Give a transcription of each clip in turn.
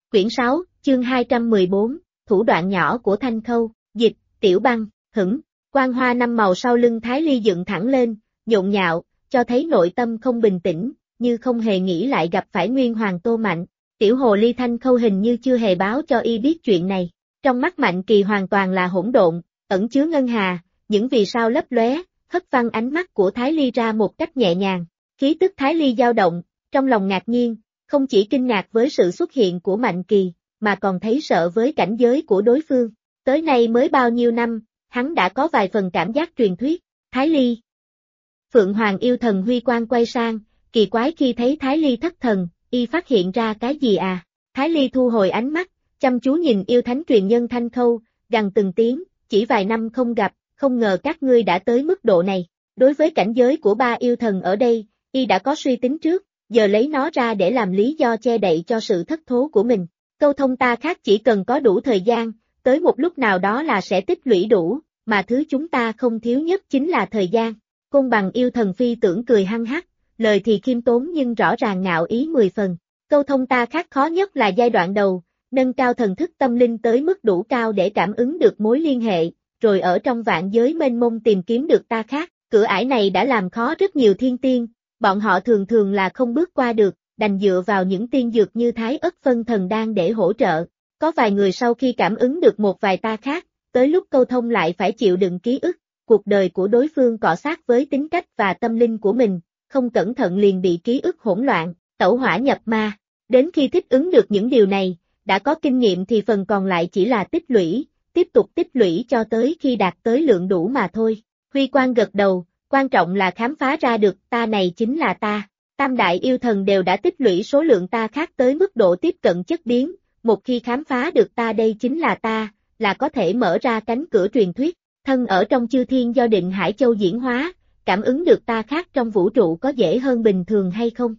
Quyển 6, chương 214, thủ đoạn nhỏ của Thanh Khâu, dịch, Tiểu Băng, quang hoa năm màu sau lưng Thái Ly dựng thẳng lên, nhộn nhạo, cho thấy nội tâm không bình tĩnh, như không hề nghĩ lại gặp phải Nguyên Hoàng Tô Mạnh. Tiểu hồ ly Thanh Khâu hình như chưa hề báo cho y biết chuyện này. Trong mắt Mạnh Kỳ hoàn toàn là hỗn độn, ẩn chứa ngân hà, những vì sao lấp lóe, hất văng ánh mắt của Thái Ly ra một cách nhẹ nhàng. Khí tức Thái Ly dao động, trong lòng ngạc nhiên, không chỉ kinh ngạc với sự xuất hiện của Mạnh Kỳ, mà còn thấy sợ với cảnh giới của đối phương. Tới nay mới bao nhiêu năm, hắn đã có vài phần cảm giác truyền thuyết. Thái Ly. Phượng Hoàng yêu thần huy quang quay sang, kỳ quái khi thấy Thái Ly thất thần, y phát hiện ra cái gì à? Thái Ly thu hồi ánh mắt, chăm chú nhìn yêu thánh truyền nhân Thanh Khâu, gằn từng tiếng, chỉ vài năm không gặp, không ngờ các ngươi đã tới mức độ này. Đối với cảnh giới của ba yêu thần ở đây, y đã có suy tính trước, giờ lấy nó ra để làm lý do che đậy cho sự thất thố của mình. Câu thông ta khác chỉ cần có đủ thời gian, tới một lúc nào đó là sẽ tích lũy đủ, mà thứ chúng ta không thiếu nhất chính là thời gian. Côn Bằng yêu thần phi tưởng cười hăng hắc, lời thì khiêm tốn nhưng rõ ràng ngạo ý 10 phần. Câu thông ta khác khó nhất là giai đoạn đầu, nâng cao thần thức tâm linh tới mức đủ cao để cảm ứng được mối liên hệ, rồi ở trong vạn giới mênh mông tìm kiếm được ta khác. Cửa ải này đã làm khó rất nhiều thiên tiên, bọn họ thường là không bước qua được, đành dựa vào những tiên dược như Thái Ất Phân Thần Đan để hỗ trợ. Có vài người sau khi cảm ứng được một vài ta khác, tới lúc câu thông lại phải chịu đựng ký ức, cuộc đời của đối phương cọ sát với tính cách và tâm linh của mình, không cẩn thận liền bị ký ức hỗn loạn, tẩu hỏa nhập ma. Đến khi thích ứng được những điều này, đã có kinh nghiệm thì phần còn lại chỉ là tích lũy, tiếp tục tích lũy cho tới khi đạt tới lượng đủ mà thôi. Huy Quang gật đầu, quan trọng là khám phá ra được ta này chính là ta. Tam đại yêu thần đều đã tích lũy số lượng ta khác tới mức độ tiếp cận chất biến, một khi khám phá được ta đây chính là ta, là có thể mở ra cánh cửa truyền thuyết. Thân ở trong chư thiên do Định Hải Châu diễn hóa, cảm ứng được ta khác trong vũ trụ có dễ hơn bình thường hay không?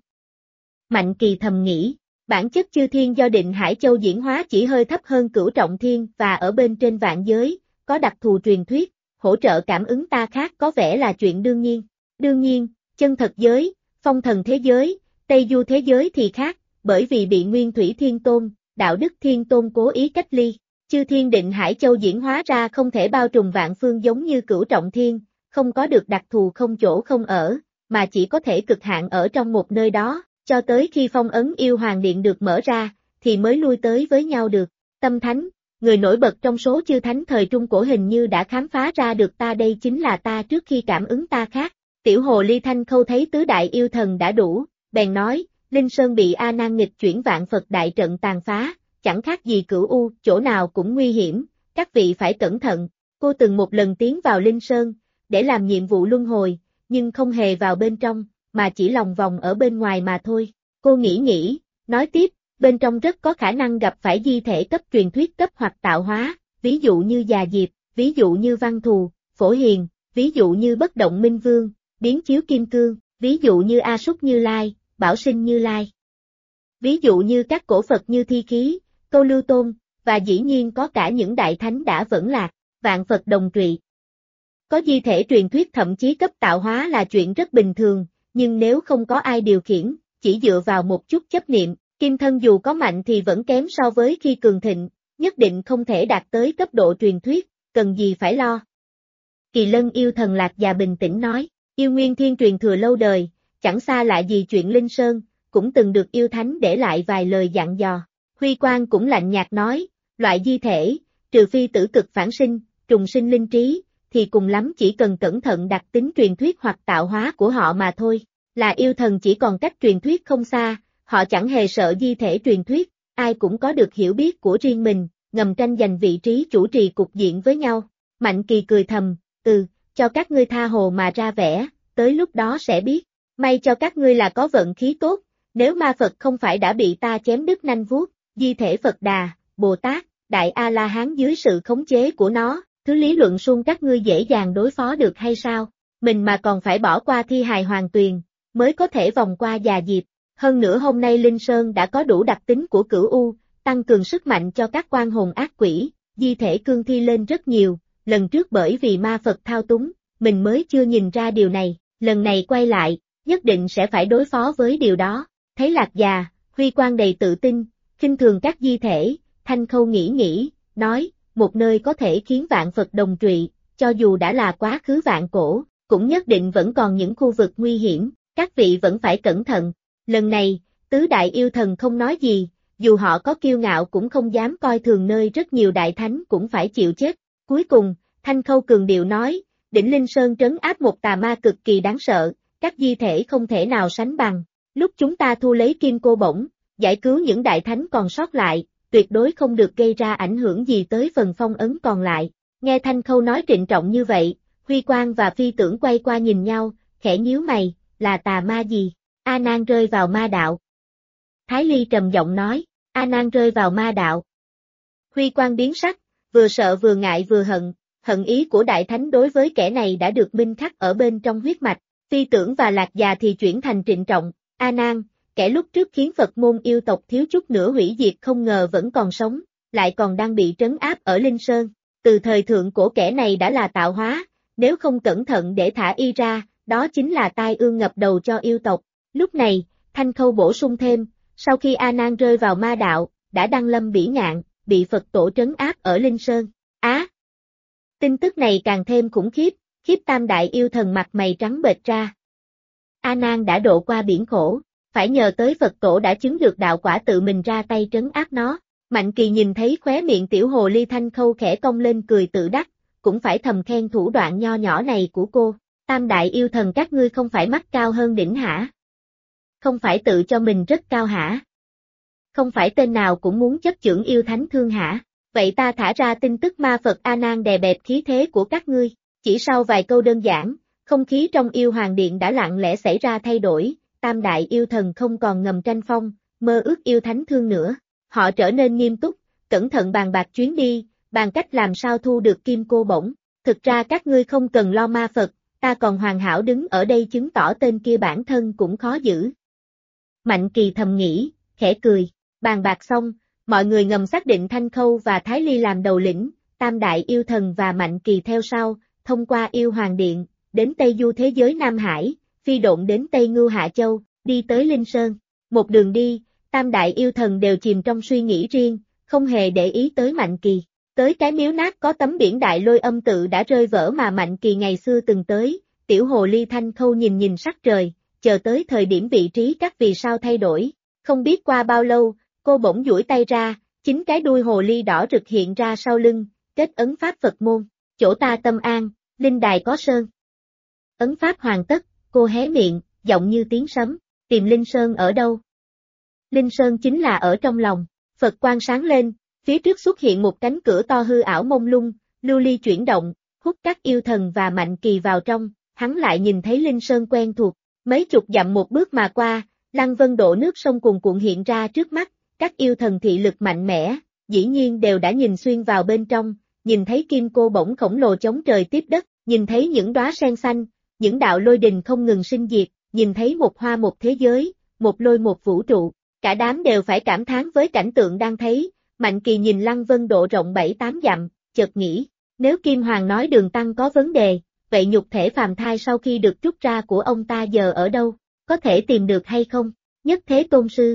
Mạnh Kỳ thầm nghĩ, bản chất chư thiên do Định Hải Châu diễn hóa chỉ hơi thấp hơn Cửu Trọng Thiên và ở bên trên vạn giới, có đặc thù truyền thuyết, hỗ trợ cảm ứng ta khác có vẻ là chuyện đương nhiên. Đương nhiên, chân thật giới, phong thần thế giới, Tây Du thế giới thì khác, bởi vì bị Nguyên Thủy Thiên Tôn, Đạo Đức Thiên Tôn cố ý cách ly. Chư thiên Định Hải Châu diễn hóa ra không thể bao trùm vạn phương giống như Cửu Trọng Thiên, không có được đặc thù không chỗ không ở, mà chỉ có thể cực hạn ở trong một nơi đó, cho tới khi phong ấn yêu hoàng điện được mở ra, thì mới lui tới với nhau được. Tâm Thánh, người nổi bật trong số chư thánh thời Trung Cổ hình như đã khám phá ra được ta đây chính là ta trước khi cảm ứng ta khác. Tiểu hồ ly Thanh Khâu thấy tứ đại yêu thần đã đủ, bèn nói, Linh Sơn bị A Nan nghịch chuyển vạn Phật đại trận tàn phá, chẳng khác gì Cửu U, chỗ nào cũng nguy hiểm, các vị phải cẩn thận. Cô từng một lần tiến vào Linh Sơn, để làm nhiệm vụ luân hồi, nhưng không hề vào bên trong, mà chỉ lòng vòng ở bên ngoài mà thôi. Cô nghĩ, nói tiếp, bên trong rất có khả năng gặp phải di thể cấp truyền thuyết cấp hoặc tạo hóa, ví dụ như Già Diệp, ví dụ như Văn Thù, Phổ Hiền, ví dụ như Bất Động Minh Vương, Biến Chiếu Kim Cương, ví dụ như A Súc Như Lai, Bảo Sinh Như Lai. Ví dụ như các cổ Phật như Thi Khí, Câu Lưu Tôn, và dĩ nhiên có cả những đại thánh đã vẫn lạc, vạn Phật đồng trụy. Có di thể truyền thuyết thậm chí cấp tạo hóa là chuyện rất bình thường, nhưng nếu không có ai điều khiển, chỉ dựa vào một chút chấp niệm, kim thân dù có mạnh thì vẫn kém so với khi cường thịnh, nhất định không thể đạt tới cấp độ truyền thuyết, cần gì phải lo. Kỳ Lân yêu thần Lạc Già bình tĩnh nói, yêu nguyên thiên truyền thừa lâu đời, chẳng xa lạ gì chuyện Linh Sơn, cũng từng được yêu thánh để lại vài lời dặn dò. Huy Quang cũng lạnh nhạt nói, loại di thể, trừ phi tử cực phản sinh, trùng sinh linh trí, thì cùng lắm chỉ cần cẩn thận đặc tính truyền thuyết hoặc tạo hóa của họ mà thôi. Là yêu thần chỉ còn cách truyền thuyết không xa, họ chẳng hề sợ di thể truyền thuyết, ai cũng có được hiểu biết của riêng mình, ngầm tranh giành vị trí chủ trì cục diện với nhau. Mạnh Kỳ cười thầm, cho các ngươi tha hồ mà ra vẻ, tới lúc đó sẽ biết. May cho các ngươi là có vận khí tốt, nếu ma Phật không phải đã bị ta chém đứt nanh vuốt, di thể Phật Đà, Bồ Tát, Đại A-la-hán dưới sự khống chế của nó, thứ lý luận suông các ngươi dễ dàng đối phó được hay sao? Mình mà còn phải bỏ qua thi hài Hoàng Tuyền, mới có thể vòng qua Già Diệp. Hơn nữa hôm nay Linh Sơn đã có đủ đặc tính của Cửu U, tăng cường sức mạnh cho các oan hồn ác quỷ, di thể cương thi lên rất nhiều, lần trước bởi vì ma Phật thao túng, mình mới chưa nhìn ra điều này, lần này quay lại, nhất định sẽ phải đối phó với điều đó. Thấy Lạc Già, Huy Quang đầy tự tin, khinh thường các di thể, Thanh Khâu nghĩ, nói, một nơi có thể khiến vạn Phật đồng trụy, cho dù đã là quá khứ vạn cổ, cũng nhất định vẫn còn những khu vực nguy hiểm, các vị vẫn phải cẩn thận. Lần này, tứ đại yêu thần không nói gì, dù họ có kiêu ngạo cũng không dám coi thường nơi rất nhiều đại thánh cũng phải chịu chết. Cuối cùng, Thanh Khâu cường điệu nói, Đỉnh Linh Sơn trấn áp một tà ma cực kỳ đáng sợ, các di thể không thể nào sánh bằng. Lúc chúng ta thu lấy kim cô bổng, giải cứu những đại thánh còn sót lại, tuyệt đối không được gây ra ảnh hưởng gì tới phần phong ấn còn lại. Nghe Thanh Khâu nói trịnh trọng như vậy, Huy Quang và Phi Tưởng quay qua nhìn nhau, khẽ nhíu mày, là tà ma gì? A Nan rơi vào ma đạo. Thái Ly trầm giọng nói, A Nan rơi vào ma đạo. Huy Quang biến sắc, vừa sợ vừa ngại vừa hận ý của đại thánh đối với kẻ này đã được minh khắc ở bên trong huyết mạch. Phi Tưởng và Lạc Già thì chuyển thành trịnh trọng, A Nan, kẻ lúc trước khiến Phật môn yêu tộc thiếu chút nữa hủy diệt không ngờ vẫn còn sống, lại còn đang bị trấn áp ở Linh Sơn. Từ thời thượng cổ kẻ này đã là tạo hóa, nếu không cẩn thận để thả y ra, đó chính là tai ương ngập đầu cho yêu tộc. Lúc này, Thanh Khâu bổ sung thêm, sau khi A Nan rơi vào ma đạo, đã đăng lâm bỉ ngạn, bị Phật tổ trấn áp ở Linh Sơn. Tin tức này càng thêm khủng khiếp, tam đại yêu thần mặt mày trắng bệch ra. A Nan đã độ qua biển khổ, phải nhờ tới Phật tổ đã chứng được đạo quả tự mình ra tay trấn áp nó. Mạnh Kỳ nhìn thấy khóe miệng tiểu hồ ly Thanh Khâu khẽ cong lên cười tự đắc, cũng phải thầm khen thủ đoạn nho nhỏ này của cô. Tam đại yêu thần các ngươi không phải mắt cao hơn đỉnh hả? Không phải tự cho mình rất cao hả? Không phải tên nào cũng muốn chấp chưởng yêu thánh thương hả? Vậy ta thả ra tin tức ma Phật A Nan đè bẹp khí thế của các ngươi. Chỉ sau vài câu đơn giản, không khí trong yêu hoàng điện đã lặng lẽ xảy ra thay đổi, tam đại yêu thần không còn ngầm tranh phong, mơ ước yêu thánh thương nữa. Họ trở nên nghiêm túc, cẩn thận bàn bạc chuyến đi, bàn cách làm sao thu được kim cô bổng. Thực ra các ngươi không cần lo ma Phật, ta còn hoàn hảo đứng ở đây chứng tỏ tên kia bản thân cũng khó giữ. Mạnh Kỳ thầm nghĩ, khẽ cười, bàn bạc xong, mọi người ngầm xác định Thanh Khâu và Thái Ly làm đầu lĩnh, tam đại yêu thần và Mạnh Kỳ theo sau, thông qua yêu hoàng điện, đến Tây Du thế giới Nam Hải, phi độn đến Tây Ngưu Hạ Châu, đi tới Linh Sơn. Một đường đi, tam đại yêu thần đều chìm trong suy nghĩ riêng, không hề để ý tới Mạnh Kỳ. Tới cái miếu nát có tấm biển đại lôi âm tự đã rơi vỡ mà Mạnh Kỳ ngày xưa từng tới, tiểu hồ ly Thanh Khâu nhìn sắc trời, chờ tới thời điểm vị trí các vì sao thay đổi. Không biết qua bao lâu, cô bỗng duỗi tay ra, chính cái đuôi hồ ly đỏ rực hiện ra sau lưng, kết ấn pháp Phật môn, chỗ ta tâm an, linh đài có sơn. Ấn pháp hoàn tất, cô hé miệng, giọng như tiếng sấm, tìm Linh Sơn ở đâu? Linh Sơn chính là ở trong lòng, Phật quang sáng lên, phía trước xuất hiện một cánh cửa to hư ảo mông lung, lưu ly chuyển động, hút các yêu thần và Mạnh Kỳ vào trong, hắn lại nhìn thấy Linh Sơn quen thuộc, mấy chục dặm một bước mà qua, Lăng Vân Độ nước sông cuồn cuộn hiện ra trước mắt, các yêu thần thị lực mạnh mẽ, dĩ nhiên đều đã nhìn xuyên vào bên trong, nhìn thấy kim cô bổng khổng lồ chống trời tiếp đất, nhìn thấy những đóa sen xanh, những đạo lôi đình không ngừng sinh diệt, nhìn thấy một hoa một thế giới, một lôi một vũ trụ, cả đám đều phải cảm thán với cảnh tượng đang thấy. Mạnh Kỳ nhìn Lăng Vân Độ rộng 7-8 dặm, chợt nghĩ, nếu Kim Hoàng nói Đường Tăng có vấn đề, vậy nhục thể phàm thai sau khi được trút ra của ông ta giờ ở đâu, có thể tìm được hay không? Nhất Thế Tôn Sư.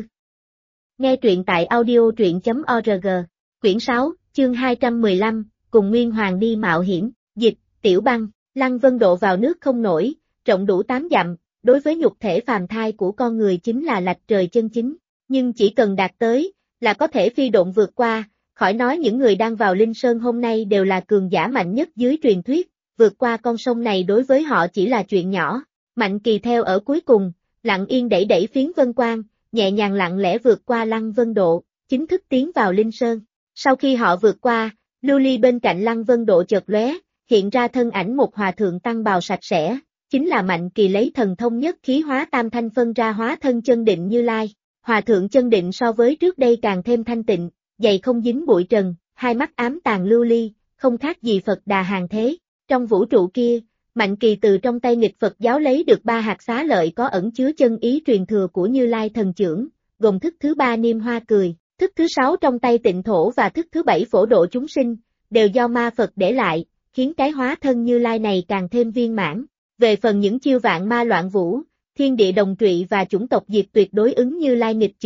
Nghe truyện tại audio.org, quyển 6, chương 215, cùng Nguyên Hoàng đi mạo hiểm, dịch, Tiểu Băng, Lăng Vân Độ vào nước không nổi, rộng đủ 8 dặm, đối với nhục thể phàm thai của con người chính là lạch trời chân chính, nhưng chỉ cần đạt tới, là có thể phi độn vượt qua, khỏi nói những người đang vào Linh Sơn hôm nay đều là cường giả mạnh nhất dưới truyền thuyết, vượt qua con sông này đối với họ chỉ là chuyện nhỏ. Mạnh Kỳ theo ở cuối cùng, lặng yên đẩy phiến vân quang, nhẹ nhàng lặng lẽ vượt qua Lăng Vân Độ, chính thức tiến vào Linh Sơn. Sau khi họ vượt qua, lưu ly bên cạnh Lăng Vân Độ chợt lóe, hiện ra thân ảnh một hòa thượng tăng bào sạch sẽ, chính là Mạnh Kỳ lấy thần thông nhất khí hóa tam thanh phân ra hóa thân chân định Như Lai. Hòa thượng chân định so với trước đây càng thêm thanh tịnh, giày không dính bụi trần, hai mắt ám tàn lưu ly, không khác gì Phật Đà hàng thế. Trong vũ trụ kia, Mạnh Kỳ từ trong tay nghịch Phật giáo lấy được 3 hạt xá lợi có ẩn chứa chân ý truyền thừa của Như Lai thần trưởng, gồm thức thứ 3 Niêm Hoa Cười, thức thứ 6 trong tay Tịnh Thổ và thức thứ 7 Phổ Độ chúng sinh, đều do ma Phật để lại, khiến cái hóa thân Như Lai này càng thêm viên mãn. Về phần những chiêu vạn ma loạn vũ, thiên địa đồng trụy và chủng tộc diệt tuyệt đối ứng Như Lai nghịch chưởng,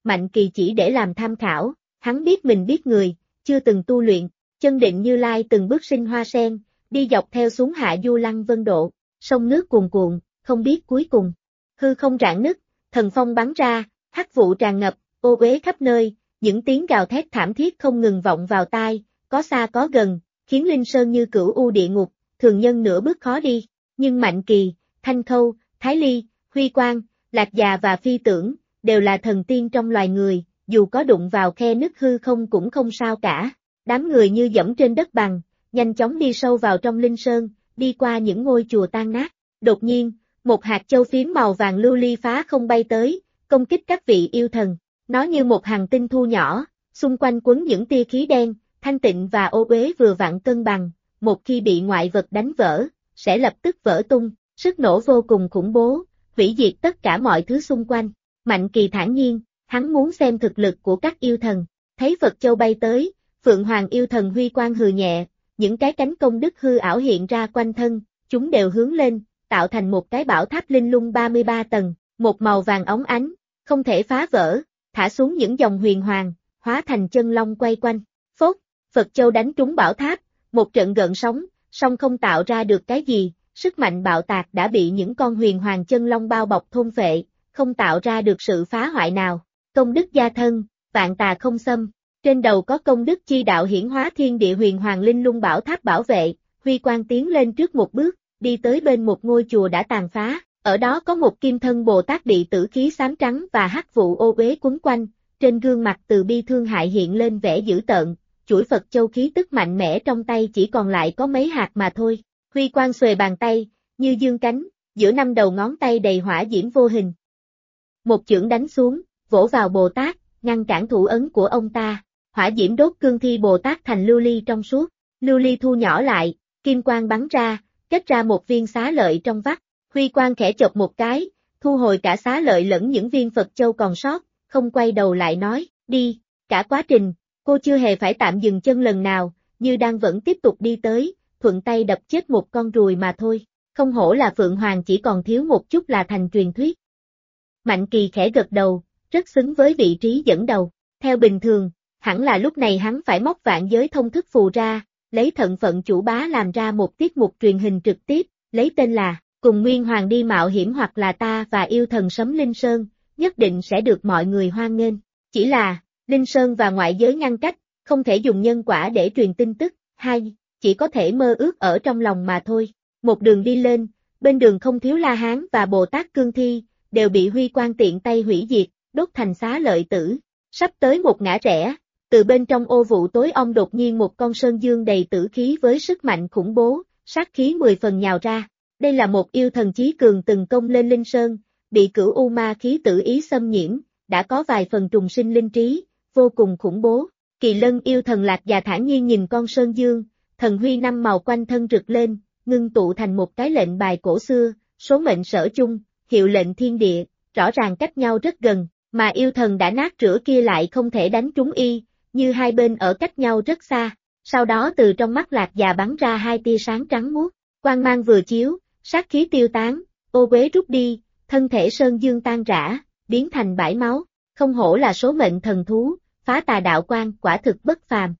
Mạnh Kỳ chỉ để làm tham khảo, hắn biết mình biết người, chưa từng tu luyện, chân định Như Lai từng bước sinh hoa sen, đi dọc theo xuống hạ du lăng vân độ, sông nước cuồn cuộn, không biết cuối cùng. Hư không rạn nứt, thần phong bắn ra, hắc vụ tràn ngập, ô uế khắp nơi, những tiếng gào thét thảm thiết không ngừng vọng vào tai, có xa có gần, khiến Linh Sơn như cửu u địa ngục, thường nhân nửa bước khó đi. Nhưng Mạnh Kỳ, Thanh Khâu, Thái Ly, Huy Quang, Lạc Già và Phi Tưởng, đều là thần tiên trong loài người, dù có đụng vào khe nứt hư không cũng không sao cả. Đám người như dẫm trên đất bằng, nhanh chóng đi sâu vào trong Linh Sơn, đi qua những ngôi chùa tan nát. Đột nhiên, một hạt châu phiến màu vàng lưu ly phá không bay tới, công kích các vị yêu thần. Nó như một hàng tinh thu nhỏ, xung quanh quấn những tia khí đen, thanh tịnh và ô uế vừa vặn cân bằng, một khi bị ngoại vật đánh vỡ, sẽ lập tức vỡ tung, sức nổ vô cùng khủng bố, hủy diệt tất cả mọi thứ xung quanh. Mạnh Kỳ thản nhiên, hắn muốn xem thực lực của các yêu thần, thấy Phật Châu bay tới, Phượng Hoàng yêu thần Huy Quang hừ nhẹ, những cái cánh công đức hư ảo hiện ra quanh thân, chúng đều hướng lên, tạo thành một cái bảo tháp linh lung 33 tầng, một màu vàng óng ánh, không thể phá vỡ, thả xuống những dòng huyền hoàng, hóa thành chân long quay quanh. Phốt, Phật Châu đánh trúng bảo tháp, một trận gợn sóng, song không tạo ra được cái gì, sức mạnh bạo tạc đã bị những con huyền hoàng chân long bao bọc thôn phệ, không tạo ra được sự phá hoại nào. Công đức gia thân, vạn tà không xâm, trên đầu có công đức chi đạo hiển hóa thiên địa huyền hoàng linh lung bảo tháp bảo vệ, Huy Quang tiến lên trước một bước, đi tới bên một ngôi chùa đã tàn phá, ở đó có một kim thân Bồ Tát bị tử khí xám trắng và hắc vụ ô uế quấn quanh, trên gương mặt từ bi thương hại hiện lên vẻ dữ tợn, chuỗi Phật Châu khí tức mạnh mẽ trong tay chỉ còn lại có mấy hạt mà thôi. Huy Quang xuề bàn tay, như dương cánh, giữa năm đầu ngón tay đầy hỏa diễm vô hình. Một chưởng đánh xuống, vỗ vào Bồ Tát, ngăn cản thủ ấn của ông ta, hỏa diễm đốt cương thi Bồ Tát thành lưu ly trong suốt, lưu ly thu nhỏ lại, kim quang bắn ra, kết ra một viên xá lợi trong vắt, Huy Quang khẽ chộp một cái, thu hồi cả xá lợi lẫn những viên Phật Châu còn sót, không quay đầu lại nói, đi, cả quá trình, cô chưa hề phải tạm dừng chân lần nào, như đang vẫn tiếp tục đi tới, thuận tay đập chết một con ruồi mà thôi, không hổ là Phượng Hoàng chỉ còn thiếu một chút là thành truyền thuyết. Mạnh Kỳ khẽ gật đầu, rất xứng với vị trí dẫn đầu, theo bình thường, hẳn là lúc này hắn phải móc vạn giới thông thức phù ra, lấy Thận Phận Chủ Bá làm ra một tiết mục truyền hình trực tiếp, lấy tên là Cùng Nguyên Hoàng đi mạo hiểm hoặc là ta và yêu thần Sấm Linh Sơn, nhất định sẽ được mọi người hoan nghênh. Chỉ là, Linh Sơn và ngoại giới ngăn cách, không thể dùng nhân quả để truyền tin tức, hay, chỉ có thể mơ ước ở trong lòng mà thôi. Một đường đi lên, bên đường không thiếu La Hán và Bồ Tát Cương Thi, đều bị Huy Quang tiện tay hủy diệt, đốt thành xá lợi tử. Sắp tới một ngã rẽ, từ bên trong ô vụ tối om đột nhiên một con sơn dương đầy tử khí với sức mạnh khủng bố, sát khí 10 phần nhào ra. Đây là một yêu thần chí cường từng công lên Linh Sơn, bị cửu u ma khí tử ý xâm nhiễm, đã có vài phần trùng sinh linh trí, vô cùng khủng bố. Kỳ Lân yêu thần Lạc Già thản nhiên nhìn con sơn dương, thần huy năm màu quanh thân rực lên, ngưng tụ thành một cái lệnh bài cổ xưa, số mệnh sở chung, hiệu lệnh thiên địa, rõ ràng cách nhau rất gần, mà yêu thần đã nát rửa kia lại không thể đánh trúng y, như hai bên ở cách nhau rất xa. Sau đó từ trong mắt Lạc Già bắn ra hai tia sáng trắng muốt, quang mang vừa chiếu, sát khí tiêu tán, ô uế rút đi, thân thể sơn dương tan rã, biến thành bãi máu, không hổ là số mệnh thần thú, phá tà đạo quan quả thực bất phàm.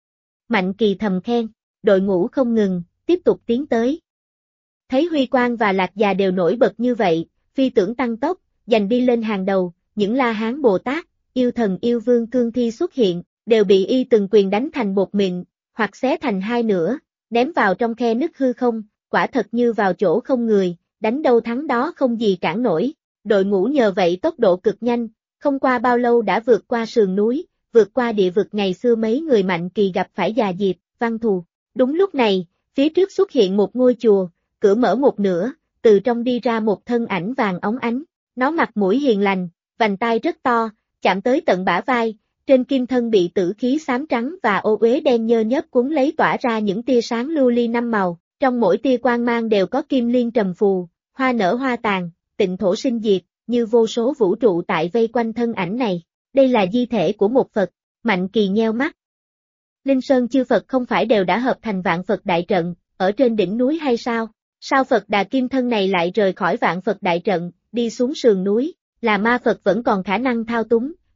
Mạnh Kỳ thầm khen, đội ngũ không ngừng, tiếp tục tiến tới. Thấy Huy Quang và Lạc Già đều nổi bật như vậy, Phi Tưởng tăng tốc, giành đi lên hàng đầu, những La Hán Bồ Tát, yêu thần yêu vương Cương Thi xuất hiện, đều bị y từng quyền đánh thành bột mịn, hoặc xé thành hai nửa, ném vào trong khe nứt hư không, quả thật như vào chỗ không người, đánh đâu thắng đó không gì cản nổi. Đội ngũ nhờ vậy tốc độ cực nhanh, không qua bao lâu đã vượt qua sườn núi, vượt qua địa vực ngày xưa mấy người Mạnh Kỳ gặp phải già Diệp, Văn Thù. Đúng lúc này, phía trước xuất hiện một ngôi chùa, cửa mở một nửa, từ trong đi ra một thân ảnh vàng óng ánh, nó mặt mũi hiền lành, vành tai rất to, chạm tới tận bả vai, trên kim thân bị tử khí xám trắng và ô uế đen nhơ nhớp cuốn lấy tỏa ra những tia sáng lưu ly năm màu, trong mỗi tia quang mang đều có kim liên trầm phù, hoa nở hoa tàn, tịnh thổ sinh diệt, như vô số vũ trụ tại vây quanh thân ảnh này. Đây là di thể của một Phật. Mạnh Kỳ nheo mắt. Linh Sơn chư Phật không phải đều đã hợp thành vạn Phật đại trận, ở trên đỉnh núi hay sao? Sao Phật Đà Kim thân này lại rời khỏi vạn Phật đại trận, đi xuống sườn núi, là ma Phật vẫn còn khả năng thao túng,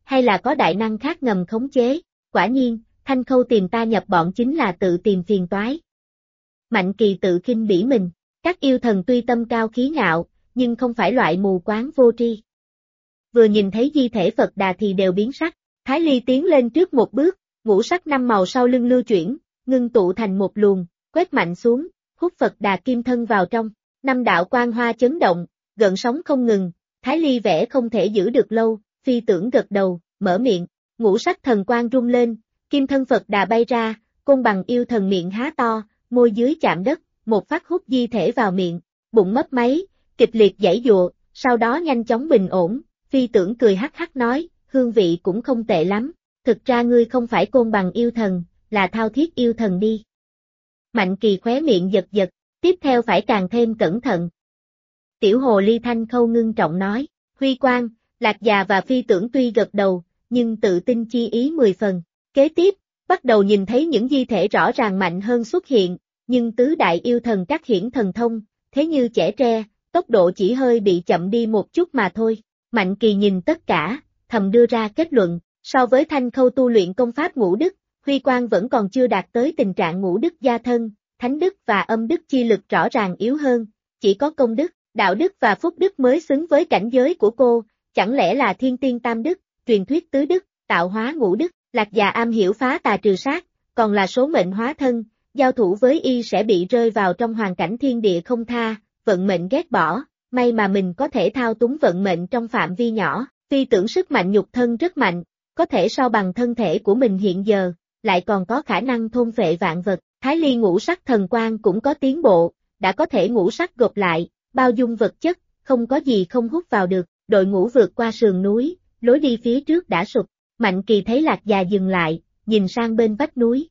hay là có đại năng khác ngầm khống chế? Quả nhiên, Thanh Khâu tìm ta nhập bọn chính là tự tìm phiền toái. Mạnh Kỳ tự khinh bỉ mình, các yêu thần tuy tâm cao khí ngạo, nhưng không phải loại mù quáng vô tri. Vừa nhìn thấy di thể Phật Đà thì đều biến sắc, Thái Ly tiến lên trước một bước, ngũ sắc năm màu sau lưng lưu chuyển, ngưng tụ thành một luồng, quét mạnh xuống, hút Phật Đà kim thân vào trong, năm đạo quang hoa chấn động, gợn sóng không ngừng, Thái Ly vẽ không thể giữ được lâu, Phi Tưởng gật đầu, mở miệng, ngũ sắc thần quang rung lên, kim thân Phật Đà bay ra, Côn Bằng yêu thần miệng há to, môi dưới chạm đất, một phát hút di thể vào miệng, bụng mấp máy, kịch liệt giãy giụa, sau đó nhanh chóng bình ổn, Phi Tưởng cười hắc hắc nói, hương vị cũng không tệ lắm, thực ra ngươi không phải Côn Bằng yêu thần, là Thao Thiết yêu thần đi. Mạnh Kỳ khóe miệng giật giật, tiếp theo phải càng thêm cẩn thận. Tiểu hồ ly Thanh Khâu ngưng trọng nói, Huy Quang, Lạc Già và Phi Tưởng tuy gật đầu, nhưng tự tin chi ý 10 phần. Kế tiếp, bắt đầu nhìn thấy những di thể rõ ràng mạnh hơn xuất hiện, nhưng tứ đại yêu thần các hiển thần thông, thế như chẻ tre, tốc độ chỉ hơi bị chậm đi một chút mà thôi. Mạnh Kỳ nhìn tất cả, thầm đưa ra kết luận, so với Thanh Khâu tu luyện công pháp ngũ đức, Huy Quang vẫn còn chưa đạt tới tình trạng ngũ đức gia thân, thánh đức và âm đức chi lực rõ ràng yếu hơn, chỉ có công đức, đạo đức và phúc đức mới xứng với cảnh giới của cô, chẳng lẽ là thiên tiên tam đức, truyền thuyết tứ đức, tạo hóa ngũ đức, Lạc Già am hiểu phá tà trừ sát, còn là số mệnh hóa thân, giao thủ với y sẽ bị rơi vào trong hoàn cảnh thiên địa không tha, vận mệnh ghét bỏ, may mà mình có thể thao túng vận mệnh trong phạm vi nhỏ, Phi Tưởng sức mạnh nhục thân rất mạnh, có thể so bằng thân thể của mình hiện giờ, lại còn có khả năng thôn phệ vạn vật, Thái Ly ngũ sắc thần quang cũng có tiến bộ, đã có thể ngũ sắc gộp lại, bao dung vật chất, không có gì không hút vào được, đội ngũ vượt qua sườn núi, lối đi phía trước đã sụp, Mạnh Kỳ thấy Lạc Già dừng lại, nhìn sang bên vách núi.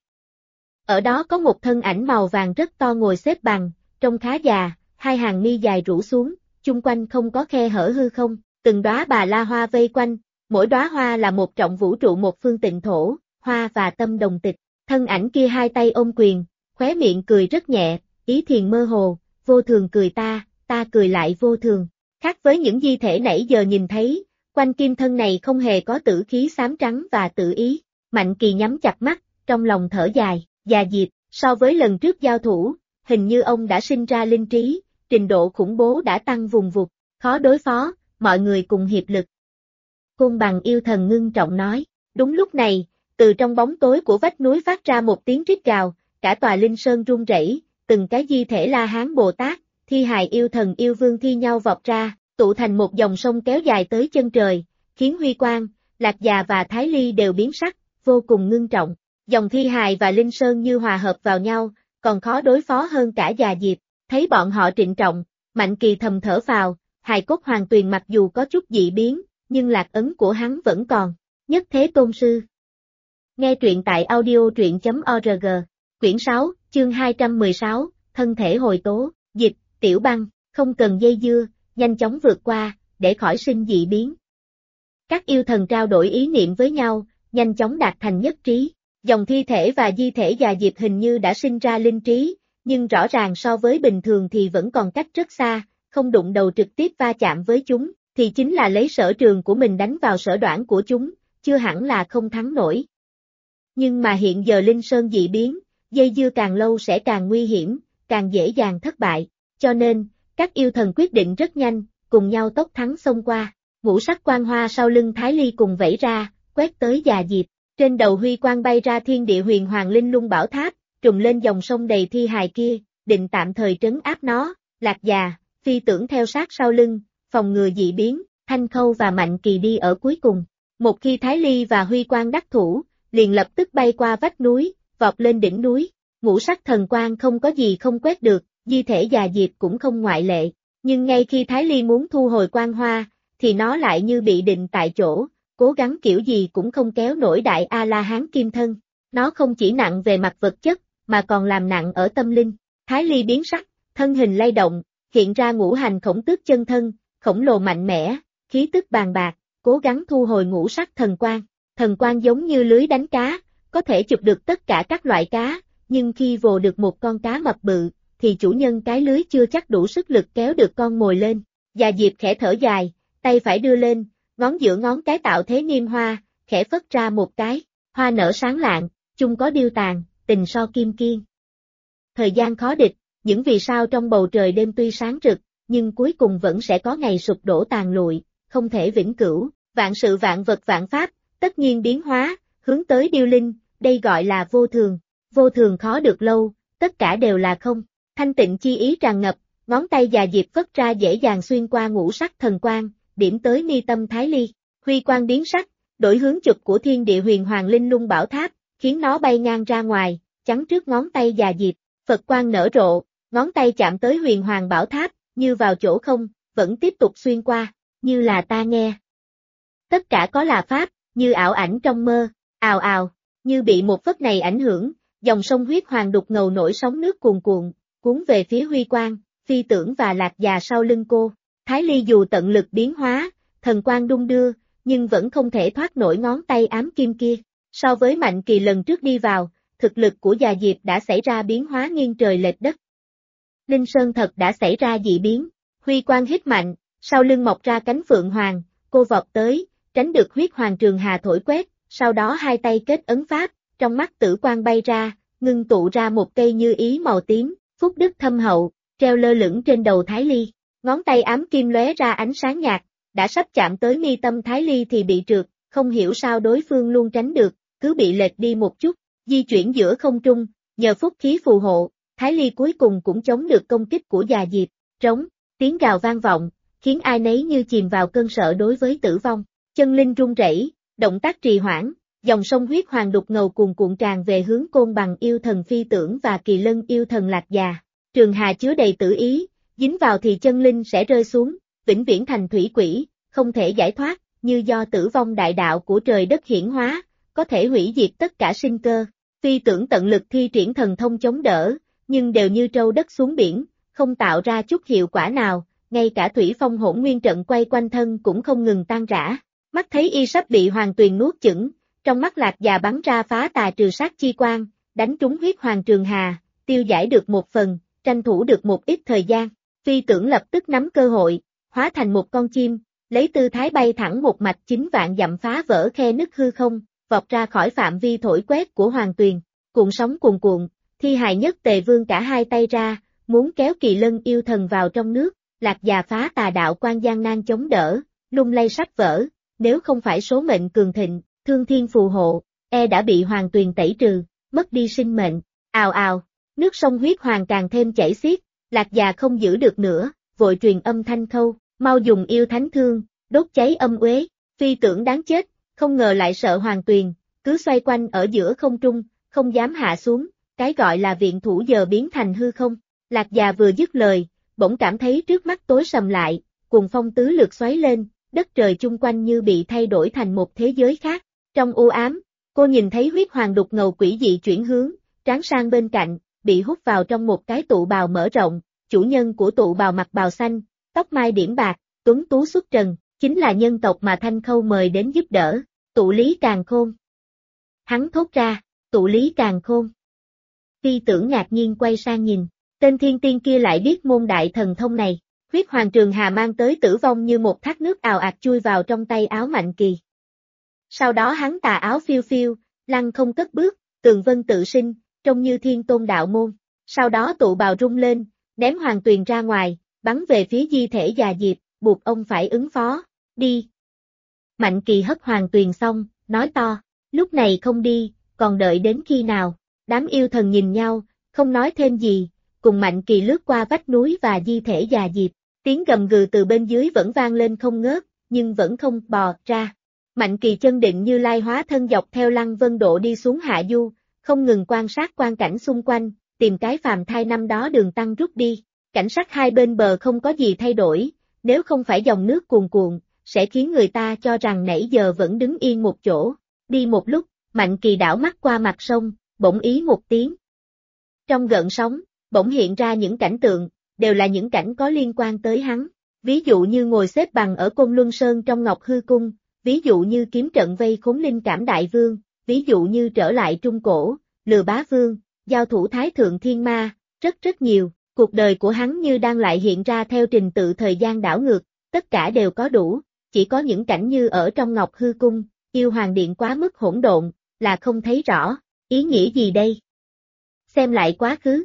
Ở đó có một thân ảnh màu vàng rất to ngồi xếp bằng, trông khá già, hai hàng mi dài rũ xuống, chung quanh không có khe hở hư không, từng đóa bà la hoa vây quanh, mỗi đóa hoa là một trọng vũ trụ một phương tịnh thổ, hoa và tâm đồng tịch, thân ảnh kia hai tay ôm quyền, khóe miệng cười rất nhẹ, ý thiền mơ hồ, vô thường cười ta cười lại vô thường, khác với những di thể nãy giờ nhìn thấy, quanh kim thân này không hề có tử khí xám trắng và tự ý, Mạnh Kỳ nhắm chặt mắt, trong lòng thở dài, Già Diệp, so với lần trước giao thủ, hình như ông đã sinh ra linh trí, trình độ khủng bố đã tăng vùng vụt, khó đối phó, mọi người cùng hiệp lực. Côn Bằng yêu thần ngưng trọng nói, đúng lúc này, từ trong bóng tối của vách núi phát ra một tiếng rít gào, cả tòa linh sơn rung rẩy, từng cái di thể La Hán Bồ Tát, thi hài yêu thần yêu vương thi nhau vọt ra, tụ thành một dòng sông kéo dài tới chân trời, khiến Huy Quang, Lạc Già và Thái Ly đều biến sắc, vô cùng ngưng trọng. Dòng thi hài và linh sơn như hòa hợp vào nhau, còn khó đối phó hơn cả Già Diệp, thấy bọn họ trịnh trọng, Mạnh Kỳ thầm thở phào, hài cốt Hoàng Tuyền mặc dù có chút dị biến, nhưng lạc ấn của hắn vẫn còn, nhất thế tôn sư. Nghe truyện tại audio truyện.org, quyển 6, chương 216, thân thể hồi tố, dịch, Tiểu Băng, không cần dây dưa, nhanh chóng vượt qua, để khỏi sinh dị biến. Các yêu thần trao đổi ý niệm với nhau, nhanh chóng đạt thành nhất trí. Dòng thi thể và di thể Già Diệp hình như đã sinh ra linh trí, nhưng rõ ràng so với bình thường thì vẫn còn cách rất xa, không đụng đầu trực tiếp va chạm với chúng, thì chính là lấy sở trường của mình đánh vào sở đoản của chúng, chưa hẳn là không thắng nổi. Nhưng mà hiện giờ Linh Sơn dị biến, dây dưa càng lâu sẽ càng nguy hiểm, càng dễ dàng thất bại, cho nên, các yêu thần quyết định rất nhanh, cùng nhau tốc thắng xông qua, ngũ sắc quang hoa sau lưng Thái Ly cùng vẫy ra, quét tới Già Diệp. Trên đầu Huy Quang bay ra thiên địa huyền hoàng linh lung bảo tháp, trùng lên dòng sông đầy thi hài kia, định tạm thời trấn áp nó, Lạc Già, Phi Tưởng theo sát sau lưng, phòng ngừa dị biến, Thanh Khâu và Mạnh Kỳ đi ở cuối cùng. Một khi Thái Ly và Huy Quang đắc thủ, liền lập tức bay qua vách núi, vọt lên đỉnh núi, ngũ sắc thần quang không có gì không quét được, di thể Già Diệp cũng không ngoại lệ, nhưng ngay khi Thái Ly muốn thu hồi quang hoa, thì nó lại như bị định tại chỗ. Cố gắng kiểu gì cũng không kéo nổi đại A-la-hán kim thân, nó không chỉ nặng về mặt vật chất, mà còn làm nặng ở tâm linh. Thái Ly biến sắc, thân hình lay động, hiện ra ngũ hành khổng tước chân thân, khổng lồ mạnh mẽ, khí tức bàn bạc, cố gắng thu hồi ngũ sắc thần quang giống như lưới đánh cá, có thể chụp được tất cả các loại cá, nhưng khi vồ được một con cá mập bự, thì chủ nhân cái lưới chưa chắc đủ sức lực kéo được con mồi lên. Già Diệp khẽ thở dài, tay phải đưa lên, ngón giữa ngón cái tạo thế niêm hoa, khẽ phất ra một cái, hoa nở sáng lạng, chung có điêu tàn, tình so kim kiên. Thời gian khó địch, những vì sao trong bầu trời đêm tuy sáng rực, nhưng cuối cùng vẫn sẽ có ngày sụp đổ tàn lụi, không thể vĩnh cửu, vạn sự vạn vật vạn pháp, tất nhiên biến hóa, hướng tới điêu linh, đây gọi là vô thường khó được lâu, tất cả đều là không, thanh tịnh chi ý tràn ngập, ngón tay già diệp phất ra dễ dàng xuyên qua ngũ sắc thần quang, điểm tới mi tâm Thái Ly, huy quang biến sắc, đổi hướng chụp của thiên địa huyền hoàng linh lung bảo tháp, khiến nó bay ngang ra ngoài, chắn trước ngón tay già diệp, Phật quang nở rộ, ngón tay chạm tới huyền hoàng bảo tháp, như vào chỗ không, vẫn tiếp tục xuyên qua, như là ta nghe. Tất cả có là pháp, như ảo ảnh trong mơ, ào ào, như bị một phất này ảnh hưởng, dòng sông huyết hoàng đục ngầu nổi sóng nước cuồn cuộn, cuốn về phía huy quang, phi tưởng và lạc già sau lưng cô. Thái Ly dù tận lực biến hóa, thần quang đung đưa, nhưng vẫn không thể thoát nổi ngón tay ám kim kia. So với Mạnh Kỳ lần trước đi vào, thực lực của già diệp đã xảy ra biến hóa nghiêng trời lệch đất. Linh Sơn thật đã xảy ra dị biến, huy quang hít mạnh, sau lưng mọc ra cánh phượng hoàng, cô vọt tới, tránh được huyết hoàng trường hà thổi quét, sau đó hai tay kết ấn pháp, trong mắt tử quang bay ra, ngưng tụ ra một cây như ý màu tím, phúc đức thâm hậu, treo lơ lửng trên đầu Thái Ly, ngón tay ám kim lóe ra ánh sáng nhạt, đã sắp chạm tới mi tâm Thái Ly thì bị trượt, không hiểu sao đối phương luôn tránh được, cứ bị lệch đi một chút, di chuyển giữa không trung, nhờ phúc khí phù hộ, Thái Ly cuối cùng cũng chống được công kích của già diệp, trống, tiếng gào vang vọng, khiến ai nấy như chìm vào cơn sợ đối với tử vong, chân linh run rẩy, động tác trì hoãn, dòng sông huyết hoàng đục ngầu cuồn cuộn tràn về hướng Côn Bằng yêu thần phi tưởng và Kỳ Lân yêu thần lạc già, trường hà chứa đầy tử ý, dính vào thì chân linh sẽ rơi xuống, vĩnh viễn thành thủy quỷ, không thể giải thoát, như do tử vong đại đạo của trời đất hiển hóa, có thể hủy diệt tất cả sinh cơ. Phi tưởng tận lực thi triển thần thông chống đỡ, nhưng đều như trâu đất xuống biển, không tạo ra chút hiệu quả nào, ngay cả thủy phong hỗn nguyên trận quay quanh thân cũng không ngừng tan rã. Mắt thấy y sắp bị hoàng tuyền nuốt chửng, trong mắt lạc già bắn ra phá tà trừ sát chi quang, đánh trúng huyết hoàng trường hà, tiêu giải được một phần, tranh thủ được một ít thời gian. Phi tưởng lập tức nắm cơ hội, hóa thành một con chim, lấy tư thái bay thẳng một mạch 9 vạn dặm phá vỡ khe nứt hư không, vọt ra khỏi phạm vi thổi quét của hoàng tuyền, cuộn sóng cuồn cuộn, thi hài nhất tề vương cả hai tay ra, muốn kéo Kỳ Lân yêu thần vào trong nước, lạc già phá tà đạo quan gian nan chống đỡ, lung lay sắp vỡ, nếu không phải số mệnh cường thịnh, thương thiên phù hộ, đã bị hoàng tuyền tẩy trừ, mất đi sinh mệnh, ào ào, nước sông huyết hoàng càng thêm chảy xiết, lạc già không giữ được nữa, vội truyền âm Thanh Khâu, mau dùng yêu thánh thương, đốt cháy âm uế, phi tưởng đáng chết, không ngờ lại sợ hoàng tuyền, cứ xoay quanh ở giữa không trung, không dám hạ xuống, cái gọi là viện thủ giờ biến thành hư không. Lạc già vừa dứt lời, bỗng cảm thấy trước mắt tối sầm lại, cuồng phong tứ lượt xoáy lên, đất trời chung quanh như bị thay đổi thành một thế giới khác. Trong u ám, cô nhìn thấy huyết hoàng đục ngầu quỷ dị chuyển hướng, tráng sang bên cạnh, bị hút vào trong một cái tụ bào mở rộng, chủ nhân của tụ bào mặc bào xanh, tóc mai điểm bạc, tuấn tú xuất trần, chính là nhân tộc mà Thanh Khâu mời đến giúp đỡ, Tụ Lý Càn Khôn. Hắn thốt ra, Tụ Lý Càn Khôn. Phi tưởng ngạc nhiên quay sang nhìn, tên thiên tiên kia lại biết môn đại thần thông này, huyết hoàng trường hà mang tới tử vong như một thác nước ào ạt chui vào trong tay áo Mạnh Kỳ. Sau đó hắn tà áo phiêu phiêu, lăng không cất bước, tường vân tự sinh, trông như thiên tôn đạo môn, sau đó tụ bào rung lên, ném hoàng tuyền ra ngoài, bắn về phía di thể già diệp, buộc ông phải ứng phó, đi. Mạnh Kỳ hất hoàng tuyền xong, nói to, lúc này không đi, còn đợi đến khi nào, đám yêu thần nhìn nhau, không nói thêm gì, cùng Mạnh Kỳ lướt qua vách núi và di thể già diệp, tiếng gầm gừ từ bên dưới vẫn vang lên không ngớt, nhưng vẫn không bò ra. Mạnh Kỳ chân định như lai hóa thân dọc theo lăng vân độ đi xuống hạ du, không ngừng quan sát quang cảnh xung quanh, tìm cái phàm thai năm đó đường tăng rút đi, cảnh sắc hai bên bờ không có gì thay đổi, nếu không phải dòng nước cuồn cuộn, sẽ khiến người ta cho rằng nãy giờ vẫn đứng yên một chỗ. Đi một lúc, Mạnh Kỳ đảo mắt qua mặt sông, bỗng ý một tiếng. Trong gợn sóng, bỗng hiện ra những cảnh tượng, đều là những cảnh có liên quan tới hắn, ví dụ như ngồi xếp bằng ở Côn Luân Sơn trong Ngọc Hư Cung, ví dụ như kiếm trận vây khốn Linh Cảm Đại Vương, ví dụ như trở lại Trung Cổ, lừa Bá Vương, giao thủ Thái Thượng Thiên Ma, rất nhiều, cuộc đời của hắn như đang lại hiện ra theo trình tự thời gian đảo ngược, tất cả đều có đủ, chỉ có những cảnh như ở trong Ngọc Hư Cung, yêu hoàng điện quá mức hỗn độn, là không thấy rõ, ý nghĩa gì đây? Xem lại quá khứ.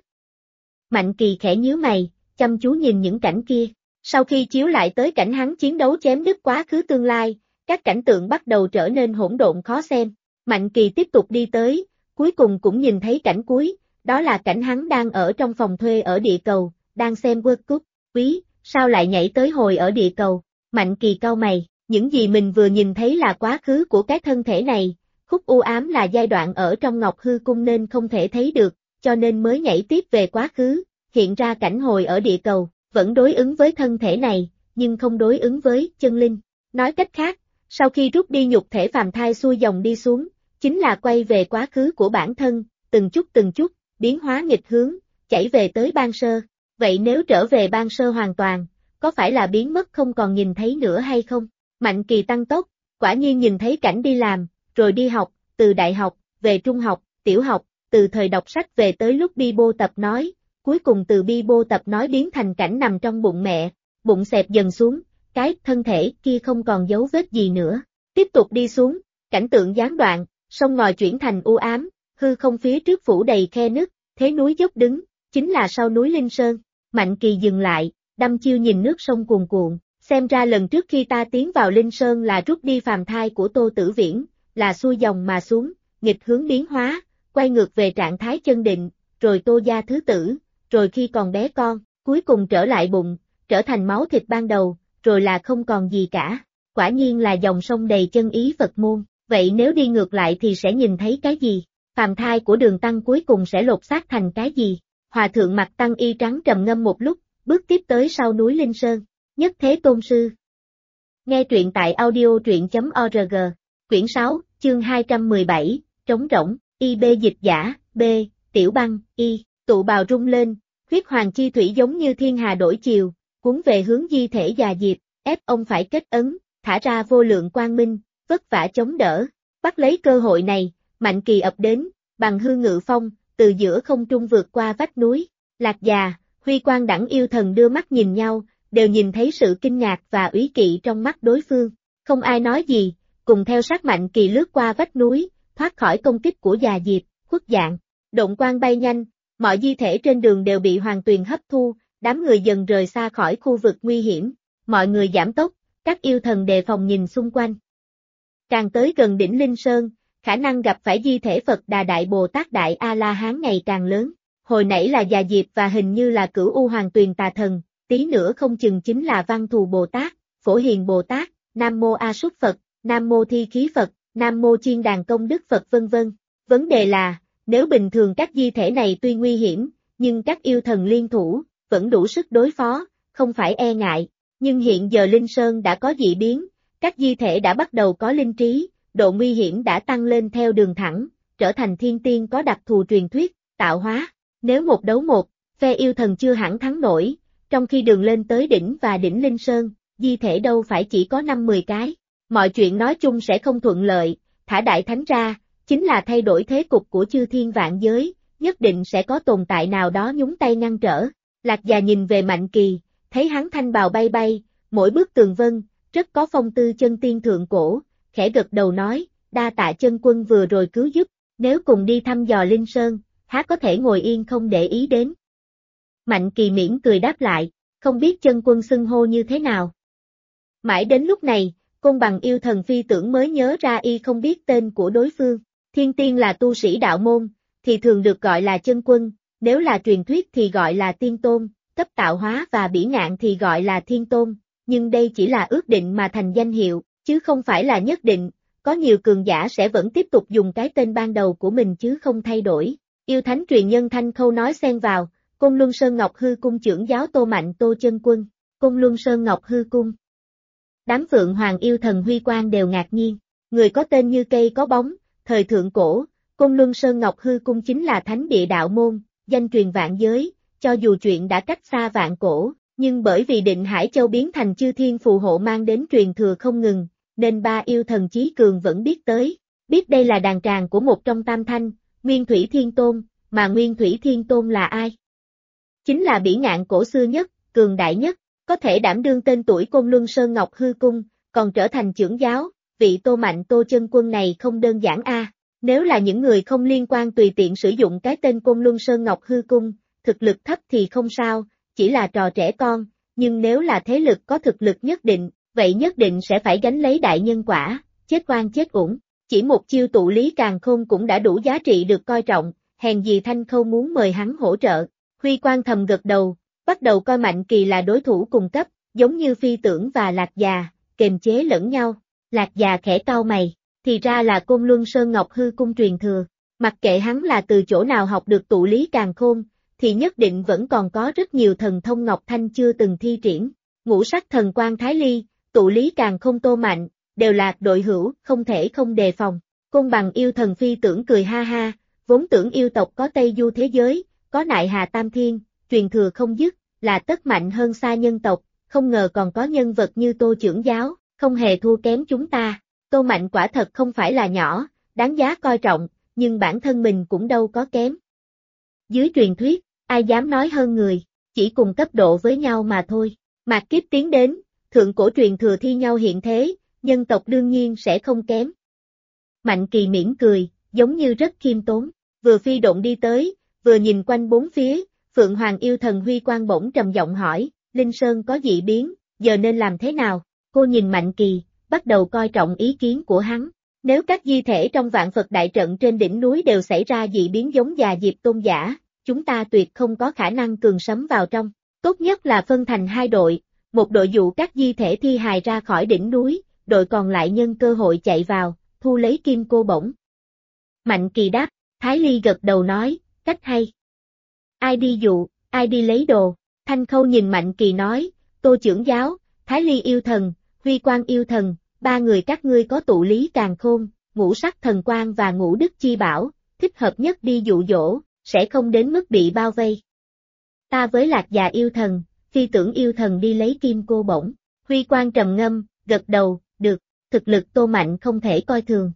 Mạnh Kỳ khẽ nhíu mày, chăm chú nhìn những cảnh kia. Sau khi chiếu lại tới cảnh hắn chiến đấu chém đứt quá khứ tương lai, các cảnh tượng bắt đầu trở nên hỗn độn khó xem. Mạnh Kỳ tiếp tục đi tới, cuối cùng cũng nhìn thấy cảnh cuối, đó là cảnh hắn đang ở trong phòng thuê ở địa cầu, đang xem World Cup. Quý, sao lại nhảy tới hồi ở địa cầu? Mạnh Kỳ cau mày, những gì mình vừa nhìn thấy là quá khứ của cái thân thể này, khúc u ám là giai đoạn ở trong Ngọc Hư Cung nên không thể thấy được, cho nên mới nhảy tiếp về quá khứ, hiện ra cảnh hồi ở địa cầu, vẫn đối ứng với thân thể này, nhưng không đối ứng với chân linh. Nói cách khác, sau khi rút đi nhục thể phàm thai xuôi dòng đi xuống, chính là quay về quá khứ của bản thân, từng chút, biến hóa nghịch hướng, chảy về tới ban sơ. Vậy nếu trở về ban sơ hoàn toàn, có phải là biến mất không còn nhìn thấy nữa hay không? Mạnh Kỳ tăng tốc, quả nhiên nhìn thấy cảnh đi làm, rồi đi học, từ đại học, về trung học, tiểu học, từ thời đọc sách về tới lúc bi bô tập nói, cuối cùng từ bi bô tập nói biến thành cảnh nằm trong bụng mẹ, bụng xẹp dần xuống, cái thân thể kia không còn dấu vết gì nữa. Tiếp tục đi xuống, cảnh tượng gián đoạn, sông ngòi chuyển thành u ám, hư không phía trước phủ đầy khe nứt, thế núi dốc đứng, chính là sau núi Linh Sơn. Mạnh Kỳ dừng lại, đăm chiêu nhìn nước sông cuồn cuộn, xem ra lần trước khi ta tiến vào Linh Sơn là rút đi phàm thai của Tô Tử Viễn, là xuôi dòng mà xuống, nghịch hướng biến hóa, quay ngược về trạng thái chân định, rồi Tô gia thứ tử, rồi khi còn bé con, cuối cùng trở lại bụng, trở thành máu thịt ban đầu, rồi là không còn gì cả. Quả nhiên là dòng sông đầy chân ý Phật môn, vậy nếu đi ngược lại thì sẽ nhìn thấy cái gì? Phàm thai của Đường Tăng cuối cùng sẽ lột xác thành cái gì? Hòa thượng mặc tăng y trắng trầm ngâm một lúc, bước tiếp tới sau núi Linh Sơn. Nhất Thế Tôn Sư. Nghe truyện tại audio truyện.org, quyển 6, chương 217, trống rỗng, IB dịch giả, B, Tiểu Băng, Y, tụ bào rung lên, huyết hoàng chi thủy giống như thiên hà đổi chiều, cuốn về hướng di thể già diệp, ép ông phải kết ấn, thả ra vô lượng quang minh, vất vả chống đỡ, bắt lấy cơ hội này, Mạnh Kỳ ập đến, bằng hư ngự phong, từ giữa không trung vượt qua vách núi, Lạc Già, Huy Quang đẳng yêu thần đưa mắt nhìn nhau, đều nhìn thấy sự kinh ngạc và úy kỵ trong mắt đối phương, không ai nói gì, cùng theo sát Mạnh Kỳ lướt qua vách núi, thoát khỏi công kích của già diệp, khuất dạng, động quang bay nhanh, mọi di thể trên đường đều bị hoàng tuyền hấp thu, đám người dần rời xa khỏi khu vực nguy hiểm, mọi người giảm tốc, các yêu thần đề phòng nhìn xung quanh. Càng tới gần đỉnh Linh Sơn, khả năng gặp phải di thể Phật Đà Đại Bồ Tát Đại A-la-hán ngày càng lớn, hồi nãy là già diệp và hình như là Cửu U Hoàng Tuyền Tà Thần, tí nữa không chừng chính là Văn Thù Bồ Tát, Phổ Hiền Bồ Tát, Nam Mô A Súc Phật, Nam Mô Thi Khí Phật, Nam Mô Chiên Đàn Công Đức Phật vân vân. Vấn đề là, nếu bình thường các di thể này tuy nguy hiểm, nhưng các yêu thần liên thủ, vẫn đủ sức đối phó, không phải e ngại, nhưng hiện giờ Linh Sơn đã có dị biến, các di thể đã bắt đầu có linh trí, độ nguy hiểm đã tăng lên theo đường thẳng, trở thành thiên tiên có đặc thù truyền thuyết, tạo hóa, nếu một đấu một, phe yêu thần chưa hẳn thắng nổi, trong khi đường lên tới đỉnh và đỉnh Linh Sơn, di thể đâu phải chỉ có 5-10 cái, mọi chuyện nói chung sẽ không thuận lợi, thả đại thánh ra, chính là thay đổi thế cục của chư thiên vạn giới, nhất định sẽ có tồn tại nào đó nhúng tay ngăn trở. Lạc Già nhìn về Mạnh Kỳ, thấy hắn thanh bào bay bay, mỗi bước tường vân, rất có phong tư chân tiên thượng cổ, khẽ gật đầu nói, đa tạ chân quân vừa rồi cứu giúp, nếu cùng đi thăm dò Linh Sơn, há có thể ngồi yên không để ý đến. Mạnh Kỳ mỉm cười đáp lại, không biết chân quân xưng hô như thế nào. Mãi đến lúc này, Côn Bằng yêu thần phi tưởng mới nhớ ra y không biết tên của đối phương, thiên tiên là tu sĩ đạo môn, thì thường được gọi là chân quân, nếu là truyền thuyết thì gọi là tiên tôn, cấp tạo hóa và bỉ ngạn thì gọi là thiên tôn, nhưng đây chỉ là ước định mà thành danh hiệu, chứ không phải là nhất định, có nhiều cường giả sẽ vẫn tiếp tục dùng cái tên ban đầu của mình chứ không thay đổi. Yêu thánh truyền nhân Thanh Khâu nói xen vào, Côn Luân Sơn Ngọc Hư Cung trưởng giáo Tô Mạnh Tô chân quân, Côn Luân Sơn Ngọc Hư Cung. Đám Phượng Hoàng yêu thần Huy Quang đều ngạc nhiên, người có tên như cây có bóng, thời thượng cổ, Côn Luân Sơn Ngọc Hư Cung chính là thánh địa đạo môn, danh truyền vạn giới, cho dù chuyện đã cách xa vạn cổ, nhưng bởi vì Định Hải Châu biến thành chư thiên phù hộ mang đến truyền thừa không ngừng, nên ba yêu thần chí cường vẫn biết tới, biết đây là đàn tràng của một trong tam thanh, Nguyên Thủy Thiên Tôn, mà Nguyên Thủy Thiên Tôn là ai? Chính là bỉ ngạn cổ xưa nhất, cường đại nhất, có thể đảm đương tên tuổi Côn Luân Sơn Ngọc Hư Cung, còn trở thành trưởng giáo, vị Tô Mạnh Tô chân quân này không đơn giản a. Nếu là những người không liên quan tùy tiện sử dụng cái tên Côn Luân Sơn Ngọc Hư Cung, thực lực thấp thì không sao, chỉ là trò trẻ con, nhưng nếu là thế lực có thực lực nhất định, vậy nhất định sẽ phải gánh lấy đại nhân quả, chết oan chết uổng. Chỉ một chiêu tụ lý càn khôn cũng đã đủ giá trị được coi trọng, hèn gì Thanh Khâu muốn mời hắn hỗ trợ. Huy Quang thầm gật đầu, bắt đầu coi Mạnh Kỳ là đối thủ cùng cấp, giống như Phi Tưởng và Lạc Già, kềm chế lẫn nhau. Lạc Già khẽ cau mày, thì ra là Côn Luân Sơn Ngọc Hư Cung truyền thừa, mặc kệ hắn là từ chỗ nào học được tụ lý càn khôn, thì nhất định vẫn còn có rất nhiều thần thông Ngọc Thanh chưa từng thi triển. Ngũ sắc thần quang Thái Ly, tụ lý càn khôn Tô Mạnh, đều là đội hữu, không thể không đề phòng. Côn Bằng yêu thần Phi Tưởng cười ha ha, vốn tưởng yêu tộc có Tây Du thế giới, có Nại Hà Tam Thiên, truyền thừa không dứt, là tất mạnh hơn xa nhân tộc, không ngờ còn có nhân vật như Tô trưởng giáo, không hề thua kém chúng ta. Tô Mạnh quả thật không phải là nhỏ, đáng giá coi trọng, nhưng bản thân mình cũng đâu có kém. Dưới truyền thuyết, ai dám nói hơn người, chỉ cùng cấp độ với nhau mà thôi. Mạt kiếp tiến đến, thượng cổ truyền thừa thi nhau hiện thế, nhân tộc đương nhiên sẽ không kém. Mạnh Kỳ mỉm cười, giống như rất khiêm tốn, vừa phi độn đi tới, vừa nhìn quanh bốn phía, Phượng Hoàng yêu thần Huy Quang bỗng trầm giọng hỏi, Linh Sơn có dị biến, giờ nên làm thế nào? Cô nhìn Mạnh Kỳ, bắt đầu coi trọng ý kiến của hắn. Nếu các di thể trong Vạn Phật Đại Trận trên đỉnh núi đều xảy ra dị biến giống già Diệp Tôn giả, chúng ta tuyệt không có khả năng cường sấm vào trong. Tốt nhất là phân thành hai đội, một đội dụ các di thể thi hài ra khỏi đỉnh núi, đội còn lại nhân cơ hội chạy vào, thu lấy kim cô bổng. Mạnh Kỳ đáp, Thái Ly gật đầu nói, cách hay. Ai đi dụ, ai đi lấy đồ? Thanh Khâu nhìn Mạnh Kỳ nói, Tô trưởng giáo, Thái Ly yêu thần, Huy Quang yêu thần, ba người các ngươi có tụ lý càn khôn, ngũ sắc thần quang và ngũ đức chi bảo, thích hợp nhất đi dụ dỗ, sẽ không đến mức bị bao vây. Ta với Lạc Già yêu thần, Phi Tưởng yêu thần đi lấy kim cô bổng. Huy Quang trầm ngâm, gật đầu, được, thực lực Tô Mạnh không thể coi thường.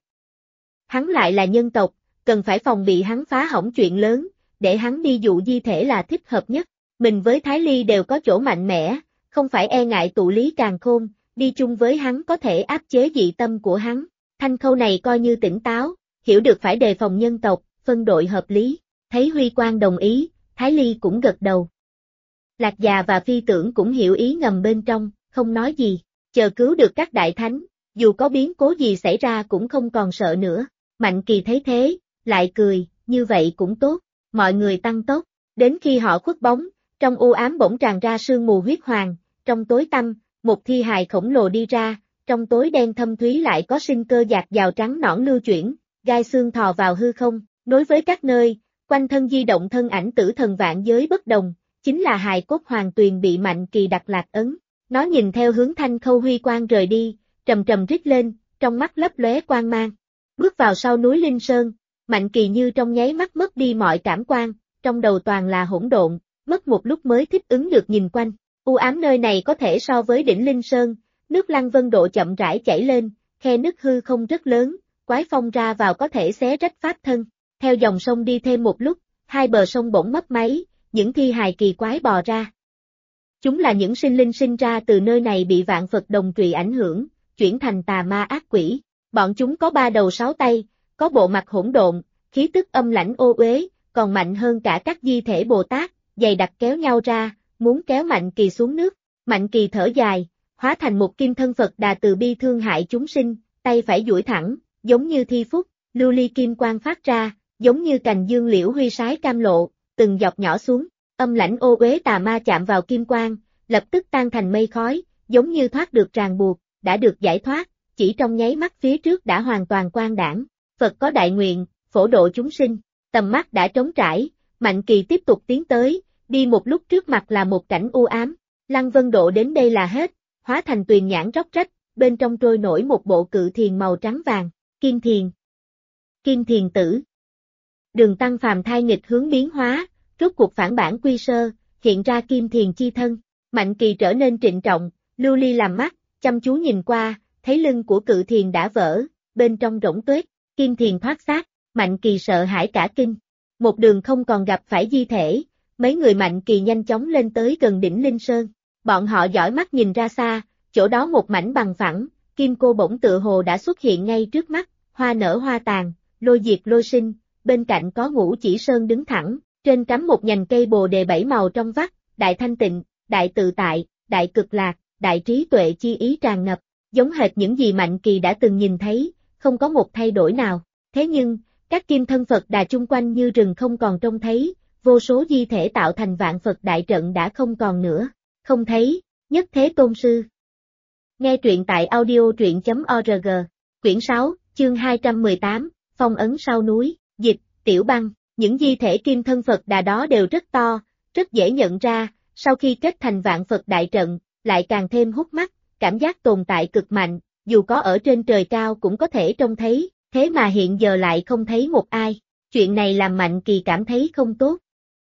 Hắn lại là nhân tộc, cần phải phòng bị hắn phá hỏng chuyện lớn, để hắn đi dụ di thể là thích hợp nhất. Mình với Thái Ly đều có chỗ mạnh mẽ, không phải e ngại tụ lý càn khôn, đi chung với hắn có thể áp chế dị tâm của hắn. Thanh Khâu này coi như tỉnh táo, hiểu được phải đề phòng nhân tộc, phân đội hợp lý. Thấy Huy Quang đồng ý, Thái Ly cũng gật đầu. Lạc Già và Phi Tưởng cũng hiểu ý ngầm bên trong, không nói gì, chờ cứu được các đại thánh, dù có biến cố gì xảy ra cũng không còn sợ nữa. Mạnh Kỳ thấy thế, lại cười, như vậy cũng tốt, mọi người tăng tốc, đến khi họ khuất bóng, trong u ám bỗng tràn ra sương mù huyết hoàng, trong tối tăm, một thi hài khổng lồ đi ra, trong tối đen thâm thúy lại có sinh cơ dạt dào trắng nõn lưu chuyển, gai xương thò vào hư không, nối với các nơi, quanh thân di động thân ảnh tử thần vạn giới bất đồng, chính là hài cốt Hoàng Tuyền bị Mạnh Kỳ đặt lạc ấn. Nó nhìn theo hướng Thanh Khâu Huy Quang rời đi, trầm trầm rít lên, trong mắt lấp lóe quang mang. Bước vào sau núi Linh Sơn, Mạnh Kỳ như trong nháy mắt mất đi mọi cảm quan, trong đầu toàn là hỗn độn, mất một lúc mới thích ứng được nhìn quanh. U ám nơi này có thể so với đỉnh Linh Sơn, nước Lăng Vân Độ chậm rãi chảy lên, khe nứt hư không rất lớn, quái phong ra vào có thể xé rách pháp thân. Theo dòng sông đi thêm một lúc, hai bờ sông bỗng mấp máy, những thi hài kỳ quái bò ra. Chúng là những sinh linh sinh ra từ nơi này bị vạn Phật đồng trụy ảnh hưởng, chuyển thành tà ma ác quỷ. Bọn chúng có 3 đầu 6 tay, có bộ mặt hỗn độn, khí tức âm lãnh ô uế, còn mạnh hơn cả các di thể Bồ Tát, dày đặc kéo nhau ra, muốn kéo Mạnh Kỳ xuống nước. Mạnh Kỳ thở dài, hóa thành một kim thân Phật Đà từ bi thương hại chúng sinh, tay phải duỗi thẳng, giống như thi phúc, lưu ly kim quang phát ra, giống như cành dương liễu huy sái cam lộ, từng giọt nhỏ xuống, âm lãnh ô uế tà ma chạm vào kim quang, lập tức tan thành mây khói, giống như thoát được ràng buộc, đã được giải thoát, chỉ trong nháy mắt phía trước đã hoàn toàn quang đãng. Phật có đại nguyện, phổ độ chúng sinh, tầm mắt đã trống trải, Mạnh Kỳ tiếp tục tiến tới, đi một lúc trước mặt là một cảnh u ám, Lăng Vân Độ đến đây là hết, hóa thành tuyền nhãn róc rách, bên trong trôi nổi một bộ cự thiền màu trắng vàng, Kim Thiền. Kim Thiền tử. Đường Tăng phàm thai nghịch hướng biến hóa, rốt cuộc phản bản quy sơ, hiện ra Kim Thiền chi thân. Mạnh Kỳ trở nên trịnh trọng, lưu ly làm mắt, chăm chú nhìn qua, thấy lưng của cự thiền đã vỡ, bên trong rỗng tuếch, Kim Thiền thoát xác, Mạnh Kỳ sợ hãi cả kinh. Một đường không còn gặp phải di thể, mấy người Mạnh Kỳ nhanh chóng lên tới gần đỉnh Linh Sơn. Bọn họ dõi mắt nhìn ra xa, chỗ đó một mảnh bằng phẳng, kim cô bổng tựa hồ đã xuất hiện ngay trước mắt, hoa nở hoa tàn, lôi diệt lôi sinh, bên cạnh có Ngũ Chỉ Sơn đứng thẳng, trên cắm một nhành cây bồ đề 7 màu trong vắt, đại thanh tịnh, đại tự tại, đại cực lạc, đại trí tuệ chi ý tràn ngập, giống hệt những gì Mạnh Kỳ đã từng nhìn thấy, không có một thay đổi nào. Thế nhưng, các kim thân Phật Đà chung quanh như rừng không còn trông thấy, vô số di thể tạo thành vạn Phật đại trận đã không còn nữa. Không thấy, Nhất Thế Tôn Sư. Nghe truyện tại audio truyện.org, quyển 6, chương 218, phong ấn sau núi, dịch, Tiểu Băng. Những di thể kim thân Phật Đà đó đều rất to, rất dễ nhận ra, sau khi kết thành vạn Phật đại trận, lại càng thêm hút mắt, cảm giác tồn tại cực mạnh, dù có ở trên trời cao cũng có thể trông thấy, thế mà hiện giờ lại không thấy một ai. Chuyện này làm Mạnh Kỳ cảm thấy không tốt.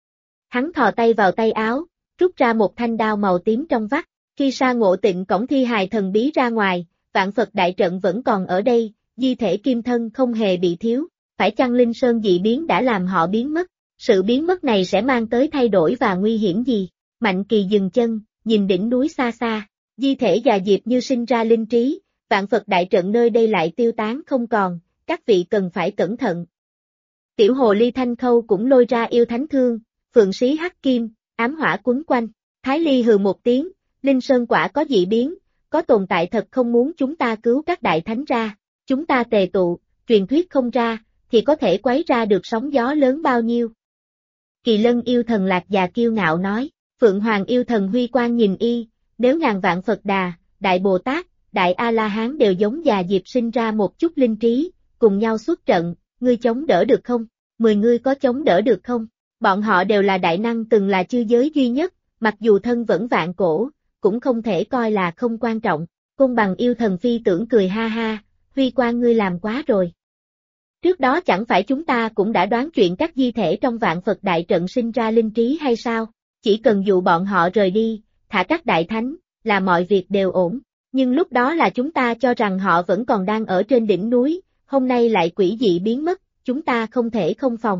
Hắn thò tay vào tay áo, rút ra một thanh đao màu tím trong vắt, khi Sa Ngộ Tịnh cõng thi hài thần bí ra ngoài, vạn Phật đại trận vẫn còn ở đây, di thể kim thân không hề bị thiếu, phải chăng Linh Sơn dị biến đã làm họ biến mất, sự biến mất này sẽ mang tới thay đổi và nguy hiểm gì? Mạnh Kỳ dừng chân, nhìn đỉnh núi xa xa, di thể già diệp như sinh ra linh trí, vạn Phật đại trận nơi đây lại tiêu tán không còn, các vị cần phải cẩn thận. Tiểu hồ ly Thanh Khâu cũng lôi ra yêu thánh thương, phượng xí hắc kim, ám hỏa quấn quanh, Thái Ly hừ một tiếng, Linh Sơn quả có dị biến, có tồn tại thật không muốn chúng ta cứu các đại thánh ra, chúng ta tề tụ, truyền thuyết không ra, thì có thể quấy ra được sóng gió lớn bao nhiêu. Kỳ Lân yêu thần Lạc Già kiêu ngạo nói, Phượng Hoàng yêu thần Huy Quang nhìn y, nếu ngàn vạn Phật Đà, Đại Bồ Tát, Đại A-la-hán đều giống già diệp sinh ra một chút linh trí, cùng nhau xuất trận, ngươi chống đỡ được không? 10 ngươi có chống đỡ được không? Bọn họ đều là đại năng từng là chư giới duy nhất, mặc dù thân vẫn vạn cổ, cũng không thể coi là không quan trọng. Côn Bằng yêu thần Phi Tưởng cười ha ha, Huy Quang ngươi làm quá rồi. Trước đó chẳng phải chúng ta cũng đã đoán chuyện các di thể trong vạn Phật đại trận sinh ra linh trí hay sao? Chỉ cần dụ bọn họ rời đi, thả các đại thánh, là mọi việc đều ổn. Nhưng lúc đó là chúng ta cho rằng họ vẫn còn đang ở trên đỉnh núi, hôm nay lại quỷ dị biến mất, chúng ta không thể không phòng.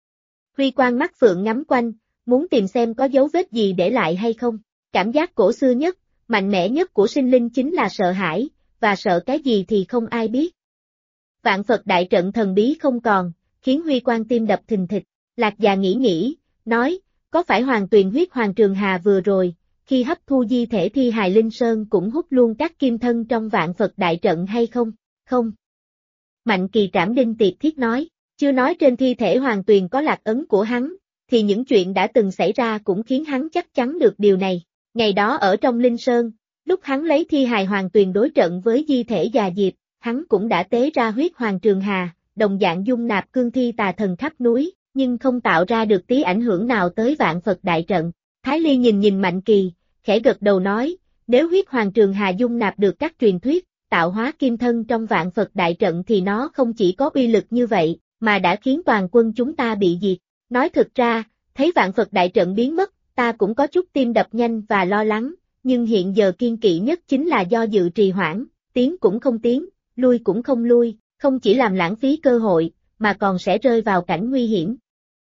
Huy Quang mắt phượng ngắm quanh, muốn tìm xem có dấu vết gì để lại hay không. Cảm giác cổ xưa nhất, mạnh mẽ nhất của sinh linh chính là sợ hãi, và sợ cái gì thì không ai biết. Vạn Phật đại trận thần bí không còn, khiến Huy Quang tim đập thình thịch. Lạc Già nghĩ, nói, có phải Hoàng Tuyền huyết Hoàng Trường Hà vừa rồi, khi hấp thu di thể thi hài Linh Sơn cũng hút luôn các kim thân trong vạn Phật đại trận hay không? Không. Mạnh Kỳ trảm đinh tiệt thiết nói, chưa nói trên thi thể Hoàng Tuyền có lạc ấn của hắn, thì những chuyện đã từng xảy ra cũng khiến hắn chắc chắn được điều này. Ngày đó ở trong Linh Sơn, lúc hắn lấy thi hài Hoàng Tuyền đối trận với di thể già diệp, hắn cũng đã tế ra huyết Hoàng Trường Hà, đồng dạng dung nạp cương thi tà thần khắp núi, nhưng không tạo ra được tí ảnh hưởng nào tới vạn Phật đại trận. Thái Ly nhìn Mạnh Kỳ, khẽ gật đầu nói, nếu huyết Hoàng Trường Hà dung nạp được các truyền thuyết, tạo hóa kim thân trong vạn Phật đại trận thì nó không chỉ có uy lực như vậy, mà đã khiến toàn quân chúng ta bị diệt. Nói thực ra, thấy vạn Phật đại trận biến mất, ta cũng có chút tim đập nhanh và lo lắng, nhưng hiện giờ kiên kỵ nhất chính là do dự trì hoãn, tiến cũng không tiến, lui cũng không lui, không chỉ làm lãng phí cơ hội, mà còn sẽ rơi vào cảnh nguy hiểm.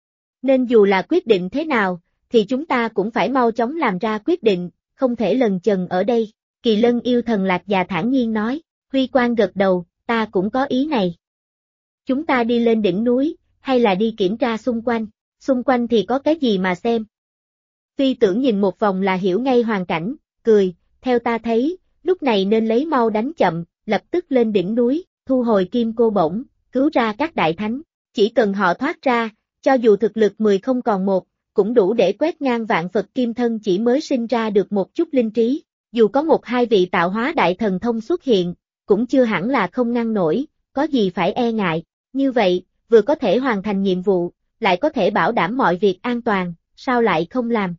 Nên dù là quyết định thế nào, thì chúng ta cũng phải mau chóng làm ra quyết định, không thể lần chần ở đây. Kỳ Lân yêu thần Lạc Già thản nhiên nói, Huy Quang gật đầu, ta cũng có ý này. Chúng ta đi lên đỉnh núi, hay là đi kiểm tra xung quanh thì có cái gì mà xem. Phi Tưởng nhìn một vòng là hiểu ngay hoàn cảnh, cười, theo ta thấy, lúc này nên lấy mau đánh chậm, lập tức lên đỉnh núi, thu hồi kim cô bổng, cứu ra các đại thánh. Chỉ cần họ thoát ra, cho dù thực lực 10 không còn một, cũng đủ để quét ngang vạn Phật kim thân chỉ mới sinh ra được một chút linh trí. Dù có 1-2 vị tạo hóa đại thần thông xuất hiện, cũng chưa hẳn là không ngăn nổi, có gì phải e ngại. Như vậy, vừa có thể hoàn thành nhiệm vụ, lại có thể bảo đảm mọi việc an toàn, sao lại không làm?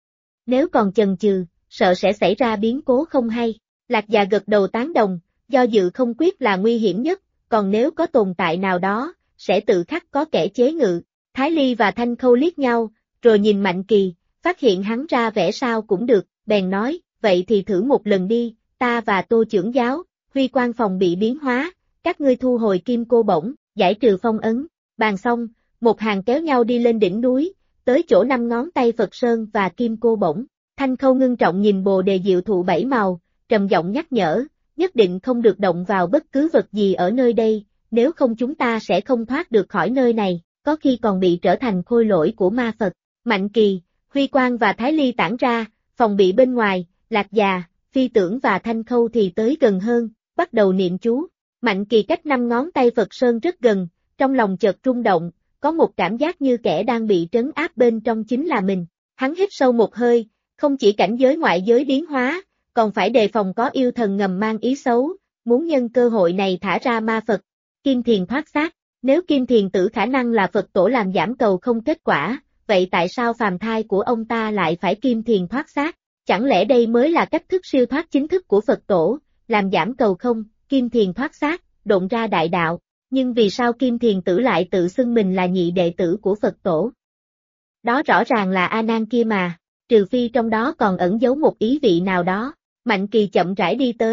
Nếu còn chần chừ, sợ sẽ xảy ra biến cố không hay. Lạc Già gật đầu tán đồng, do dự không quyết là nguy hiểm nhất, còn nếu có tồn tại nào đó, sẽ tự khắc có kẻ chế ngự. Thái Ly và Thanh Khâu liếc nhau, rồi nhìn Mạnh Kỳ, phát hiện hắn ra vẻ sao cũng được, bèn nói, vậy thì thử một lần đi, ta và Tô trưởng giáo, Huy Quang phòng bị biến hóa, các ngươi thu hồi kim cô bổng, giải trừ phong ấn. Bàn xong, một hàng kéo nhau đi lên đỉnh núi, tới chỗ 5 ngón tay Phật Sơn và kim cô bổng. Thanh Khâu ngưng trọng nhìn bồ đề diệu thụ 7 màu, trầm giọng nhắc nhở, nhất định không được động vào bất cứ vật gì ở nơi đây, nếu không chúng ta sẽ không thoát được khỏi nơi này, có khi còn bị trở thành khôi lỗi của ma Phật. Mạnh Kỳ, Huy Quang và Thái Ly tản ra, phòng bị bên ngoài, Lạc Già, Phi Tưởng và Thanh Khâu thì tới gần hơn, bắt đầu niệm chú. Mạnh Kỳ cách 5 ngón tay Phật Sơn rất gần, trong lòng chợt rung động, có một cảm giác như kẻ đang bị trấn áp bên trong chính là mình. Hắn hít sâu một hơi, không chỉ cảnh giới ngoại giới biến hóa, còn phải đề phòng có yêu thần ngầm mang ý xấu, muốn nhân cơ hội này thả ra ma Phật. Kim Thiền thoát xác, nếu Kim Thiền tử khả năng là Phật tổ làm giảm cầu không kết quả, vậy tại sao phàm thai của ông ta lại phải Kim Thiền thoát xác? Chẳng lẽ đây mới là cách thức siêu thoát chính thức của Phật tổ, làm giảm cầu không, Kim Thiền thoát xác, độn ra đại đạo, nhưng vì sao Kim Thiền tử lại tự xưng mình là nhị đệ tử của Phật tổ? Đó rõ ràng là A Nan kia mà, trừ phi trong đó còn ẩn giấu một ý vị nào đó. Mạnh Kỳ chậm rãi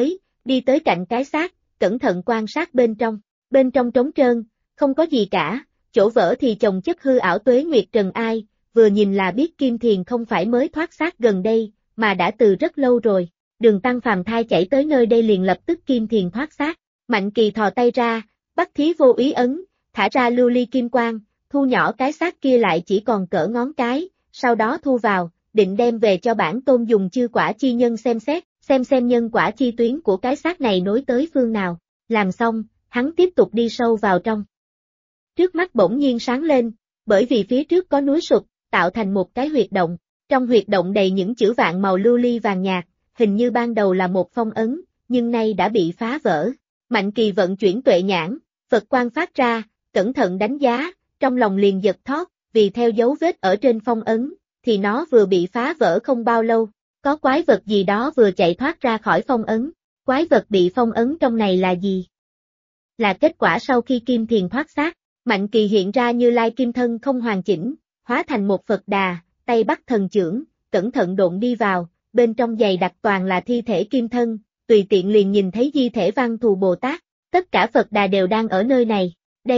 đi tới cạnh cái xác, cẩn thận quan sát bên trong trống trơn, không có gì cả, chỗ vỡ thì chồng chất hư ảo tuế nguyệt trần ai, vừa nhìn là biết Kim Thiền không phải mới thoát xác gần đây, mà đã từ rất lâu rồi. Đường Tăng phàm thai chạy tới nơi đây liền lập tức Kim Thiền thoát xác. Mạnh Kỳ thò tay ra, bắt thí vô úy ấn, thả ra lưu ly kim quang, thu nhỏ cái xác kia lại chỉ còn cỡ ngón cái, sau đó thu vào, định đem về cho bản tôn dùng chư quả chi nhân xem xét, xem nhân quả chi tuyến của cái xác này nối tới phương nào. Làm xong, hắn tiếp tục đi sâu vào trong. Trước mắt bỗng nhiên sáng lên, bởi vì phía trước có núi sụp, tạo thành một cái huyệt động. Trong huyệt động đầy những chữ vạn màu lưu ly vàng nhạt, hình như ban đầu là một phong ấn, nhưng nay đã bị phá vỡ. Mạnh Kỳ vận chuyển tuệ nhãn, Phật quang phát ra, cẩn thận đánh giá, trong lòng liền giật thót, vì theo dấu vết ở trên phong ấn, thì nó vừa bị phá vỡ không bao lâu, có quái vật gì đó vừa chạy thoát ra khỏi phong ấn. Quái vật bị phong ấn trong này là gì? Là kết quả sau khi Kim Thiền thoát xác. Mạnh Kỳ hiện ra Như Lai kim thân không hoàn chỉnh, hóa thành một Phật Đà, tay bắt thần chưởng, cẩn thận độn đi vào, bên trong giày đặc toàn là thi thể kim thân, tùy tiện liền nhìn thấy di thể Văn Thù Bồ Tát, tất cả Phật Đà đều đang ở nơi này,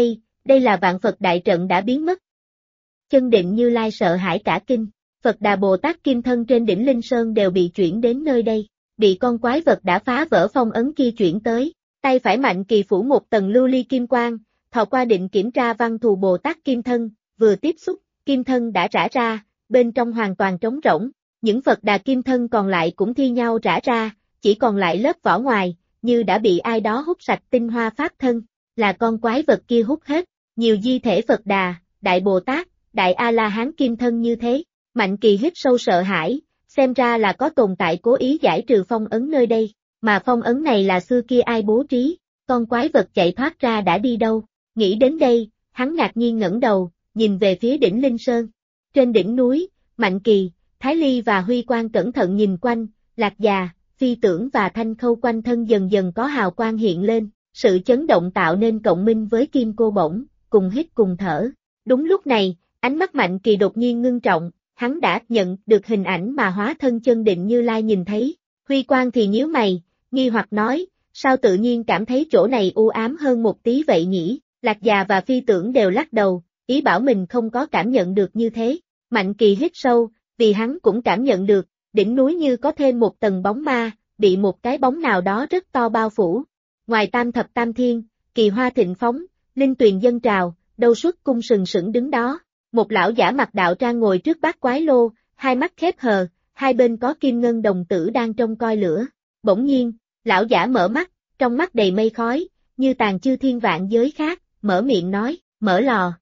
đây là vạn Phật đại trận đã biến mất. Chân định Như Lai sợ hãi cả kinh, Phật Đà Bồ Tát kim thân trên đỉnh Linh Sơn đều bị chuyển đến nơi đây, bị con quái vật đã phá vỡ phong ấn kia chuyển tới, tay phải Mạnh Kỳ phủ một tầng lưu ly kim quang, thò qua định kiểm tra Văn Thù Bồ Tát kim thân, vừa tiếp xúc, kim thân đã rã ra, bên trong hoàn toàn trống rỗng, những Phật Đà kim thân còn lại cũng thi nhau rã ra, chỉ còn lại lớp vỏ ngoài, như đã bị ai đó hút sạch tinh hoa pháp thân, là con quái vật kia hút hết, nhiều di thể Phật Đà, Đại Bồ Tát, Đại A-la-hán kim thân như thế. Mạnh Kỳ hít sâu sợ hãi, xem ra là có tồn tại cố ý giải trừ phong ấn nơi đây, mà phong ấn này là xưa kia ai bố trí, con quái vật chạy thoát ra đã đi đâu. Nghĩ đến đây, hắn ngạc nhiên ngẩng đầu, nhìn về phía đỉnh Linh Sơn. Trên đỉnh núi, Mạnh Kỳ, Thái Ly và Huy Quang cẩn thận nhìn quanh, Lạc Già, Phi Tưởng và Thanh Khâu quanh thân dần dần có hào quang hiện lên, sự chấn động tạo nên cộng minh với Kim Cô Bổng, cùng hít cùng thở. Đúng lúc này, ánh mắt Mạnh Kỳ đột nhiên ngưng trọng, hắn đã nhận được hình ảnh mà hóa thân chân định Như Lai nhìn thấy. Huy Quang thì nhíu mày, nghi hoặc nói, sao tự nhiên cảm thấy chỗ này u ám hơn một tí vậy nhỉ? Lạc Già và Phi Tưởng đều lắc đầu, ý bảo mình không có cảm nhận được như thế. Mạnh Kỳ hít sâu, vì hắn cũng cảm nhận được, đỉnh núi như có thêm một tầng bóng ma, bị một cái bóng nào đó rất to bao phủ. Ngoài Tam Thập Tam Thiên, kỳ hoa thịnh phóng, linh tuyền dâng trào, đâu xuất cung sừng sững đứng đó. Một lão giả mặc đạo trang ngồi trước bát quái lô, hai mắt khép hờ, hai bên có kim ngân đồng tử đang trông coi lửa. Bỗng nhiên, lão giả mở mắt, trong mắt đầy mây khói, như tàn chư thiên vạn giới khác, mở miệng nói, mở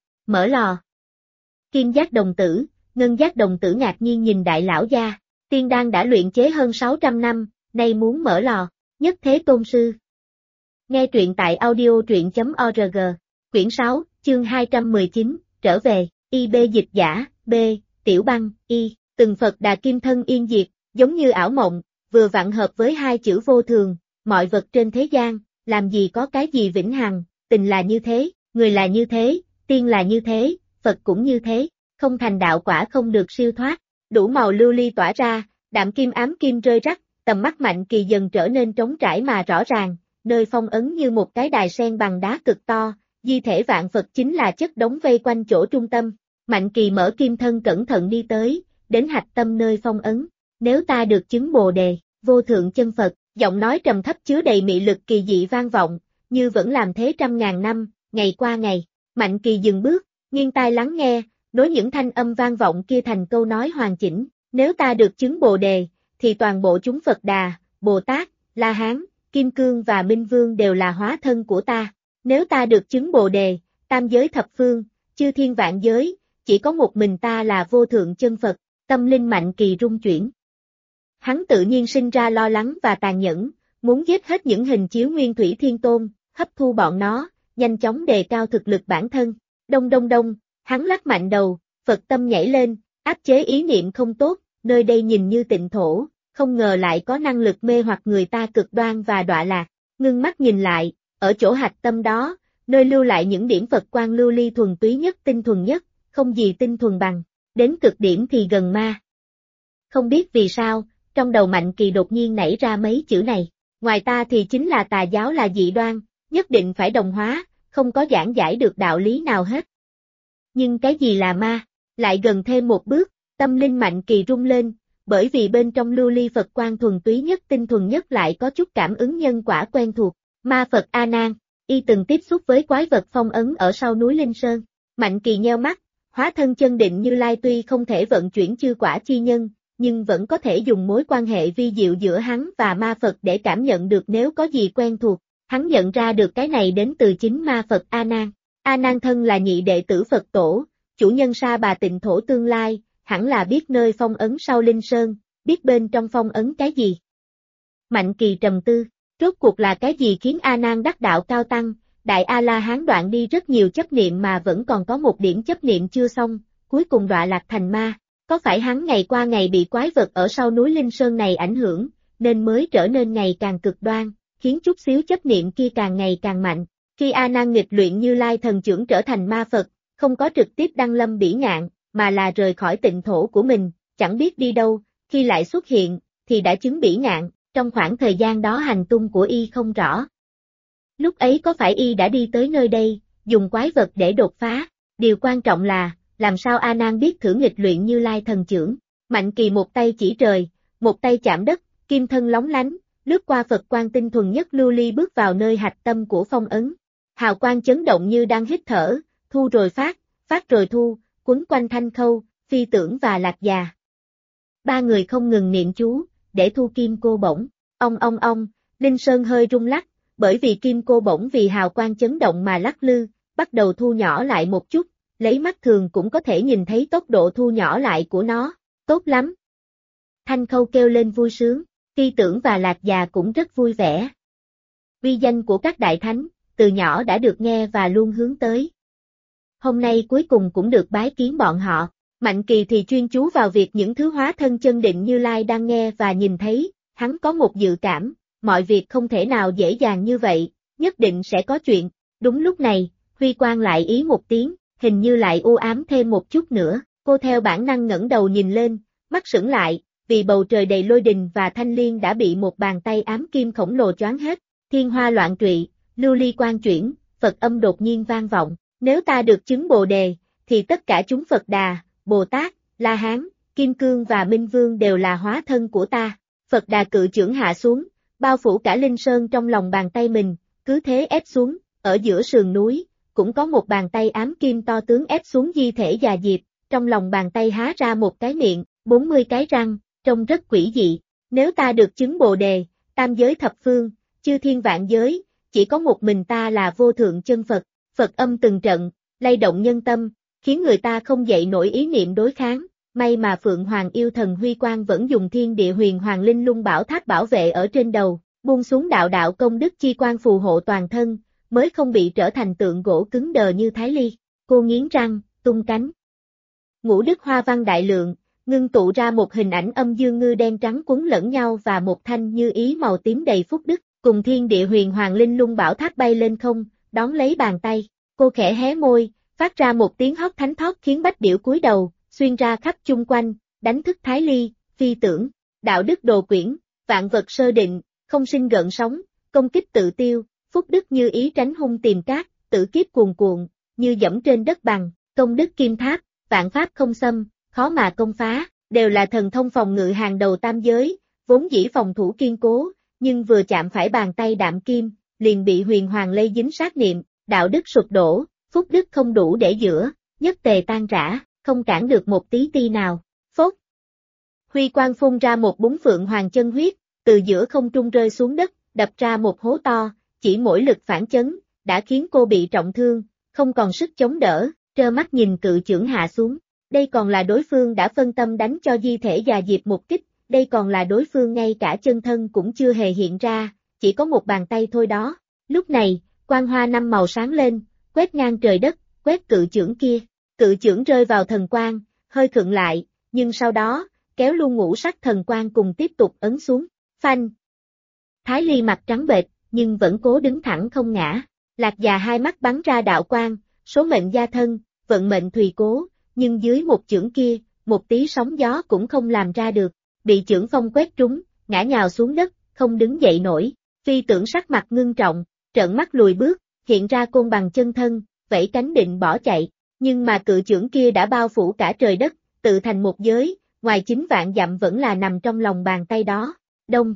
lò. Kim giác đồng tử, ngân giác đồng tử ngạc nhiên nhìn đại lão gia, tiên đan đã luyện chế hơn 600 năm, nay muốn mở lò, nhất thế tôn sư. Nghe truyện tại audio.org, quyển 6, chương 219, trở về. IB dịch giả, B, Tiểu Băng, Y, từng Phật Đà kim thân yên diệt, giống như ảo mộng, vừa vặn hợp với hai chữ vô thường, mọi vật trên thế gian, làm gì có cái gì vĩnh hằng, tình là như thế, người là như thế, tiên là như thế, Phật cũng như thế, không thành đạo quả không được siêu thoát, đủ màu lưu ly tỏa ra, đạm kim ám kim rơi rắc, tầm mắt Mạnh Kỳ dần trở nên trống trải mà rõ ràng, nơi phong ấn như một cái đài sen bằng đá cực to, di thể vạn Phật chính là chất đống vây quanh chỗ trung tâm. Mạnh Kỳ mở kim thân cẩn thận đi tới, đến hạch tâm nơi phong ấn. Nếu ta được chứng Bồ Đề, vô thượng chân Phật, Giọng nói trầm thấp chứa đầy mị lực kỳ dị vang vọng, như vẫn làm thế trăm ngàn năm, ngày qua ngày. Mạnh Kỳ dừng bước, nghiêng tai lắng nghe, nối những thanh âm vang vọng kia thành câu nói hoàn chỉnh. Nếu ta được chứng Bồ Đề, thì toàn bộ chúng Phật Đà, Bồ Tát, La Hán, Kim Cương và Minh Vương đều là hóa thân của ta. Nếu ta được chứng Bồ Đề, tam giới thập phương, chư thiên vạn giới, chỉ có một mình ta là vô thượng chân Phật. Tâm linh Mạnh Kỳ rung chuyển. Hắn tự nhiên sinh ra lo lắng và tàn nhẫn, muốn giết hết những hình chiếu Nguyên Thủy Thiên Tôn, hấp thu bọn nó, nhanh chóng đề cao thực lực bản thân. Đông đông đông, hắn lắc mạnh đầu, Phật tâm nhảy lên, áp chế ý niệm không tốt, nơi đây nhìn như tịnh thổ, không ngờ lại có năng lực mê hoặc người ta cực đoan và đọa lạc. Ngưng mắt nhìn lại, ở chỗ hạch tâm đó, nơi lưu lại những điểm Phật quang lưu ly thuần túy nhất tinh thuần nhất, không gì tinh thuần bằng, đến cực điểm thì gần ma. Không biết vì sao, trong đầu Mạnh Kỳ đột nhiên nảy ra mấy chữ này, ngoài ta thì chính là tà giáo là dị đoan, nhất định phải đồng hóa, không có giảng giải được đạo lý nào hết. Nhưng cái gì là ma? Lại gần thêm một bước, tâm linh Mạnh Kỳ rung lên, bởi vì bên trong lưu ly Phật quang thuần túy nhất tinh thuần nhất lại có chút cảm ứng nhân quả quen thuộc. Ma Phật A Nan, y từng tiếp xúc với quái vật phong ấn ở sau núi Linh Sơn. Mạnh Kỳ nheo mắt, hóa thân chân định Như Lai tuy không thể vận chuyển chư quả chi nhân, nhưng vẫn có thể dùng mối quan hệ vi diệu giữa hắn và ma Phật để cảm nhận được nếu có gì quen thuộc. Hắn nhận ra được cái này đến từ chính ma Phật A Nan. A Nan thân là nhị đệ tử Phật tổ, chủ nhân Sa Bà Tịnh Thổ tương lai, hẳn là biết nơi phong ấn sau Linh Sơn, biết bên trong phong ấn cái gì. Mạnh Kỳ trầm tư, rốt cuộc là cái gì khiến A Nan đắc đạo cao tăng, Đại A La Hán đoạn đi rất nhiều chấp niệm mà vẫn còn có một điểm chấp niệm chưa xong, cuối cùng đọa lạc thành ma. Có phải hắn ngày qua ngày bị quái vật ở sau núi Linh Sơn này ảnh hưởng, nên mới trở nên ngày càng cực đoan, khiến chút xíu chấp niệm kia càng ngày càng mạnh. Khi A Nan nghịch luyện Như Lai thần trưởng trở thành ma Phật, không có trực tiếp đăng lâm bỉ ngạn, mà là rời khỏi tịnh thổ của mình, chẳng biết đi đâu, khi lại xuất hiện, thì đã chứng bỉ ngạn, trong khoảng thời gian đó hành tung của y không rõ. Lúc ấy có phải y đã đi tới nơi đây, dùng quái vật để đột phá, điều quan trọng là, làm sao A Nan biết thử nghịch luyện Như Lai thần trưởng. Mạnh Kỳ một tay chỉ trời, một tay chạm đất, kim thân lóng lánh, lướt qua Phật quang tinh thuần nhất lưu ly bước vào nơi hạch tâm của phong ấn. Hào quang chấn động như đang hít thở, thu rồi phát, phát rồi thu, quấn quanh Thanh Khâu, Phi Tưởng và Lạc Già. Ba người không ngừng niệm chú, để thu kim cô bổng. Ong, Linh Sơn hơi rung lắc, bởi vì kim cô bổng vì hào quang chấn động mà lắc lư, bắt đầu thu nhỏ lại một chút, lấy mắt thường cũng có thể nhìn thấy tốc độ thu nhỏ lại của nó, tốt lắm. Thanh Khâu kêu lên vui sướng, Phi Tưởng và Lạc Già cũng rất vui vẻ. Uy danh của các đại thánh, từ nhỏ đã được nghe và luôn hướng tới. Hôm nay cuối cùng cũng được bái kiến bọn họ. Mạnh Kỳ thì chuyên chú vào việc những thứ hóa thân chân định Như Lai đang nghe và nhìn thấy, hắn có một dự cảm, mọi việc không thể nào dễ dàng như vậy, nhất định sẽ có chuyện. Đúng lúc này, Huy Quang lại ý một tiếng, hình như lại u ám thêm một chút nữa, cô theo bản năng ngẩng đầu nhìn lên, mắt sững lại, vì bầu trời đầy lôi đình và thanh liên đã bị một bàn tay ám kim khổng lồ choáng hết, thiên hoa loạn trụy, lưu ly quang chuyển, Phật âm đột nhiên vang vọng, nếu ta được chứng Bồ Đề, thì tất cả chúng Phật Đà, Bồ Tát, La Hán, Kim Cương và Minh Vương đều là hóa thân của ta. Phật Đà cự chưởng hạ xuống, bao phủ cả Linh Sơn trong lòng bàn tay mình, cứ thế ép xuống, ở giữa sườn núi, cũng có một bàn tay ám kim to tướng ép xuống di thể già diệp, trong lòng bàn tay há ra một cái miệng, 40 cái răng, trông rất quỷ dị. Nếu ta được chứng Bồ Đề, tam giới thập phương, chư thiên vạn giới, chỉ có một mình ta là vô thượng chân Phật. Phật âm từng trận, lay động nhân tâm, khiến người ta không dậy nổi ý niệm đối kháng. May mà Phượng Hoàng yêu thần Huy Quang vẫn dùng thiên địa huyền hoàng linh lung bảo tháp bảo vệ ở trên đầu, buông xuống đạo đạo công đức chi quang phù hộ toàn thân, mới không bị trở thành tượng gỗ cứng đờ như Thái Ly. Cô nghiến răng, tung cánh. Ngũ đức hoa văn đại lượng, ngưng tụ ra một hình ảnh âm dương ngư đen trắng quấn lẫn nhau và một thanh như ý màu tím đầy phúc đức, cùng thiên địa huyền hoàng linh lung bảo tháp bay lên không, đón lấy bàn tay. Cô khẽ hé môi, phát ra một tiếng hót thánh thót khiến Bách Điểu cúi đầu, xuyên ra khắp chung quanh, đánh thức Thái Ly, Phi Tưởng, đạo đức đồ quyển, vạn vật sơ định, không sinh gợn sóng, công kích tự tiêu, phúc đức như ý tránh hung tìm cát, tử kiếp cuồn cuộn, như dẫm trên đất bằng, công đức kim tháp, vạn pháp không xâm, khó mà công phá, đều là thần thông phòng ngự hàng đầu tam giới, vốn dĩ phòng thủ kiên cố, nhưng vừa chạm phải bàn tay đạm kim, liền bị huyền hoàng lây dính sát niệm, đạo đức sụp đổ, phúc đức không đủ để giữa, nhất tề tan rã, không cản được một tí ti nào. Phốt! Huy quang phun ra một búng phượng hoàng chân huyết, từ giữa không trung rơi xuống đất, đập ra một hố to, chỉ mỗi lực phản chấn, đã khiến cô bị trọng thương, không còn sức chống đỡ, trơ mắt nhìn cự chưởng hạ xuống. Đây còn là đối phương đã phân tâm đánh cho di thể già Diệp một kích, đây còn là đối phương ngay cả chân thân cũng chưa hề hiện ra, chỉ có một bàn tay thôi đó. Lúc này, quang hoa năm màu sáng lên, quét ngang trời đất, quét cự chưởng kia. Cự chưởng rơi vào thần quang, hơi khựng lại, nhưng sau đó, kéo luôn ngũ sắc thần quang cùng tiếp tục ấn xuống. Phanh! Thái Ly mặt trắng bệch, nhưng vẫn cố đứng thẳng không ngã. Lạc Già hai mắt bắn ra đạo quang, số mệnh gia thân, vận mệnh thùy cố, nhưng dưới một chưởng kia, một tí sóng gió cũng không làm ra được. Bị chưởng phong quét trúng, ngã nhào xuống đất, không đứng dậy nổi. Phi Tưởng sắc mặt ngưng trọng, trợn mắt lùi bước, hiện ra côn bằng chân thân, vẫy cánh định bỏ chạy. Nhưng mà cự chưởng kia đã bao phủ cả trời đất, tự thành một giới, ngoài 9 vạn dặm vẫn là nằm trong lòng bàn tay đó. Đông!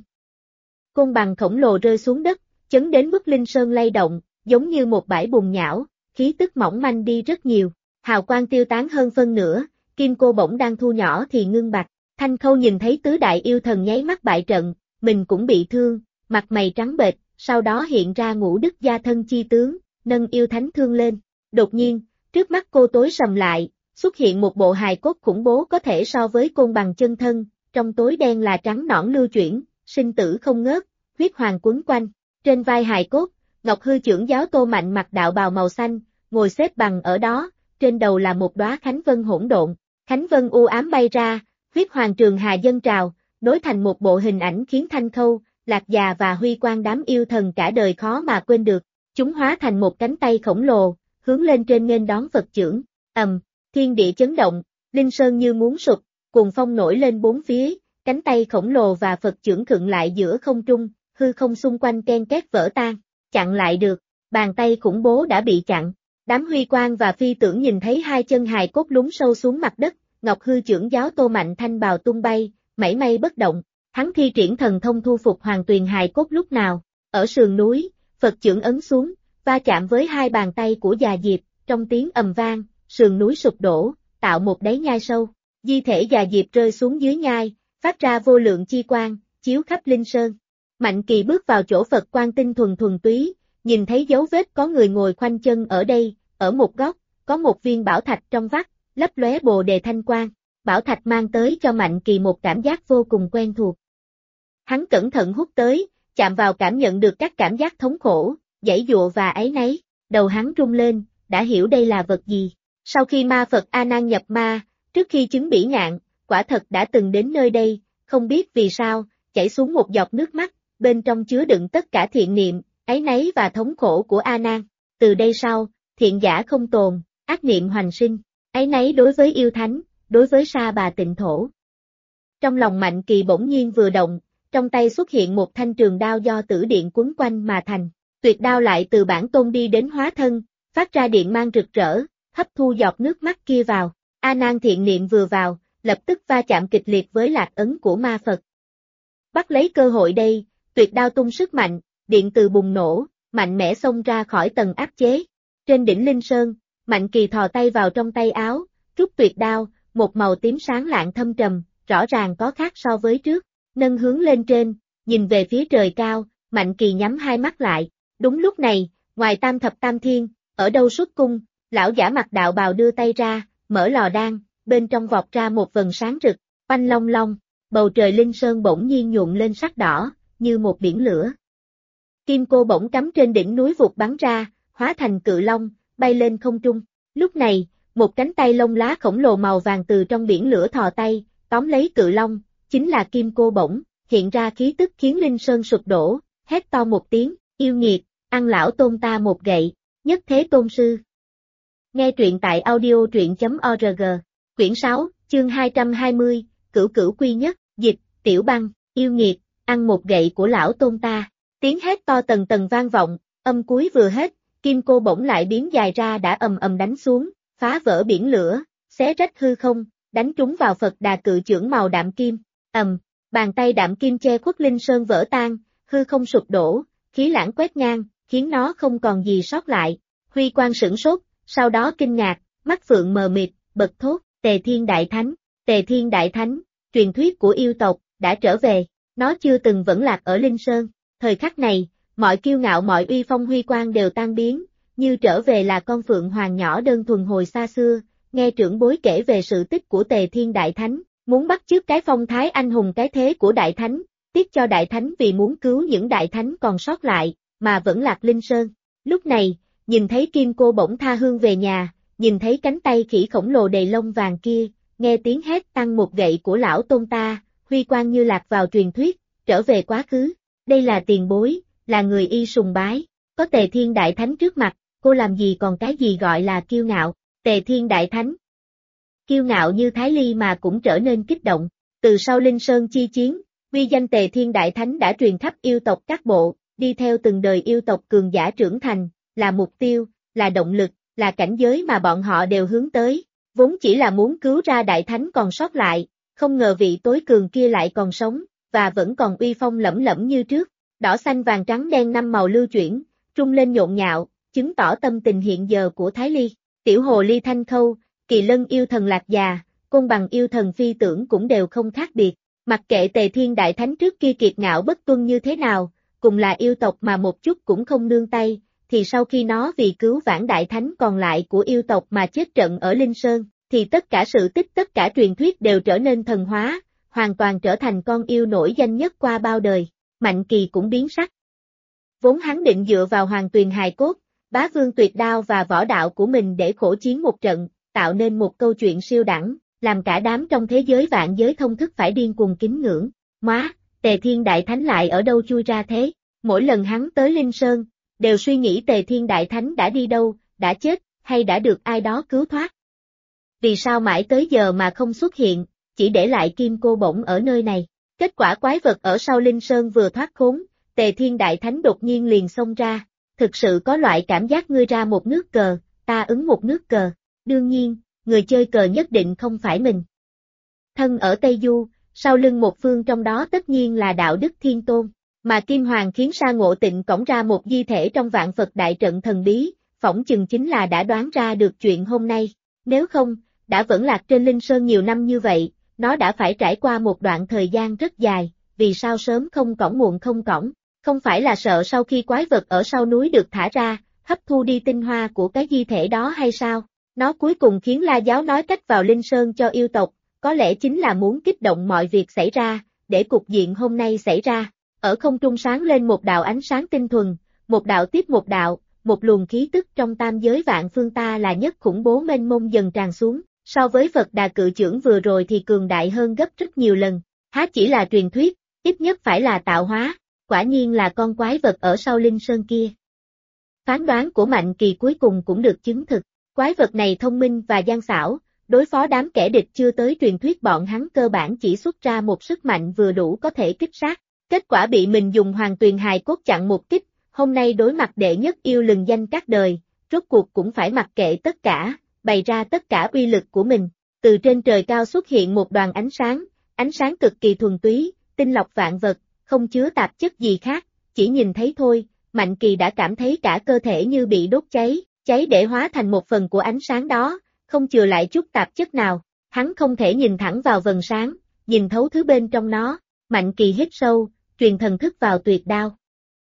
Côn bằng khổng lồ rơi xuống đất, chấn đến mức Linh Sơn lay động, giống như một bãi bùn nhão, khí tức mỏng manh đi rất nhiều. Hào quang tiêu tán hơn phân nửa, kim cô bổng đang thu nhỏ thì ngưng bặt. Thanh Khâu nhìn thấy tứ đại yêu thần nháy mắt bại trận, mình cũng bị thương, mặt mày trắng bệch, sau đó hiện ra ngũ đức gia thân chi tướng, nâng yêu thánh thương lên. Đột nhiên, trước mắt cô tối sầm lại, xuất hiện một bộ hài cốt khủng bố có thể so với côn bằng chân thân, trong tối đen là trắng nõn lưu chuyển, sinh tử không ngớt, huyết hoàng quấn quanh. Trên vai hài cốt, Ngọc Hư trưởng giáo Tô Mạnh mặc đạo bào màu xanh, ngồi xếp bằng ở đó, trên đầu là một đóa khánh vân hỗn độn, khánh vân u ám bay ra, huyết hoàng trường hà dâng trào, nối thành một bộ hình ảnh khiến Thanh Khâu, Lạc Già và Huy Quang đám yêu thần cả đời khó mà quên được. Chúng hóa thành một cánh tay khổng lồ, hướng lên trên nghênh đón Phật chưởng. Thiên địa chấn động, Linh Sơn như muốn sụp, cuồng phong nổi lên bốn phía, cánh tay khổng lồ và Phật chưởng khựng lại giữa không trung, hư không xung quanh ken két vỡ tan, chặn lại được, bàn tay khủng bố đã bị chặn. Đám Huy Quang và Phi Tưởng nhìn thấy hai chân hài cốt lún sâu xuống mặt đất, Ngọc Hư trưởng giáo Tô Mạnh thanh bào tung bay, mảy may bất động. Hắn thi triển thần thông thu phục Hoàng Tuyền hài cốt lúc nào. Ở sườn núi, Phật chưởng ấn xuống, va chạm với hai bàn tay của già Diệp, trong tiếng ầm vang, sườn núi sụp đổ, tạo một đáy nhai sâu. Di thể già Diệp rơi xuống dưới nhai, phát ra vô lượng chi quang, chiếu khắp Linh Sơn. Mạnh Kỳ bước vào chỗ Phật quang tinh thuần thuần túy, nhìn thấy dấu vết có người ngồi khoanh chân ở đây, ở một góc, có một viên bảo thạch trong vắt, lấp lóe bồ đề thanh quang. Bảo thạch mang tới cho Mạnh Kỳ một cảm giác vô cùng quen thuộc. Hắn cẩn thận hút tới, chạm vào cảm nhận được các cảm giác thống khổ, giãy giụa và áy náy, đầu hắn rung lên, đã hiểu đây là vật gì. Sau khi ma Phật A Nan nhập ma, trước khi chứng bỉ ngạn, quả thật đã từng đến nơi đây, không biết vì sao, chảy xuống một giọt nước mắt, bên trong chứa đựng tất cả thiện niệm, áy náy và thống khổ của A Nan. Từ đây sau, thiện giả không tồn, ác niệm hoành sinh, áy náy đối với yêu thánh, đối với Sa Bà Tịnh Thổ. Trong lòng Mạnh Kỳ bỗng nhiên vừa động, trong tay xuất hiện một thanh trường đao do tử điện quấn quanh mà thành. Tuyệt đao lại từ bản tôn đi đến hóa thân, phát ra điện mang rực rỡ, hấp thu giọt nước mắt kia vào. A Nan thiện niệm vừa vào, lập tức va chạm kịch liệt với lạc ấn của ma Phật. Bắt lấy cơ hội đây, tuyệt đao tung sức mạnh, điện từ bùng nổ, mạnh mẽ xông ra khỏi tầng áp chế. Trên đỉnh Linh Sơn, Mạnh Kỳ thò tay vào trong tay áo, rút tuyệt đao, một màu tím sáng lạng thâm trầm, rõ ràng có khác so với trước. Nâng hướng lên trên, nhìn về phía trời cao, Mạnh Kỳ nhắm hai mắt lại. Đúng lúc này, ngoài Tam Thập Tam Thiên, ở đâu xuất cung, lão giả mặc đạo bào đưa tay ra, mở lò đan, bên trong vọt ra một vầng sáng rực, oanh long long, bầu trời Linh Sơn bỗng nhiên nhuộm lên sắc đỏ, như một biển lửa. Kim cô bỗng cắm trên đỉnh núi vụt bắn ra, hóa thành cự long, bay lên không trung. Lúc này, một cánh tay lông lá khổng lồ màu vàng từ trong biển lửa thò tay, tóm lấy cự long, chính là Kim cô bổng, hiện ra khí tức khiến Linh Sơn sụp đổ, hét to một tiếng, yêu nghiệt, ăn lão tôn ta một gậy, nhất thế tôn sư. Nghe truyện tại audio.org, quyển 6, chương 220, cửu cửu quy nhất, dịch, Tiểu Băng, yêu nghiệt, ăn một gậy của lão tôn ta. Tiếng hét to tầng tầng vang vọng, âm cuối vừa hết, Kim cô bổng lại biến dài ra đã ầm ầm đánh xuống, phá vỡ biển lửa, xé rách hư không, đánh trúng vào Phật Đà cự chưởng màu đạm kim. Bàn tay đạm kim che khuất Linh Sơn vỡ tan, hư không sụp đổ, khí lãng quét ngang, khiến nó không còn gì sót lại. Huy Quang sửng sốt, sau đó kinh ngạc, mắt phượng mờ mịt, bật thốt, Tề Thiên Đại Thánh, Tề Thiên Đại Thánh, truyền thuyết của yêu tộc, đã trở về, nó chưa từng vẫn lạc ở Linh Sơn. Thời khắc này, mọi kiêu ngạo mọi uy phong huy quang đều tan biến, như trở về là con phượng hoàng nhỏ đơn thuần hồi xa xưa, nghe trưởng bối kể về sự tích của Tề Thiên Đại Thánh, muốn bắt chước cái phong thái anh hùng cái thế của Đại Thánh, tiếc cho Đại Thánh vì muốn cứu những Đại Thánh còn sót lại, mà vẫn lạc Linh Sơn. Lúc này, nhìn thấy Kim Cô Bổng tha hương về nhà, nhìn thấy cánh tay khỉ khổng lồ đầy lông vàng kia, nghe tiếng hét tăng một gậy của lão tôn ta, huy quang như lạc vào truyền thuyết, trở về quá khứ. Đây là tiền bối, là người y sùng bái, có Tề Thiên Đại Thánh trước mặt, cô làm gì còn cái gì gọi là kiêu ngạo. Tề Thiên Đại Thánh kiêu ngạo như Thái Ly mà cũng trở nên kích động. Từ sau Linh Sơn chi chiến, uy danh Tề Thiên Đại Thánh đã truyền khắp yêu tộc các bộ, đi theo từng đời yêu tộc cường giả trưởng thành, là mục tiêu, là động lực, là cảnh giới mà bọn họ đều hướng tới, vốn chỉ là muốn cứu ra Đại Thánh còn sót lại, không ngờ vị tối cường kia lại còn sống, và vẫn còn uy phong lẫm lẫm như trước. Đỏ xanh vàng trắng đen năm màu lưu chuyển, trung lên nhộn nhạo, chứng tỏ tâm tình hiện giờ của Thái Ly. Tiểu hồ ly Thanh Khâu, Kỳ Lân yêu thần Lạc Già, Côn Bằng yêu thần Phi Tưởng cũng đều không khác biệt. Mặc kệ Tề Thiên Đại Thánh trước kia kiệt ngạo bất tuân như thế nào, cùng là yêu tộc mà một chút cũng không nương tay, thì sau khi nó vì cứu vãn Đại Thánh còn lại của yêu tộc mà chết trận ở Linh Sơn, thì tất cả sự tích tất cả truyền thuyết đều trở nên thần hóa, hoàn toàn trở thành con yêu nổi danh nhất qua bao đời. Mạnh Kỳ cũng biến sắc. Vốn hắn định dựa vào Hoàng Tuyền hài cốt, Bá Vương Tuyệt Đao và võ đạo của mình để khổ chiến một trận, tạo nên một câu chuyện siêu đẳng, làm cả đám trong thế giới vạn giới thông thức phải điên cuồng kính ngưỡng. Móa, Tề Thiên Đại Thánh lại ở đâu chui ra thế? Mỗi lần hắn tới Linh Sơn, đều suy nghĩ Tề Thiên Đại Thánh đã đi đâu, đã chết, hay đã được ai đó cứu thoát. Vì sao mãi tới giờ mà không xuất hiện, chỉ để lại Kim Cô Bổng ở nơi này? Kết quả quái vật ở sau Linh Sơn vừa thoát khốn, Tề Thiên Đại Thánh đột nhiên liền xông ra, thực sự có loại cảm giác ngươi ra một nước cờ, ta ứng một nước cờ, đương nhiên, người chơi cờ nhất định không phải mình. Thân ở Tây Du, sau lưng một phương trong đó tất nhiên là đạo đức thiên tôn, mà Kim Hoàng khiến Sa Ngộ Tịnh cõng ra một di thể trong vạn Phật đại trận thần bí, phỏng chừng chính là đã đoán ra được chuyện hôm nay, nếu không, đã vẫn lạc trên Linh Sơn nhiều năm như vậy. Nó đã phải trải qua một đoạn thời gian rất dài, vì sao sớm không cõng muộn không cõng, không phải là sợ sau khi quái vật ở sau núi được thả ra, hấp thu đi tinh hoa của cái di thể đó hay sao? Nó cuối cùng khiến La Giáo nói cách vào Linh Sơn cho yêu tộc, có lẽ chính là muốn kích động mọi việc xảy ra, để cục diện hôm nay xảy ra. Ở không trung sáng lên một đạo ánh sáng tinh thuần, một đạo tiếp một đạo, một luồng khí tức trong tam giới vạn phương ta là nhất khủng bố mênh mông dần tràn xuống. So với Phật Đà Cự Chưởng vừa rồi thì cường đại hơn gấp rất nhiều lần, há chỉ là truyền thuyết, ít nhất phải là tạo hóa, quả nhiên là con quái vật ở sau Linh Sơn kia. Phán đoán của Mạnh Kỳ cuối cùng cũng được chứng thực, quái vật này thông minh và gian xảo, đối phó đám kẻ địch chưa tới truyền thuyết bọn hắn cơ bản chỉ xuất ra một sức mạnh vừa đủ có thể kích sát, kết quả bị mình dùng Hoàng Tuyền hài cốt chặn một kích, hôm nay đối mặt đệ nhất yêu lừng danh các đời, rốt cuộc cũng phải mặc kệ tất cả. Bày ra tất cả uy lực của mình, từ trên trời cao xuất hiện một đoàn ánh sáng cực kỳ thuần túy, tinh lọc vạn vật, không chứa tạp chất gì khác, chỉ nhìn thấy thôi, Mạnh Kỳ đã cảm thấy cả cơ thể như bị đốt cháy, cháy để hóa thành một phần của ánh sáng đó, không chừa lại chút tạp chất nào, hắn không thể nhìn thẳng vào vầng sáng, nhìn thấu thứ bên trong nó, Mạnh Kỳ hít sâu, truyền thần thức vào tuyệt đao.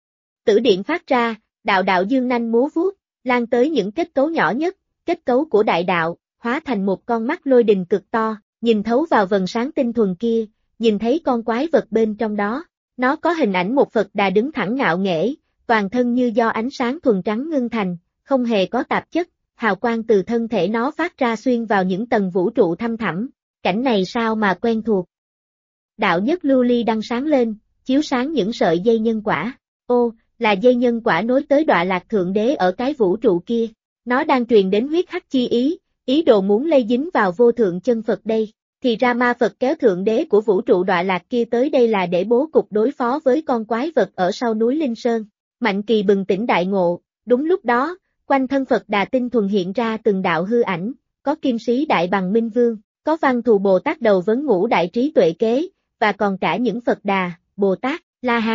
Tử điện phát ra, đạo đạo dương nanh múa vuốt, lan tới những kết cấu nhỏ nhất. Kết cấu của đại đạo, hóa thành một con mắt lôi đình cực to, nhìn thấu vào vầng sáng tinh thuần kia, nhìn thấy con quái vật bên trong đó. Nó có hình ảnh một Phật Đà đứng thẳng ngạo nghễ, toàn thân như do ánh sáng thuần trắng ngưng thành, không hề có tạp chất, hào quang từ thân thể nó phát ra xuyên vào những tầng vũ trụ thăm thẳm. Cảnh này sao mà quen thuộc. Đạo nhất lưu ly đang sáng lên, chiếu sáng những sợi dây nhân quả. Ô, là dây nhân quả nối tới Đọa Lạc Thượng Đế ở cái vũ trụ kia. Nó đang truyền đến huyết hắc chi ý đồ muốn lây dính vào vô thượng chân Phật đây. Thì ra ma Phật kéo Thượng Đế của vũ trụ Đọa Lạc kia tới đây là để bố cục đối phó với con quái vật ở sau núi Linh Sơn. Mạnh Kỳ bừng tỉnh đại ngộ, đúng lúc đó, quanh thân Phật Đà tinh thuần hiện ra từng đạo hư ảnh, có Kim Sĩ Đại Bằng Minh Vương, có Văn Thù Bồ Tát đầu vấn ngũ đại trí tuệ kế, và còn cả những Phật Đà, Bồ Tát, La Hán,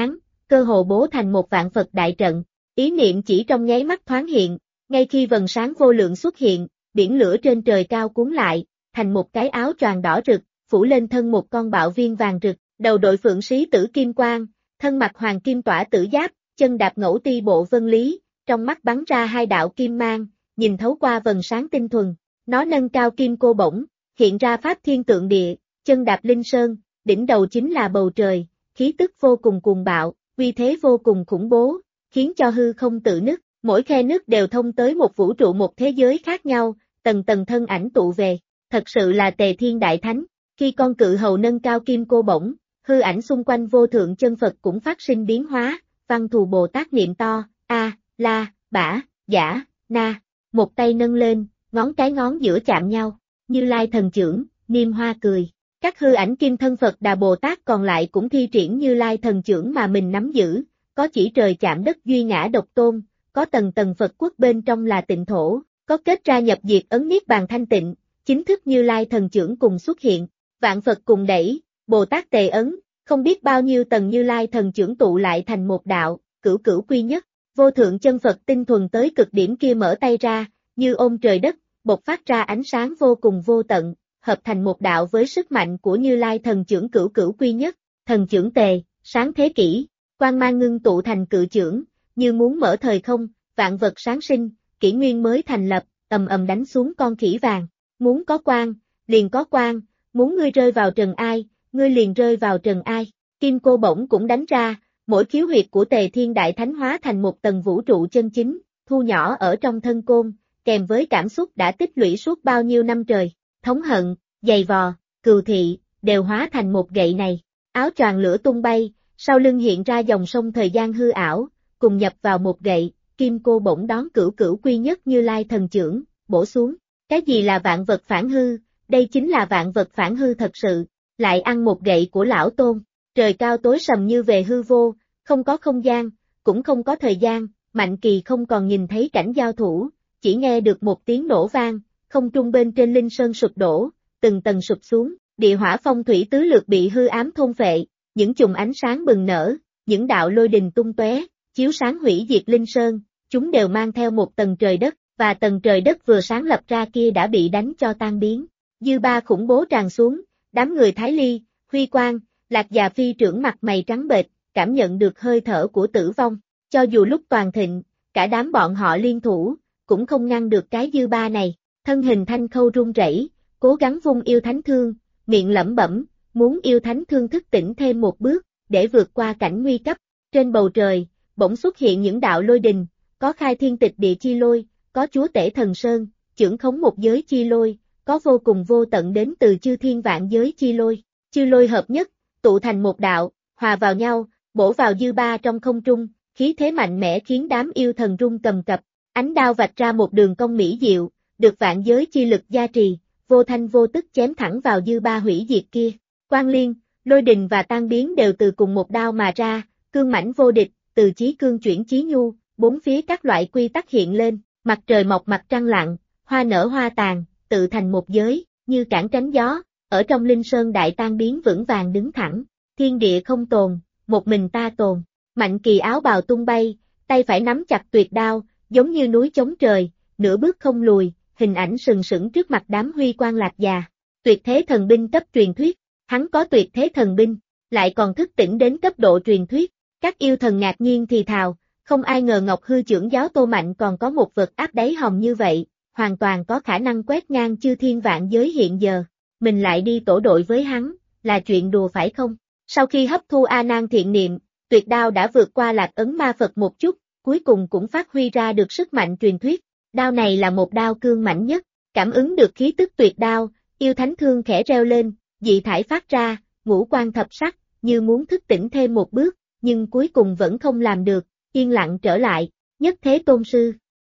cơ hồ bố thành một vạn Phật đại trận. Ý niệm chỉ trong nháy mắt thoáng hiện, ngay khi vầng sáng vô lượng xuất hiện, biển lửa trên trời cao cuốn lại, thành một cái áo choàng đỏ rực, phủ lên thân một con bạo viên vàng rực, đầu đội phượng sĩ tử kim quang, thân mặc hoàng kim tỏa tử giáp, chân đạp ngẫu ti bộ vân lý, trong mắt bắn ra hai đạo kim mang, nhìn thấu qua vầng sáng tinh thuần. Nó nâng cao kim cô bổng, hiện ra pháp thiên tượng địa, chân đạp linh sơn, đỉnh đầu chính là bầu trời, khí tức vô cùng cuồng bạo, uy thế vô cùng khủng bố, khiến cho hư không tự nứt, mỗi khe nứt đều thông tới một vũ trụ một thế giới khác nhau, tầng tầng thân ảnh tụ về, thật sự là Tề Thiên Đại Thánh. Khi con cự hầu nâng cao kim cô bổng, hư ảnh xung quanh vô thượng chân Phật cũng phát sinh biến hóa, Văn Thù Bồ Tát niệm to, A, La, Bả, Giả, Na, một tay nâng lên, ngón cái ngón giữa chạm nhau, Như Lai thần chưởng, Niêm Hoa cười. Các hư ảnh kim thân Phật Đà Bồ Tát còn lại cũng thi triển Như Lai thần chưởng mà mình nắm giữ, có chỉ trời chạm đất duy ngã độc tôn, có tầng tầng Phật quốc bên trong là tịnh thổ, có kết ra nhập diệt ấn niết bàn thanh tịnh, chính thức Như Lai thần chưởng cùng xuất hiện, vạn Phật cùng đẩy, Bồ Tát tề ấn, không biết bao nhiêu tầng Như Lai thần chưởng tụ lại thành một đạo, cửu cửu quy nhất, vô thượng chân Phật tinh thuần tới cực điểm kia mở tay ra, như ôm trời đất, bộc phát ra ánh sáng vô cùng vô tận, hợp thành một đạo với sức mạnh của Như Lai thần chưởng cửu cửu quy nhất, thần chưởng tề, sáng thế kỷ, quang mang ngưng tụ thành cự chưởng, như muốn mở thời không, vạn vật sáng sinh, kỷ nguyên mới thành lập, ầm ầm đánh xuống con khỉ vàng, muốn có quang, liền có quang, muốn ngươi rơi vào trần ai, ngươi liền rơi vào trần ai, kim cô bổng cũng đánh ra, mỗi khiếu huyệt của Tề Thiên Đại Thánh hóa thành một tầng vũ trụ chân chính, thu nhỏ ở trong thân côn, kèm với cảm xúc đã tích lũy suốt bao nhiêu năm trời, thống hận, giày vò, cừu thị, đều hóa thành một gậy này, áo choàng lửa tung bay, sau lưng hiện ra dòng sông thời gian hư ảo, cùng nhập vào một gậy, kim cô bổng đón cửu cửu quy nhất Như Lai thần chưởng, bổ xuống, cái gì là vạn vật phản hư, đây chính là vạn vật phản hư thật sự, lại ăn một gậy của lão tôn, trời cao tối sầm như về hư vô, không có không gian, cũng không có thời gian, Mạnh Kỳ không còn nhìn thấy cảnh giao thủ, chỉ nghe được một tiếng nổ vang, không trung bên trên linh sơn sụp đổ, từng tầng sụp xuống, địa hỏa phong thủy tứ lược bị hư ám thôn phệ, những chùm ánh sáng bừng nở, những đạo lôi đình tung tóe, chiếu sáng hủy diệt linh sơn, chúng đều mang theo một tầng trời đất, và tầng trời đất vừa sáng lập ra kia đã bị đánh cho tan biến. Dư ba khủng bố tràn xuống, đám người Thái Ly, Huy Quang, Lạc Già Phi trưởng mặt mày trắng bệch, cảm nhận được hơi thở của tử vong, cho dù lúc toàn thịnh, cả đám bọn họ liên thủ, cũng không ngăn được cái dư ba này, thân hình Thanh Khâu run rẩy, cố gắng vung yêu thánh thương, miệng lẩm bẩm, muốn yêu thánh thương thức tỉnh thêm một bước, để vượt qua cảnh nguy cấp, trên bầu trời, bỗng xuất hiện những đạo lôi đình, có khai thiên tịch địa chi lôi, có chúa tể thần sơn, chưởng khống một giới chi lôi, có vô cùng vô tận đến từ chư thiên vạn giới chi lôi, chư lôi hợp nhất, tụ thành một đạo, hòa vào nhau, bổ vào dư ba trong không trung, khí thế mạnh mẽ khiến đám yêu thần run cầm cập, ánh đao vạch ra một đường cong mỹ diệu, được vạn giới chi lực gia trì, vô thanh vô tức chém thẳng vào dư ba hủy diệt kia, quang liên, lôi đình và tan biến đều từ cùng một đao mà ra, cương mãnh vô địch, từ chí cương chuyển chí nhu, bốn phía các loại quy tắc hiện lên, mặt trời mọc mặt trăng lặn, hoa nở hoa tàn, tự thành một giới, như cản tránh gió, ở trong linh sơn đại tan biến vững vàng đứng thẳng, thiên địa không tồn, một mình ta tồn, Mạnh Kỳ áo bào tung bay, tay phải nắm chặt tuyệt đao, giống như núi chống trời, nửa bước không lùi, hình ảnh sừng sững trước mặt đám Huy Quang Lạc Già, tuyệt thế thần binh cấp truyền thuyết, hắn có tuyệt thế thần binh, lại còn thức tỉnh đến cấp độ truyền thuyết, các yêu thần ngạc nhiên thì thào, không ai ngờ Ngọc Hư trưởng giáo Tô Mạnh còn có một vật áp đáy hòm như vậy, hoàn toàn có khả năng quét ngang chư thiên vạn giới hiện giờ, mình lại đi tổ đội với hắn, là chuyện đùa phải không? Sau khi hấp thu A Nan thiện niệm, tuyệt đao đã vượt qua Lạc Ấn Ma Phật một chút, cuối cùng cũng phát huy ra được sức mạnh truyền thuyết, đao này là một đao cương mãnh nhất, cảm ứng được khí tức tuyệt đao, yêu thánh thương khẽ reo lên, dị thải phát ra, ngũ quan thập sắc, như muốn thức tỉnh thêm một bước, nhưng cuối cùng vẫn không làm được, yên lặng trở lại, nhất thế tôn sư.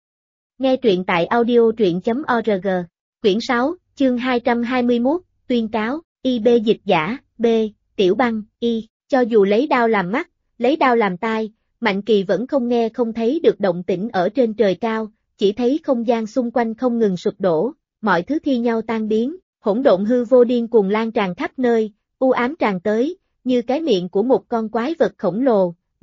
Nghe truyện tại audio.org, quyển 6, chương 221, tuyên cáo, IB dịch giả, B, Tiểu Băng, Y, cho dù lấy đao làm mắt, lấy đao làm tai, Mạnh Kỳ vẫn không nghe không thấy được động tĩnh ở trên trời cao, chỉ thấy không gian xung quanh không ngừng sụp đổ, mọi thứ thi nhau tan biến, hỗn độn hư vô điên cuồng lan tràn khắp nơi, u ám tràn tới, như cái miệng của một con quái vật khổng lồ,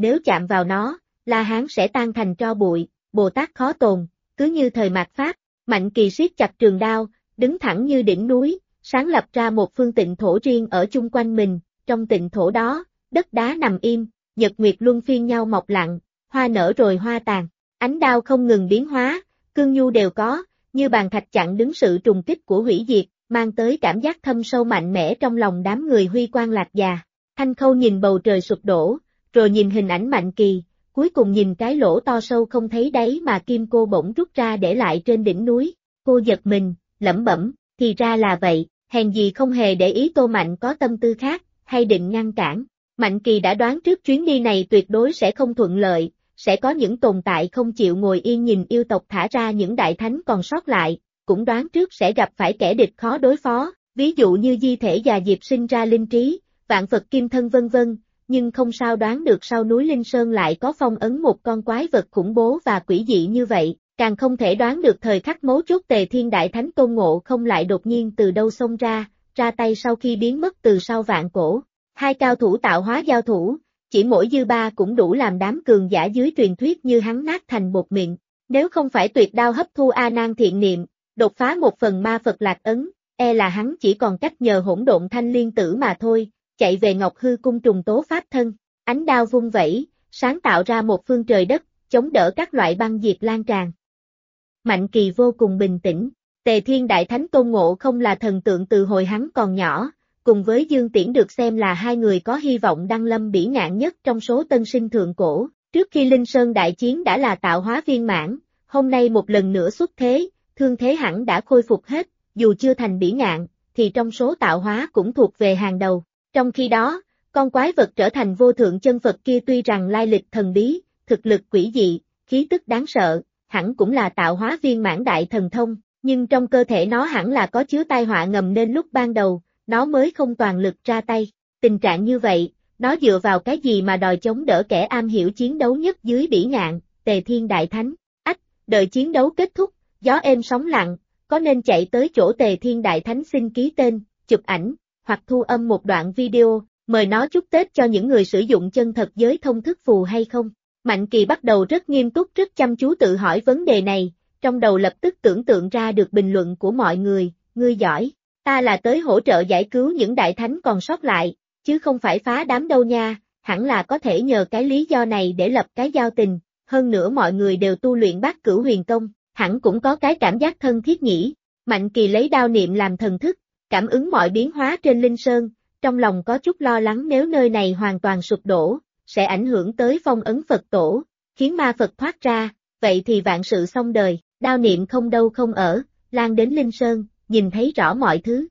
nếu chạm vào nó, La Hán sẽ tan thành tro bụi, Bồ Tát khó tồn, cứ như thời mạt Pháp. Mạnh Kỳ siết chặt trường đao, đứng thẳng như đỉnh núi, sáng lập ra một phương tịnh thổ riêng ở chung quanh mình, trong tịnh thổ đó, đất đá nằm im, nhật nguyệt luân phiên nhau mọc lặng, hoa nở rồi hoa tàn, ánh đao không ngừng biến hóa, cương nhu đều có, như bàn thạch chặn đứng sự trùng kích của hủy diệt, mang tới cảm giác thâm sâu mạnh mẽ trong lòng đám người Huy Quang Lạc Già. Thanh Khâu nhìn bầu trời sụp đổ, rồi nhìn hình ảnh Mạnh Kỳ, cuối cùng nhìn cái lỗ to sâu không thấy đáy mà kim cô bỗng rút ra để lại trên đỉnh núi. Cô giật mình, lẩm bẩm, thì ra là vậy, hèn gì không hề để ý Tô Mạnh có tâm tư khác, hay định ngăn cản. Mạnh Kỳ đã đoán trước chuyến đi này tuyệt đối sẽ không thuận lợi, sẽ có những tồn tại không chịu ngồi yên nhìn yêu tộc thả ra những đại thánh còn sót lại, cũng đoán trước sẽ gặp phải kẻ địch khó đối phó, ví dụ như di thể già Diệp sinh ra linh trí, vạn vật kim thân vân vân, nhưng không sao đoán được sau núi Linh Sơn lại có phong ấn một con quái vật khủng bố và quỷ dị như vậy, càng không thể đoán được thời khắc mấu chốt Tề Thiên Đại Thánh Tôn Ngộ không lại đột nhiên từ đâu xông ra tay sau khi biến mất từ sau vạn cổ. Hai cao thủ tạo hóa giao thủ, chỉ mỗi dư ba cũng đủ làm đám cường giả dưới truyền thuyết như hắn nát thành bột mịn. Nếu không phải tuyệt đao hấp thu A Nan thiện niệm, đột phá một phần ma Phật lạc ấn, là hắn chỉ còn cách nhờ hỗn độn thanh liên tử mà thôi, chạy về Ngọc Hư cung trùng tố pháp thân, ánh đao vung vẩy, sáng tạo ra một phương trời đất, chống đỡ các loại băng diệt lan tràn. Mạnh Kỳ vô cùng bình tĩnh, Tề Thiên Đại Thánh Tôn Ngộ không là thần tượng từ hồi hắn còn nhỏ, cùng với Dương Tiễn được xem là hai người có hy vọng đăng lâm bỉ ngạn nhất trong số tân sinh thượng cổ, trước khi Linh Sơn đại chiến đã là tạo hóa viên mãn, hôm nay một lần nữa xuất thế, thương thế hẳn đã khôi phục hết, dù chưa thành bỉ ngạn, thì trong số tạo hóa cũng thuộc về hàng đầu. Trong khi đó, con quái vật trở thành vô thượng chân Phật kia tuy rằng lai lịch thần bí, thực lực quỷ dị, khí tức đáng sợ, hẳn cũng là tạo hóa viên mãn đại thần thông, nhưng trong cơ thể nó hẳn là có chứa tai họa ngầm nên lúc ban đầu, nó mới không toàn lực ra tay. Tình trạng như vậy, nó dựa vào cái gì mà đòi chống đỡ kẻ am hiểu chiến đấu nhất dưới bỉ ngạn, Tề Thiên Đại Thánh. Đợi chiến đấu kết thúc, gió êm sóng lặng, có nên chạy tới chỗ Tề Thiên Đại Thánh xin ký tên, chụp ảnh, hoặc thu âm một đoạn video, mời nó chúc Tết cho những người sử dụng chân thật giới thông thức phù hay không? Mạnh Kỳ bắt đầu rất nghiêm túc rất chăm chú tự hỏi vấn đề này, trong đầu lập tức tưởng tượng ra được bình luận của mọi người, ngươi giỏi, ta là tới hỗ trợ giải cứu những đại thánh còn sót lại, chứ không phải phá đám đâu nha, hẳn là có thể nhờ cái lý do này để lập cái giao tình, hơn nữa mọi người đều tu luyện Bát Cửu Huyền Công, hẳn cũng có cái cảm giác thân thiết nhỉ. Mạnh Kỳ lấy đao niệm làm thần thức, cảm ứng mọi biến hóa trên Linh Sơn, trong lòng có chút lo lắng nếu nơi này hoàn toàn sụp đổ, sẽ ảnh hưởng tới phong ấn Phật tổ, khiến ma Phật thoát ra, vậy thì vạn sự xong đời, đao niệm không đâu không ở, lan đến Linh Sơn, nhìn thấy rõ mọi thứ.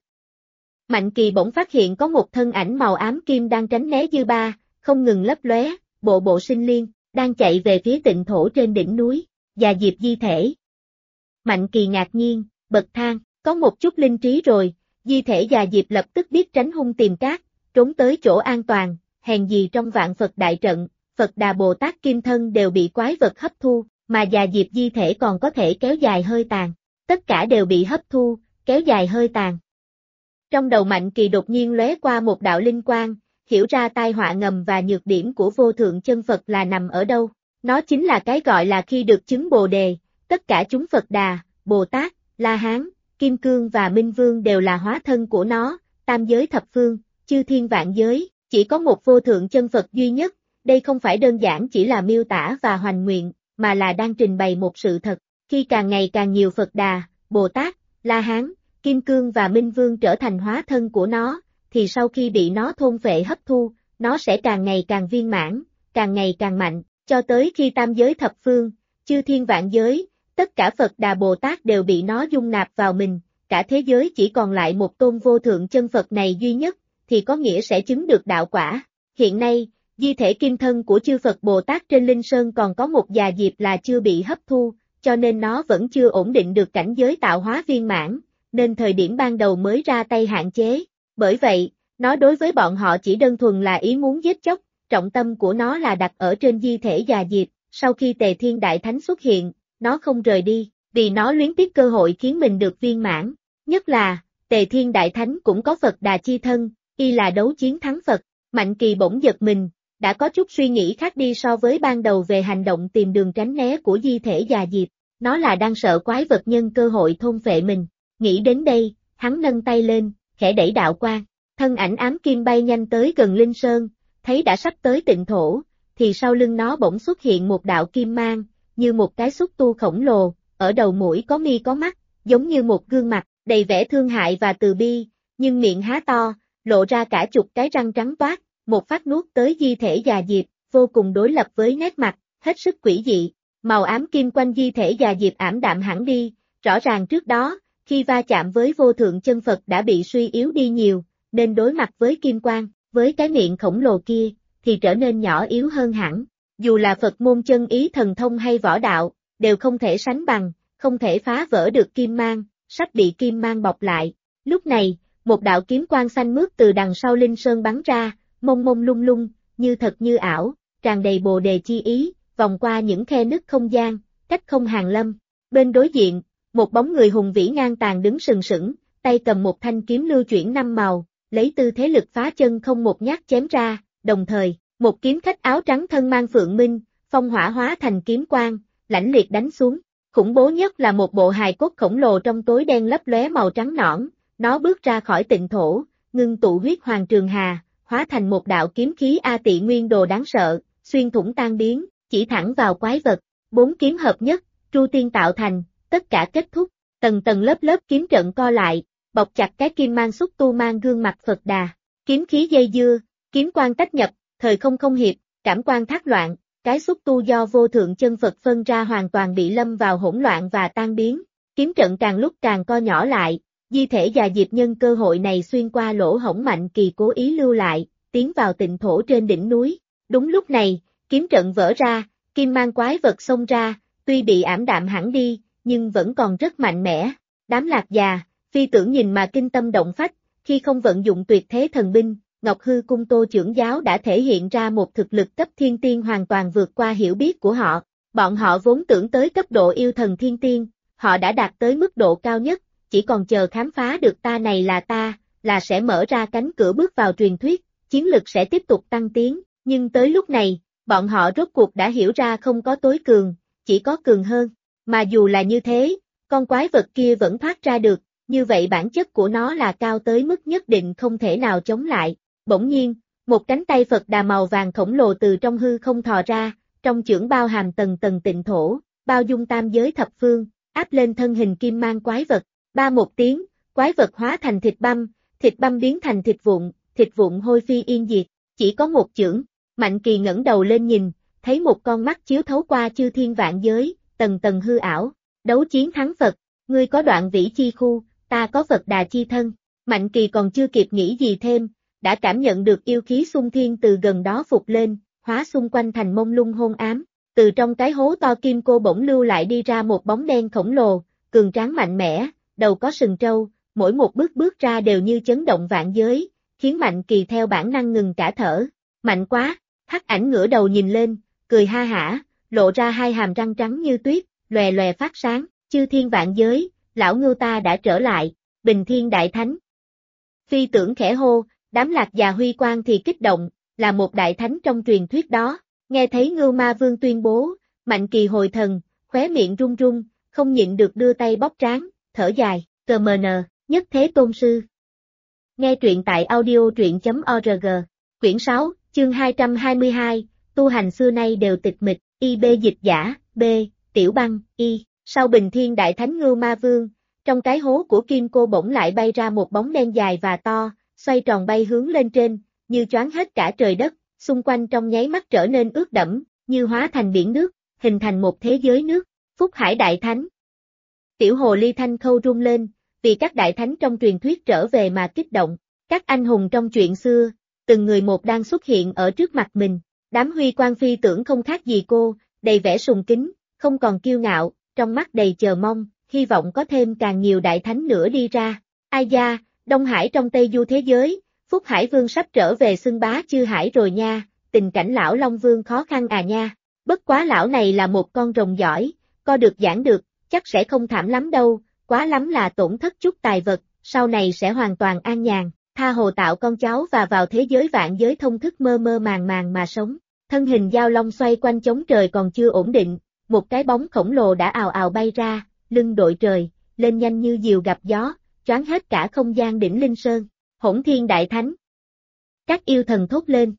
Mạnh Kỳ bỗng phát hiện có một thân ảnh màu ám kim đang tránh né dư ba, không ngừng lấp lóe, bộ bộ sinh liên, đang chạy về phía tịnh thổ trên đỉnh núi, già Diệp di thể. Mạnh Kỳ ngạc nhiên, bật than, có một chút linh trí rồi, di thể già Diệp lập tức biết tránh hung tìm cát, trốn tới chỗ an toàn, hèn gì trong vạn Phật đại trận, Phật Đà Bồ Tát kim thân đều bị quái vật hấp thu, mà già Diệp di thể còn có thể kéo dài hơi tàn, tất cả đều bị hấp thu, kéo dài hơi tàn. Trong đầu Mạnh Kỳ đột nhiên lóe qua một đạo linh quang, hiểu ra tai họa ngầm và nhược điểm của vô thượng chân Phật là nằm ở đâu, nó chính là cái gọi là khi được chứng Bồ Đề, tất cả chúng Phật Đà, Bồ Tát, La Hán, Kim Cương và Minh Vương đều là hóa thân của nó, tam giới thập phương, chư thiên vạn giới, chỉ có một vô thượng chân Phật duy nhất, đây không phải đơn giản chỉ là miêu tả và hoành nguyện, mà là đang trình bày một sự thật, khi càng ngày càng nhiều Phật Đà, Bồ Tát, La Hán, Kim Cương và Minh Vương trở thành hóa thân của nó, thì sau khi bị nó thôn phệ hấp thu, nó sẽ càng ngày càng viên mãn, càng ngày càng mạnh, cho tới khi tam giới thập phương, chư thiên vạn giới, tất cả Phật Đà Bồ Tát đều bị nó dung nạp vào mình, cả thế giới chỉ còn lại một tôn vô thượng chân Phật này duy nhất, thì có nghĩa sẽ chứng được đạo quả. Hiện nay, di thể kim thân của chư Phật Bồ Tát trên Linh Sơn còn có một già Diệp là chưa bị hấp thu, cho nên nó vẫn chưa ổn định được cảnh giới tạo hóa viên mãn, nên thời điểm ban đầu mới ra tay hạn chế. Bởi vậy, nó đối với bọn họ chỉ đơn thuần là ý muốn giết chóc, trọng tâm của nó là đặt ở trên di thể già Diệp, sau khi Tề Thiên Đại Thánh xuất hiện, nó không rời đi, vì nó luyến tiếc cơ hội khiến mình được viên mãn, nhất là, Tề Thiên Đại Thánh cũng có Phật Đà chi thân, y là đấu chiến thắng Phật. Mạnh Kỳ bỗng giật mình, đã có chút suy nghĩ khác đi so với ban đầu về hành động tìm đường tránh né của di thể già diệp. Nó là đang sợ quái vật nhân cơ hội thôn phệ mình. Nghĩ đến đây, hắn nâng tay lên, khẽ đẩy đạo quang. Thân ảnh ám kim bay nhanh tới gần Linh Sơn, thấy đã sắp tới tịnh thổ, thì sau lưng nó bỗng xuất hiện một đạo kim mang, như một cái xúc tu khổng lồ, ở đầu mũi có mi có mắt, giống như một gương mặt, đầy vẻ thương hại và từ bi, nhưng miệng há to, lộ ra cả chục cái răng trắng toát, một phát nuốt tới di thể già diệp, vô cùng đối lập với nét mặt, hết sức quỷ dị. Màu ám kim quanh di thể già diệp ảm đạm hẳn đi, rõ ràng trước đó, khi va chạm với vô thượng chân Phật đã bị suy yếu đi nhiều, nên đối mặt với kim quang, với cái miệng khổng lồ kia, thì trở nên nhỏ yếu hơn hẳn. Dù là Phật môn chân ý thần thông hay võ đạo, đều không thể sánh bằng, không thể phá vỡ được kim mang, sắp bị kim mang bọc lại. Lúc này, một đạo kiếm quang xanh mướt từ đằng sau Linh Sơn bắn ra, mông mông lung lung, như thật như ảo, tràn đầy bồ đề chi ý, vòng qua những khe nứt không gian, cách không hàng lâm. Bên đối diện, một bóng người hùng vĩ ngang tàn đứng sừng sững, tay cầm một thanh kiếm lưu chuyển năm màu, lấy tư thế lực phá chân không một nhát chém ra, đồng thời, một kiếm khách áo trắng thân mang phượng minh, phong hỏa hóa thành kiếm quang, lãnh liệt đánh xuống. Khủng bố nhất là một bộ hài cốt khổng lồ trong tối đen lấp lóe màu trắng nõn, nó bước ra khỏi tịnh thổ, ngưng tụ huyết hoàng trường hà, hóa thành một đạo kiếm khí A Tị Nguyên Đồ đáng sợ, xuyên thủng tan biến, chỉ thẳng vào quái vật. 4 kiếm hợp nhất, Tru Tiên tạo thành, tất cả kết thúc, tầng tầng lớp lớp kiếm trận co lại, bọc chặt cái kim mang xúc tu mang gương mặt Phật Đà. Kiếm khí dây dưa, kiếm quang tách nhập, thời không không hiệp, cảm quan thác loạn, cái xúc tu do vô thượng chân Phật phân ra hoàn toàn bị lâm vào hỗn loạn và tan biến. Kiếm trận càng lúc càng co nhỏ lại, di thể già diệp nhân cơ hội này xuyên qua lỗ hổng mạnh kỳ cố ý lưu lại, tiến vào tịnh thổ trên đỉnh núi. Đúng lúc này, kiếm trận vỡ ra, kim mang quái vật xông ra, tuy bị ảm đạm hẳn đi, nhưng vẫn còn rất mạnh mẽ. Đám Lạc Già, Phi Tưởng nhìn mà kinh tâm động phách, khi không vận dụng tuyệt thế thần binh, Ngọc Hư Cung Tô trưởng giáo đã thể hiện ra một thực lực cấp thiên tiên hoàn toàn vượt qua hiểu biết của họ. Bọn họ vốn tưởng tới cấp độ yêu thần thiên tiên, họ đã đạt tới mức độ cao nhất, chỉ còn chờ khám phá được ta này là ta, là sẽ mở ra cánh cửa bước vào truyền thuyết, chiến lực sẽ tiếp tục tăng tiến, nhưng tới lúc này, bọn họ rốt cuộc đã hiểu ra không có tối cường, chỉ có cường hơn, mà dù là như thế, con quái vật kia vẫn thoát ra được, như vậy bản chất của nó là cao tới mức nhất định không thể nào chống lại. Bỗng nhiên, một cánh tay Phật Đà màu vàng khổng lồ từ trong hư không thò ra, trong chưởng bao hàm tầng tầng tịnh thổ, bao dung tam giới thập phương, áp lên thân hình kim mang quái vật. Ba một tiếng, quái vật hóa thành thịt băm biến thành thịt vụn hôi phi yên diệt, chỉ có một chưởng. Mạnh Kỳ ngẩng đầu lên nhìn, thấy một con mắt chiếu thấu qua chư thiên vạn giới, tầng tầng hư ảo. Đấu chiến thắng Phật, ngươi có đoạn vĩ chi khu, ta có Phật Đà chi thân. Mạnh Kỳ còn chưa kịp nghĩ gì thêm, đã cảm nhận được yêu khí xung thiên từ gần đó phục lên, hóa xung quanh thành mông lung hôn ám. Từ trong cái hố to kim cô bỗng lưu lại đi ra một bóng đen khổng lồ, cường tráng mạnh mẽ, đầu có sừng trâu, mỗi một bước ra đều như chấn động vạn giới, khiến Mạnh Kỳ theo bản năng ngừng cả thở. Mạnh quá, hắc ảnh ngửa đầu nhìn lên, cười ha hả, lộ ra hai hàm răng trắng như tuyết, lòe lòe phát sáng, chư thiên vạn giới, lão ngưu ta đã trở lại, Bình Thiên Đại Thánh. Phi Tưởng khẽ hô, đám Lạc Già huy quang thì kích động, là một đại thánh trong truyền thuyết đó. Nghe thấy Ngưu Ma Vương tuyên bố, Mạnh Kỳ hồi thần, khóe miệng run run, không nhịn được đưa tay bóp trán, thở dài, CMN, nhất thế tôn sư. Nghe truyện tại audio.truyện.org, quyển 6, chương 222, tu hành xưa nay đều tịch mịch, IB dịch giả, B, Tiểu Băng, Y. Sau Bình Thiên Đại Thánh Ngưu Ma Vương, trong cái hố của kim cô bỗng lại bay ra một bóng đen dài và to, xoay tròn bay hướng lên trên, như choáng hết cả trời đất, xung quanh trong nháy mắt trở nên ướt đẫm, như hóa thành biển nước, hình thành một thế giới nước. Phúc Hải Đại Thánh. Tiểu hồ ly thanh khâu rung lên, vì các đại thánh trong truyền thuyết trở về mà kích động. Các anh hùng trong chuyện xưa, từng người một đang xuất hiện ở trước mặt mình. Đám huy quan Phi Tưởng không khác gì cô, đầy vẻ sùng kính, không còn kiêu ngạo, trong mắt đầy chờ mong, hy vọng có thêm càng nhiều đại thánh nữa đi ra. Ai da, Đông Hải trong Tây Du thế giới, Phúc Hải Vương sắp trở về xưng bá chư hải rồi nha, tình cảnh lão Long Vương khó khăn à nha. Bất quá lão này là một con rồng giỏi, co được giãn được, chắc sẽ không thảm lắm đâu, quá lắm là tổn thất chút tài vật, sau này sẽ hoàn toàn an nhàn. tha hồ tạo con cháu và vào thế giới vạn giới thông thức mơ mơ màng màng mà sống. Thân hình Giao Long xoay quanh chống trời còn chưa ổn định, một cái bóng khổng lồ đã ào ào bay ra, lưng đội trời, lên nhanh như diều gặp gió, choáng hết cả không gian đỉnh Linh Sơn. Hỗn Thiên Đại Thánh. Các yêu thần thốt lên.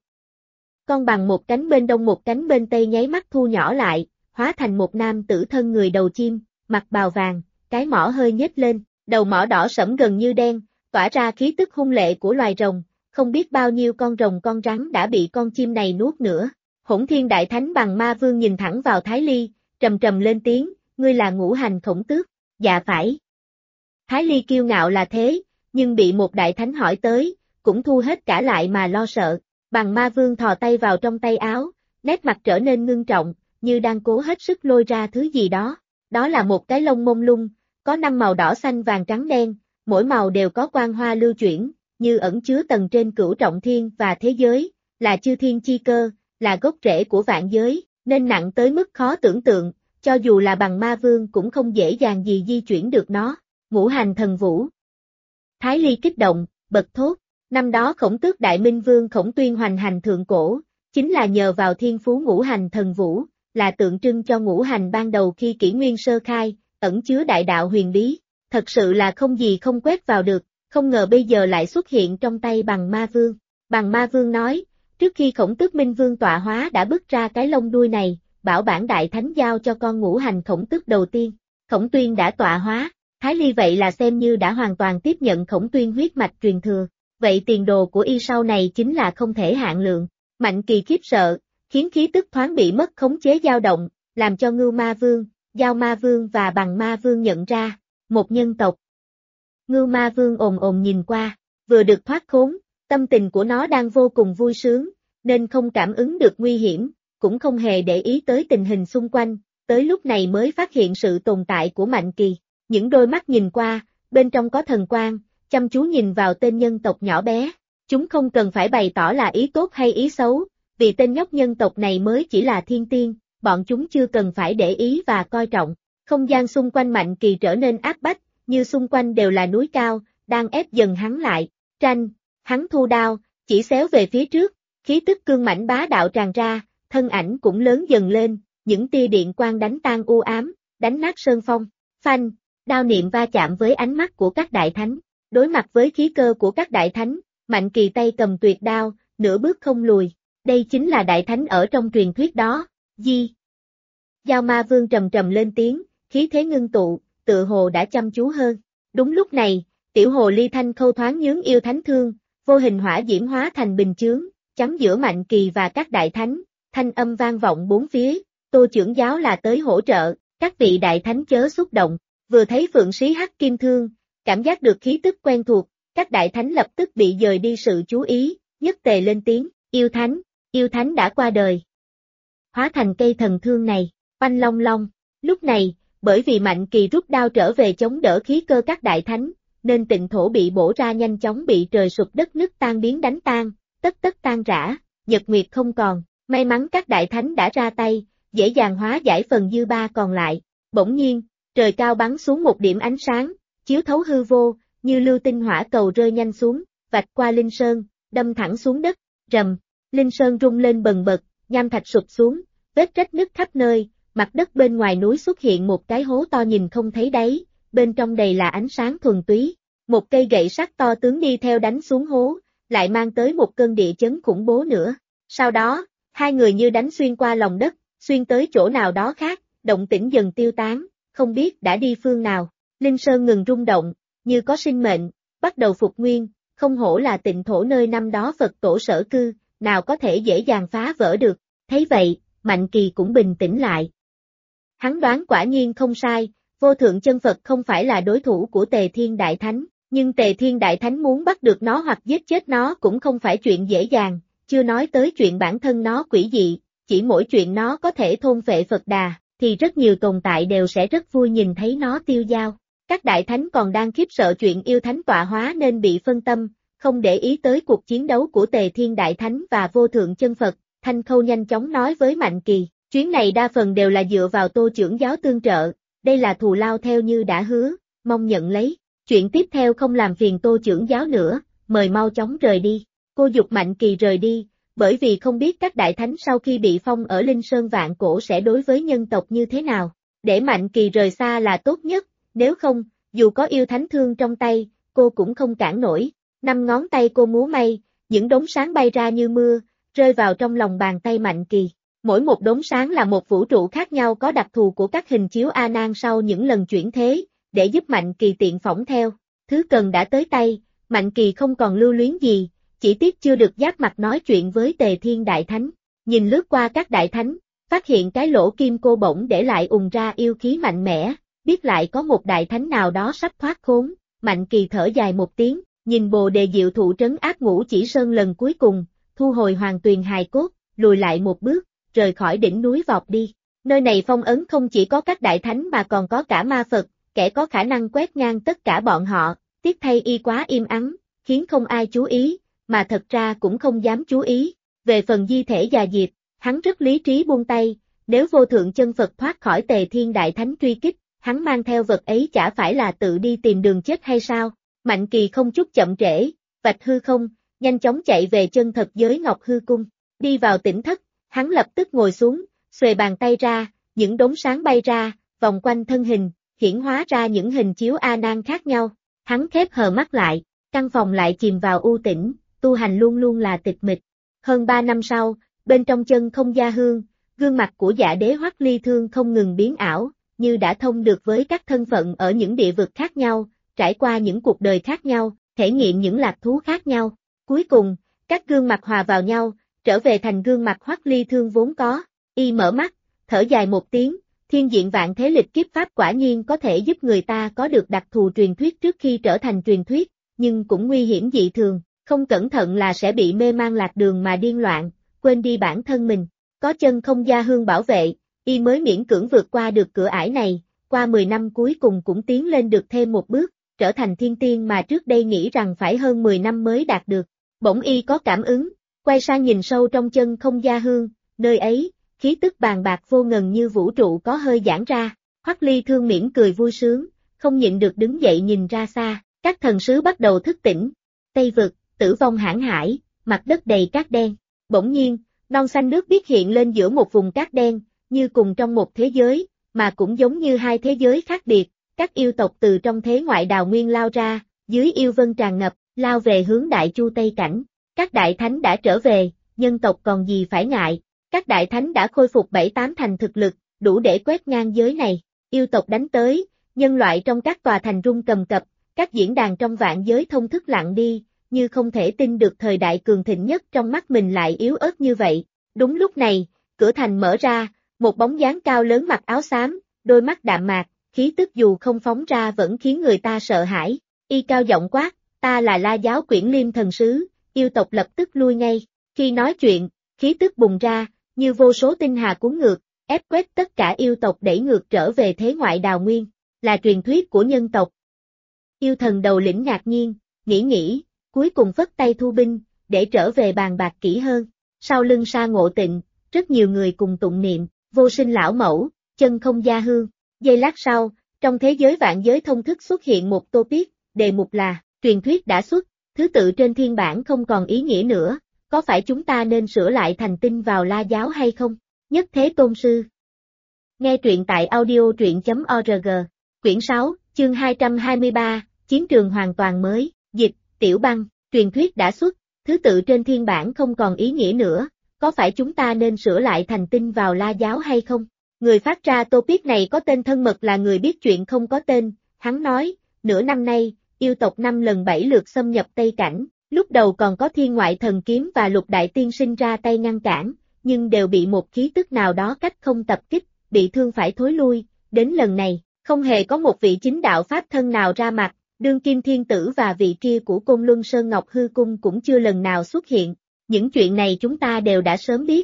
Con bằng một cánh bên đông một cánh bên tây nháy mắt thu nhỏ lại, hóa thành một nam tử thân người đầu chim, mặc bào vàng, cái mỏ hơi nhếch lên, đầu mỏ đỏ sẫm gần như đen, tỏa ra khí tức hung lệ của loài rồng, không biết bao nhiêu con rồng con rắn đã bị con chim này nuốt nữa. Hỗn Thiên Đại Thánh bằng ma vương nhìn thẳng vào Thái Ly, trầm trầm lên tiếng, ngươi là Ngũ Hành Khổng Tước. Dạ phải. Thái Ly kiêu ngạo là thế, nhưng bị một đại thánh hỏi tới, cũng thu hết cả lại mà lo sợ. Bằng ma vương thò tay vào trong tay áo, nét mặt trở nên ngưng trọng, như đang cố hết sức lôi ra thứ gì đó. Đó là một cái lông mông lung, có 5 màu đỏ xanh vàng trắng đen, mỗi màu đều có quang hoa lưu chuyển, như ẩn chứa tầng trên cửu trọng thiên và thế giới, là chư thiên chi cơ, là gốc rễ của vạn giới, nên nặng tới mức khó tưởng tượng, cho dù là bằng ma vương cũng không dễ dàng gì di chuyển được nó. Ngũ Hành Thần Vũ. Thái Ly kích động, bật thốt, năm đó Khổng Tước Đại Minh Vương Khổng Tuyên hoành hành thượng cổ, chính là nhờ vào thiên phú Ngũ Hành Thần Vũ, là tượng trưng cho ngũ hành ban đầu khi kỷ nguyên sơ khai, ẩn chứa đại đạo huyền bí, thật sự là không gì không quét vào được, không ngờ bây giờ lại xuất hiện trong tay bằng ma vương. Bằng ma vương nói, trước khi Khổng Tước Minh Vương tọa hóa đã bứt ra cái lông đuôi này, bảo bản đại thánh giao cho con ngũ hành Khổng Tước đầu tiên. Khổng Tuyên đã tọa hóa, Thái Ly vậy là xem như đã hoàn toàn tiếp nhận Khổng Tuyên huyết mạch truyền thừa, vậy tiền đồ của y sau này chính là không thể hạn lượng. Mạnh Kỳ khiếp sợ, khiến khí tức thoáng bị mất khống chế dao động, làm cho Ngưu Ma Vương, Giao Ma Vương và Bằng Ma Vương nhận ra, một nhân tộc. Ngưu Ma Vương ồm ồm nhìn qua, vừa được thoát khốn, tâm tình của nó đang vô cùng vui sướng, nên không cảm ứng được nguy hiểm, cũng không hề để ý tới tình hình xung quanh, tới lúc này mới phát hiện sự tồn tại của Mạnh Kỳ. Những đôi mắt nhìn qua, bên trong có thần quang, chăm chú nhìn vào tên nhân tộc nhỏ bé. Chúng không cần phải bày tỏ là ý tốt hay ý xấu, vì tên nhóc nhân tộc này mới chỉ là thiên tiên, bọn chúng chưa cần phải để ý và coi trọng. Không gian xung quanh Mạnh Kỳ trở nên áp bách, như xung quanh đều là núi cao, đang ép dần hắn lại. Tranh, hắn thu đao, chỉ xéo về phía trước, khí tức cương mãnh bá đạo tràn ra, thân ảnh cũng lớn dần lên, những tia điện quang đánh tan u ám, đánh nát sơn phong. Phanh, đao niệm va chạm với ánh mắt của các đại thánh. Đối mặt với khí cơ của các đại thánh, Mạnh Kỳ tay cầm tuyệt đao, nửa bước không lùi. Đây chính là đại thánh ở trong truyền thuyết đó. Di. Giao Ma Vương trầm trầm lên tiếng, khí thế ngưng tụ, tự hồ đã chăm chú hơn. Đúng lúc này, tiểu hồ ly Thanh Khâu thoáng nhướng yêu thánh thương, vô hình hỏa diễm hóa thành bình chướng, chắn giữa Mạnh Kỳ và các đại thánh, thanh âm vang vọng bốn phía, Tô trưởng giáo là tới hỗ trợ, các vị đại thánh chớ xúc động. Vừa thấy Phượng Sĩ Hắc Kim Thương, cảm giác được khí tức quen thuộc, các đại thánh lập tức bị dời đi sự chú ý, nhất tề lên tiếng, yêu thánh đã qua đời. Hóa thành cây thần thương này, oanh long long. Lúc này, bởi vì Mạnh Kỳ rút đao trở về chống đỡ khí cơ các đại thánh, nên tịnh thổ bị bổ ra nhanh chóng bị trời sụp đất nứt tan biến đánh tan, tất tất tan rã, nhật nguyệt không còn. May mắn các đại thánh đã ra tay, dễ dàng hóa giải phần dư ba còn lại. Bỗng nhiên, trời cao bắn xuống một điểm ánh sáng, chiếu thấu hư vô, như lưu tinh hỏa cầu rơi nhanh xuống, vạch qua Linh Sơn, đâm thẳng xuống đất, rầm, Linh Sơn rung lên bần bật, nham thạch sụp xuống, vết rách nứt khắp nơi, mặt đất bên ngoài núi xuất hiện một cái hố to nhìn không thấy đáy, bên trong đầy là ánh sáng thuần túy. Một cây gậy sắt to tướng đi theo đánh xuống hố, lại mang tới một cơn địa chấn khủng bố nữa. Sau đó, hai người như đánh xuyên qua lòng đất, xuyên tới chỗ nào đó khác, động tĩnh dần tiêu tán, không biết đã đi phương nào. Linh Sơn ngừng rung động, như có sinh mệnh, bắt đầu phục nguyên, không hổ là tịnh thổ nơi năm đó Phật tổ sở cư, nào có thể dễ dàng phá vỡ được. Thấy vậy, Mạnh Kỳ cũng bình tĩnh lại. Hắn đoán quả nhiên không sai, vô thượng chân Phật không phải là đối thủ của Tề Thiên Đại Thánh, nhưng Tề Thiên Đại Thánh muốn bắt được nó hoặc giết chết nó cũng không phải chuyện dễ dàng, chưa nói tới chuyện bản thân nó quỷ dị, chỉ mỗi chuyện nó có thể thôn phệ Phật Đà, thì rất nhiều tồn tại đều sẽ rất vui nhìn thấy nó tiêu dao. Các đại thánh còn đang khiếp sợ chuyện yêu thánh tọa hóa nên bị phân tâm, không để ý tới cuộc chiến đấu của Tề Thiên Đại Thánh và vô thượng chân Phật. Thanh Khâu nhanh chóng nói với Mạnh Kỳ, chuyến này đa phần đều là dựa vào Tô trưởng giáo tương trợ, đây là thù lao theo như đã hứa, mong nhận lấy. Chuyện tiếp theo không làm phiền Tô trưởng giáo nữa, mời mau chóng rời đi. Cô giục Mạnh Kỳ rời đi, bởi vì không biết các đại thánh sau khi bị phong ở Linh Sơn Vạn Cổ sẽ đối với nhân tộc như thế nào. Để Mạnh Kỳ rời xa là tốt nhất, nếu không, dù có yêu thánh thương trong tay, cô cũng không cản nổi. 5 ngón tay cô múa may, những đốm sáng bay ra như mưa, rơi vào trong lòng bàn tay Mạnh Kỳ. Mỗi một đốm sáng là một vũ trụ khác nhau có đặc thù của các hình chiếu A Nan sau những lần chuyển thế, để giúp Mạnh Kỳ tiện phỏng theo. Thứ cần đã tới tay, Mạnh Kỳ không còn lưu luyến gì, chỉ tiếc chưa được giáp mặt nói chuyện với Tề Thiên Đại Thánh. Nhìn lướt qua các đại thánh, phát hiện cái lỗ kim cô bỗng để lại ùn ra yêu khí mạnh mẽ, biết lại có một đại thánh nào đó sắp thoát khốn, Mạnh Kỳ thở dài một tiếng, nhìn Bồ Đề Diệu Thụ trấn áp Ngũ Chỉ Sơn lần cuối cùng, thu hồi Hoàng Tuyền hài cốt, lùi lại một bước, rời khỏi đỉnh núi vọt đi. Nơi này phong ấn không chỉ có các đại thánh mà còn có cả ma Phật, kẻ có khả năng quét ngang tất cả bọn họ, tiếc thay y quá im ắng, khiến không ai chú ý, mà thật ra cũng không dám chú ý. Về phần di thể già diệt, hắn rất lý trí buông tay, nếu vô thượng chân Phật thoát khỏi Tề Thiên Đại Thánh truy kích, hắn mang theo vật ấy chả phải là tự đi tìm đường chết hay sao? Mạnh Kỳ không chút chậm trễ, vạch hư không, nhanh chóng chạy về chân thật giới Ngọc Hư Cung, đi vào tỉnh thất, hắn lập tức ngồi xuống, xuề bàn tay ra, những đốm sáng bay ra, vòng quanh thân hình, hiển hóa ra những hình chiếu A Nan khác nhau. Hắn khép hờ mắt lại, căn phòng lại chìm vào u tĩnh, tu hành luôn luôn là tịch mịch. Hơn 3 năm sau, bên trong chân không gia hương, gương mặt của Dạ Đế Hoắc Ly Thương không ngừng biến ảo, như đã thông được với các thân phận ở những địa vực khác nhau, trải qua những cuộc đời khác nhau, thể nghiệm những lạc thú khác nhau. Cuối cùng, các gương mặt hòa vào nhau, trở về thành gương mặt Hoắc Ly Thương vốn có. Y mở mắt, thở dài một tiếng, thiên diện vạn thế lịch kiếp pháp quả nhiên có thể giúp người ta có được đặc thù truyền thuyết trước khi trở thành truyền thuyết, nhưng cũng nguy hiểm dị thường, không cẩn thận là sẽ bị mê mang lạc đường mà điên loạn, quên đi bản thân mình. Có chân không gia hương bảo vệ, y mới miễn cưỡng vượt qua được cửa ải này, qua 10 năm cuối cùng cũng tiến lên được thêm một bước, trở thành thiên tiên mà trước đây nghĩ rằng phải hơn 10 năm mới đạt được. Bỗng y có cảm ứng, quay sang nhìn sâu trong chân không gia hương, nơi ấy, khí tức bàn bạc vô ngần như vũ trụ có hơi giãn ra. Hoắc Ly Thương mỉm cười vui sướng, không nhịn được đứng dậy nhìn ra xa, các thần sứ bắt đầu thức tỉnh. Tây vực, tử vong hãn hải, mặt đất đầy cát đen. Bỗng nhiên, non xanh nước biếc hiện lên giữa một vùng cát đen, như cùng trong một thế giới, mà cũng giống như hai thế giới khác biệt. Các yêu tộc từ trong thế ngoại đào nguyên lao ra, dưới yêu vân tràn ngập, lao về hướng Đại Chu Tây Cảnh. Các đại thánh đã trở về, nhân tộc còn gì phải ngại. Các đại thánh đã khôi phục 7-8 thành thực lực, đủ để quét ngang giới này. Yêu tộc đánh tới, nhân loại trong các tòa thành rung cầm cập, các diễn đàn trong vạn giới thông thức lặng đi, như không thể tin được thời đại cường thịnh nhất trong mắt mình lại yếu ớt như vậy. Đúng lúc này, cửa thành mở ra, một bóng dáng cao lớn mặc áo xám, đôi mắt đạm mạc, khí tức dù không phóng ra vẫn khiến người ta sợ hãi. Y cao giọng quát, ta là La Giáo Quyển Liêm thần sứ. Yêu tộc lập tức lui ngay. Khi nói chuyện, khí tức bùng ra, như vô số tinh hà cuốn ngược, ép quét tất cả yêu tộc đẩy ngược trở về thế ngoại đào nguyên, là truyền thuyết của nhân tộc. Yêu thần đầu lĩnh ngạc nhiên, nghĩ, cuối cùng phất tay thu binh, để trở về bàn bạc kỹ hơn. Sau lưng Sa Ngộ Tịnh, rất nhiều người cùng tụng niệm, vô sinh lão mẫu, chân không gia hương. Giây lát sau, trong thế giới vạn giới thông thức xuất hiện một topic, đề mục là, truyền thuyết đã xuất, thứ tự trên thiên bản không còn ý nghĩa nữa, có phải chúng ta nên sửa lại thành tin vào La Giáo hay không? Nhất Thế Tôn Sư. Nghe truyện tại audio.truyện.org, quyển 6, chương 223, chiến trường hoàn toàn mới, dịch, Tiểu Băng, truyền thuyết đã xuất, thứ tự trên thiên bản không còn ý nghĩa nữa, có phải chúng ta nên sửa lại thành tin vào La Giáo hay không? Người phát ra topic này có tên thân mật là người biết chuyện không có tên, hắn nói, nửa năm nay, yêu tộc 5 lần 7 lượt xâm nhập Tây Cảnh, lúc đầu còn có Thiên Ngoại Thần Kiếm và Lục Đại Tiên Sinh ra tay ngăn cản, nhưng đều bị một khí tức nào đó cách không tập kích, bị thương phải thối lui, đến lần này, không hề có một vị chính đạo pháp thân nào ra mặt, đương kim thiên tử và vị kia của Côn Luân Sơn Ngọc Hư Cung cũng chưa lần nào xuất hiện, những chuyện này chúng ta đều đã sớm biết.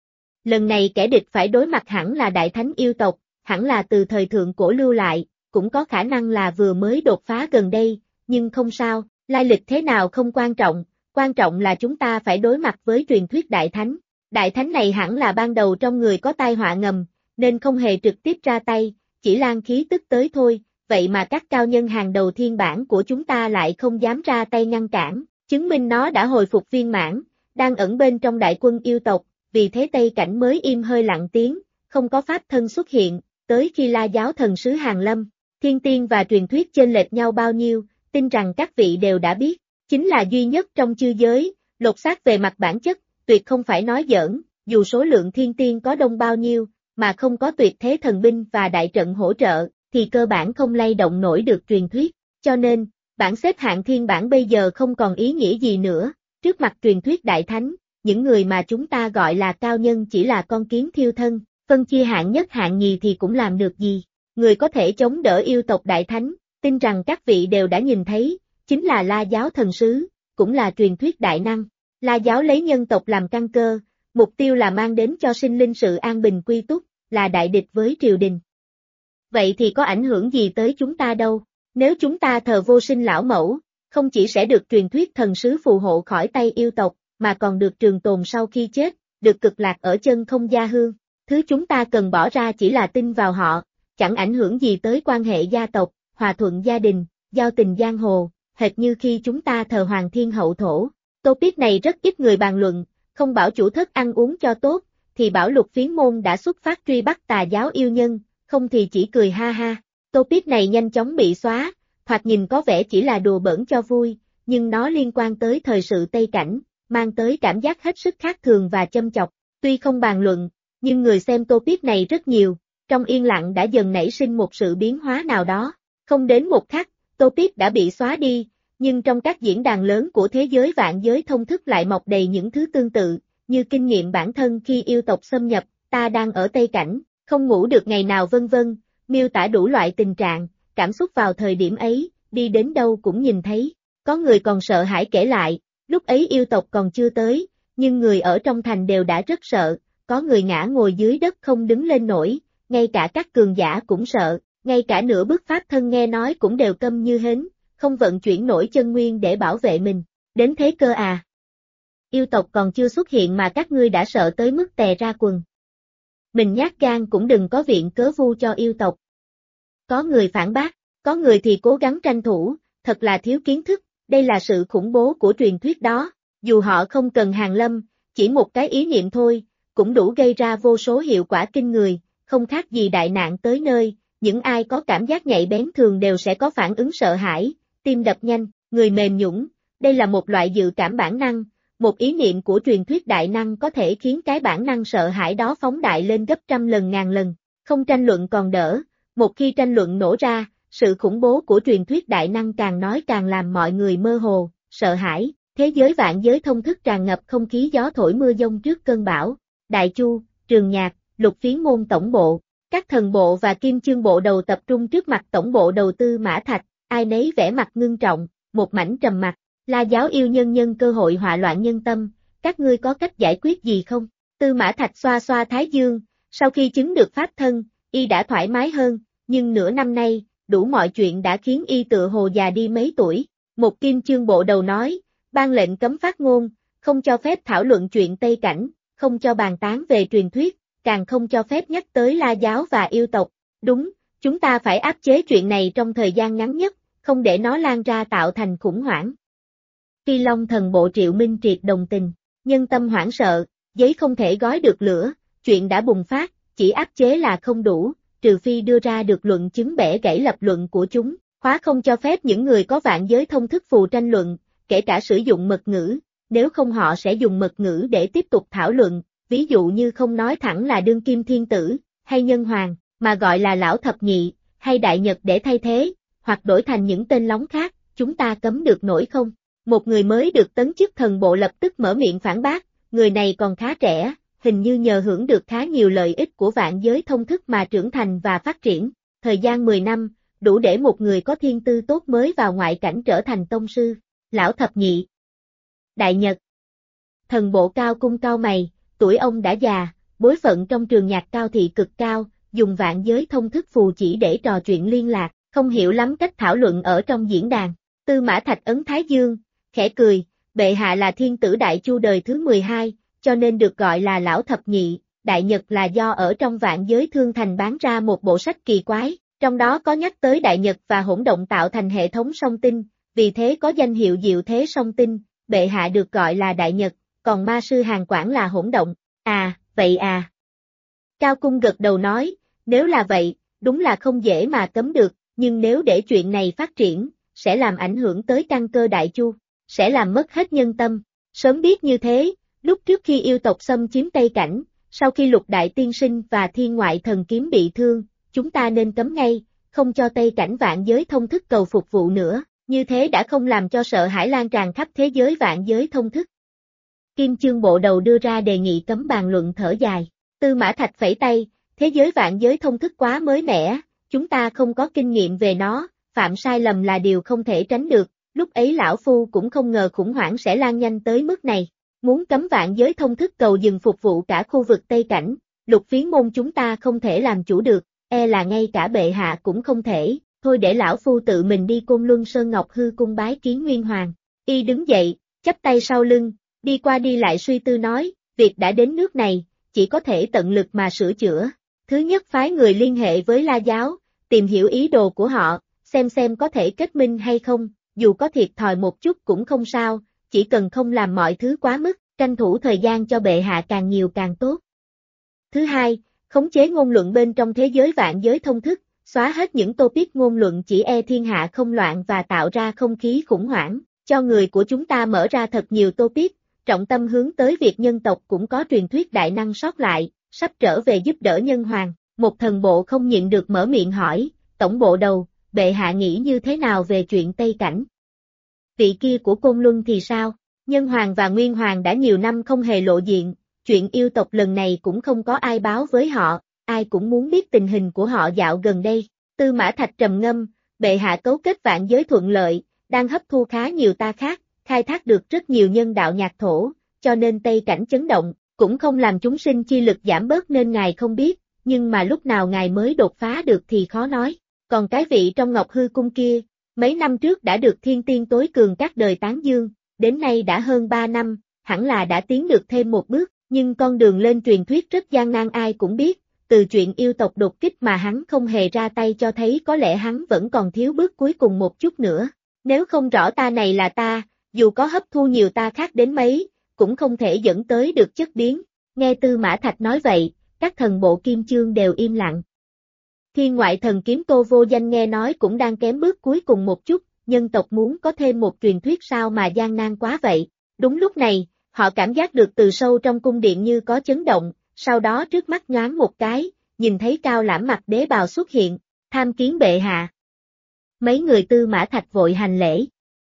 Lần này kẻ địch phải đối mặt hẳn là đại thánh yêu tộc, hẳn là từ thời thượng cổ lưu lại, cũng có khả năng là vừa mới đột phá gần đây, nhưng không sao, lai lịch thế nào không quan trọng là chúng ta phải đối mặt với truyền thuyết đại thánh. Đại thánh này hẳn là ban đầu trong người có tai họa ngầm, nên không hề trực tiếp ra tay, chỉ lan khí tức tới thôi, vậy mà các cao nhân hàng đầu thiên bản của chúng ta lại không dám ra tay ngăn cản, chứng minh nó đã hồi phục viên mãn, đang ẩn bên trong đại quân yêu tộc, vì thế Tây Cảnh mới im hơi lặng tiếng, không có pháp thân xuất hiện, tới khi La giáo thần sứ hàng lâm, thiên tiên và truyền thuyết chênh lệch nhau bao nhiêu, tin rằng các vị đều đã biết, chính là duy nhất trong chư giới, lột xác về mặt bản chất, tuyệt không phải nói giỡn, dù số lượng thiên tiên có đông bao nhiêu, mà không có tuyệt thế thần binh và đại trận hỗ trợ, thì cơ bản không lay động nổi được truyền thuyết, cho nên, bảng xếp hạng thiên bảng bây giờ không còn ý nghĩa gì nữa, trước mặt truyền thuyết đại thánh, những người mà chúng ta gọi là cao nhân chỉ là con kiến thiêu thân, phân chia hạng nhất hạng nhì thì cũng làm được gì, người có thể chống đỡ yêu tộc đại thánh, tin rằng các vị đều đã nhìn thấy, chính là La giáo thần sứ, cũng là truyền thuyết đại năng, La giáo lấy nhân tộc làm căn cơ, mục tiêu là mang đến cho sinh linh sự an bình quy túc, là đại địch với triều đình. Vậy thì có ảnh hưởng gì tới chúng ta đâu, nếu chúng ta thờ vô sinh lão mẫu, không chỉ sẽ được truyền thuyết thần sứ phù hộ khỏi tay yêu tộc, mà còn được trường tồn sau khi chết, được cực lạc ở chân không gia hương. Thứ chúng ta cần bỏ ra chỉ là tin vào họ, chẳng ảnh hưởng gì tới quan hệ gia tộc, hòa thuận gia đình, giao tình giang hồ, hệt như khi chúng ta thờ Hoàng Thiên Hậu Thổ. Topic này rất ít người bàn luận, không bảo chủ thất ăn uống cho tốt, thì bảo Lục Phiến môn đã xuất phát truy bắt tà giáo yêu nhân, không thì chỉ cười ha ha. Topic này nhanh chóng bị xóa, thoạt nhìn có vẻ chỉ là đùa bỡn cho vui, nhưng nó liên quan tới thời sự Tây Cảnh, mang tới cảm giác hết sức khác thường và châm chọc. Tuy không bàn luận, nhưng người xem topic này rất nhiều, trong yên lặng đã dần nảy sinh một sự biến hóa nào đó. Không đến một khắc, topic đã bị xóa đi, nhưng trong các diễn đàn lớn của thế giới vạn giới thông thức lại mọc đầy những thứ tương tự, như kinh nghiệm bản thân khi yêu tộc xâm nhập, ta đang ở Tây Cảnh, không ngủ được ngày nào vân vân, miêu tả đủ loại tình trạng, cảm xúc vào thời điểm ấy, đi đến đâu cũng nhìn thấy. Có người còn sợ hãi kể lại, lúc ấy yêu tộc còn chưa tới, nhưng người ở trong thành đều đã rất sợ, có người ngã ngồi dưới đất không đứng lên nổi, ngay cả các cường giả cũng sợ, ngay cả nửa bước pháp thân nghe nói cũng đều câm như hến, không vận chuyển nổi chân nguyên để bảo vệ mình. Đến thế cơ à? Yêu tộc còn chưa xuất hiện mà các ngươi đã sợ tới mức tè ra quần. Mình nhát gan cũng đừng có viện cớ vu cho yêu tộc. Có người phản bác, có người thì cố gắng tranh thủ, thật là thiếu kiến thức, đây là sự khủng bố của truyền thuyết đó, dù họ không cần hàng lâm, chỉ một cái ý niệm thôi, cũng đủ gây ra vô số hiệu quả kinh người, không khác gì đại nạn tới nơi, những ai có cảm giác nhạy bén thường đều sẽ có phản ứng sợ hãi, tim đập nhanh, người mềm nhũn, đây là một loại dự cảm bản năng, một ý niệm của truyền thuyết đại năng có thể khiến cái bản năng sợ hãi đó phóng đại lên gấp trăm lần ngàn lần, không tranh luận còn đỡ, một khi tranh luận nổ ra, sự khủng bố của truyền thuyết đại năng càng nói càng làm mọi người mơ hồ, sợ hãi, thế giới vạn giới thông thức tràn ngập không khí gió thổi mưa giông trước cơn bão. Đại Chu, Trường Nhạc, Lục Phiến môn tổng bộ, các thần bộ và kim chương bộ đầu tập trung trước mặt tổng bộ đầu tư Mã Thạch, ai nấy vẻ mặt ngưng trọng, một mảnh trầm mặc. La giáo yêu nhân nhân cơ hội họa loạn nhân tâm, các ngươi có cách giải quyết gì không? Tư Mã Thạch xoa xoa thái dương, sau khi chứng được pháp thân, y đã thoải mái hơn, nhưng nửa năm nay, đủ mọi chuyện đã khiến y tựa hồ già đi mấy tuổi. Một kim chương bộ đầu nói, ban lệnh cấm phát ngôn, không cho phép thảo luận chuyện Tây Cảnh, không cho bàn tán về truyền thuyết, càng không cho phép nhắc tới La giáo và yêu tộc. Đúng, chúng ta phải áp chế chuyện này trong thời gian ngắn nhất, không để nó lan ra tạo thành khủng hoảng. Phi Long thần bộ Triệu Minh Triệt đồng tình, nhân tâm hoảng sợ, giấy không thể gói được lửa, chuyện đã bùng phát, chỉ áp chế là không đủ, trừ phi đưa ra được luận chứng bẻ gãy lập luận của chúng, khóa không cho phép những người có vạn giới thông thức phù tranh luận, kể cả sử dụng mật ngữ, nếu không họ sẽ dùng mật ngữ để tiếp tục thảo luận, ví dụ như không nói thẳng là đương kim thiên tử, hay nhân hoàng, mà gọi là lão thập nhị, hay đại nhật để thay thế, hoặc đổi thành những tên lóng khác, chúng ta cấm được nổi không? Một người mới được tấn chức thần bộ lập tức mở miệng phản bác, người này còn khá trẻ, hình như nhờ hưởng được khá nhiều lợi ích của vạn giới thông thức mà trưởng thành và phát triển. Thời gian 10 năm, đủ để một người có thiên tư tốt mới vào ngoại cảnh trở thành tông sư. Lão thập nhị, đại nhật, thần bộ cao cung cao mày, tuổi ông đã già, bối phận trong trường nhạc cao thị cực cao, dùng vạn giới thông thức phù chỉ để trò chuyện liên lạc, không hiểu lắm cách thảo luận ở trong diễn đàn. Tư Mã Thạch ấn thái dương, khẽ cười, bệ hạ là thiên tử Đại Chu đời thứ 12, cho nên được gọi là lão thập nhị, đại nhật là do ở trong vạn giới thương thành bán ra một bộ sách kỳ quái, trong đó có nhắc tới đại nhật và hỗn động tạo thành hệ thống song tinh, vì thế có danh hiệu diệu thế song tinh, bệ hạ được gọi là Đại Nhật, còn ma sư Hàn Quảng là Hỗn Động. À, vậy à. Cao Cung gật đầu nói, nếu là vậy, đúng là không dễ mà cấm được, nhưng nếu để chuyện này phát triển, sẽ làm ảnh hưởng tới căn cơ Đại Chu, sẽ làm mất hết nhân tâm. Sớm biết như thế, lúc trước khi yêu tộc xâm chiếm Tây Cảnh, sau khi Lục Đại Tiên Sinh và Thiên Ngoại Thần Kiếm bị thương, chúng ta nên cấm ngay, không cho Tây Cảnh vạn giới thông thức cầu phục vụ nữa, như thế đã không làm cho sợ hãi lan tràn khắp thế giới vạn giới thông thức. Kim Chương bộ đầu đưa ra đề nghị cấm bàn luận thở dài, Tư Mã Thạch phẩy tay, thế giới vạn giới thông thức quá mới mẻ, chúng ta không có kinh nghiệm về nó, phạm sai lầm là điều không thể tránh được, lúc ấy lão phu cũng không ngờ khủng hoảng sẽ lan nhanh tới mức này. Muốn cấm vạn giới thông thức cầu dừng phục vụ cả khu vực Tây Cảnh, Lục Phiến môn chúng ta không thể làm chủ được, e là ngay cả bệ hạ cũng không thể, thôi để lão phu tự mình đi Côn Luân Sơn Ngọc Hư cung bái kiến Nguyên Hoàng. Y đứng dậy, chắp tay sau lưng, đi qua đi lại suy tư nói, việc đã đến nước này, chỉ có thể tận lực mà sửa chữa. Thứ nhất phái người liên hệ với La Giáo, tìm hiểu ý đồ của họ, xem có thể kết minh hay không, dù có thiệt thòi một chút cũng không sao, chỉ cần không làm mọi thứ quá mức, tranh thủ thời gian cho bệ hạ càng nhiều càng tốt. Thứ hai, khống chế ngôn luận bên trong thế giới vạn giới thông thức, xóa hết những topic ngôn luận chỉ e thiên hạ không loạn và tạo ra không khí khủng hoảng, cho người của chúng ta mở ra thật nhiều topic, trọng tâm hướng tới việc nhân tộc cũng có truyền thuyết đại năng sót lại, sắp trở về giúp đỡ nhân hoàng. Một thần bộ không nhịn được mở miệng hỏi, tổng bộ đầu, bệ hạ nghĩ như thế nào về chuyện Tây Cảnh? Vị kia của Côn Luân thì sao? Nhân hoàng và Nguyên hoàng đã nhiều năm không hề lộ diện, chuyện yêu tộc lần này cũng không có ai báo với họ, ai cũng muốn biết tình hình của họ dạo gần đây. Tư Mã Thạch trầm ngâm, bệ hạ cấu kết vạn giới thuận lợi, đang hấp thu khá nhiều ta khác, khai thác được rất nhiều nhân đạo nhạc thổ, cho nên Tây Cảnh chấn động, cũng không làm chúng sinh chi lực giảm bớt nên ngài không biết, nhưng mà lúc nào ngài mới đột phá được thì khó nói. Còn cái vị trong Ngọc Hư cung kia, mấy năm trước đã được thiên tiên tối cường các đời tán dương, đến nay đã hơn 3 năm, hẳn là đã tiến được thêm một bước, nhưng con đường lên truyền thuyết rất gian nan ai cũng biết, từ chuyện yêu tộc đột kích mà hắn không hề ra tay cho thấy có lẽ hắn vẫn còn thiếu bước cuối cùng một chút nữa. Nếu không rõ ta này là ta, dù có hấp thu nhiều ta khác đến mấy, cũng không thể dẫn tới được chất biến. Nghe Tư Mã Thạch nói vậy, các thần bộ Kim Chương đều im lặng. Thiên Ngoại Thần Kiếm Tô Vô Danh nghe nói cũng đang kém bước cuối cùng một chút, nhân tộc muốn có thêm một truyền thuyết sao mà gian nan quá vậy. Đúng lúc này, họ cảm giác được từ sâu trong cung điện như có chấn động, sau đó trước mắt nhoáng một cái, nhìn thấy Cao Lãm mặc đế bào xuất hiện, tham kiến bệ hạ. Mấy người Tư Mã Thạch vội hành lễ.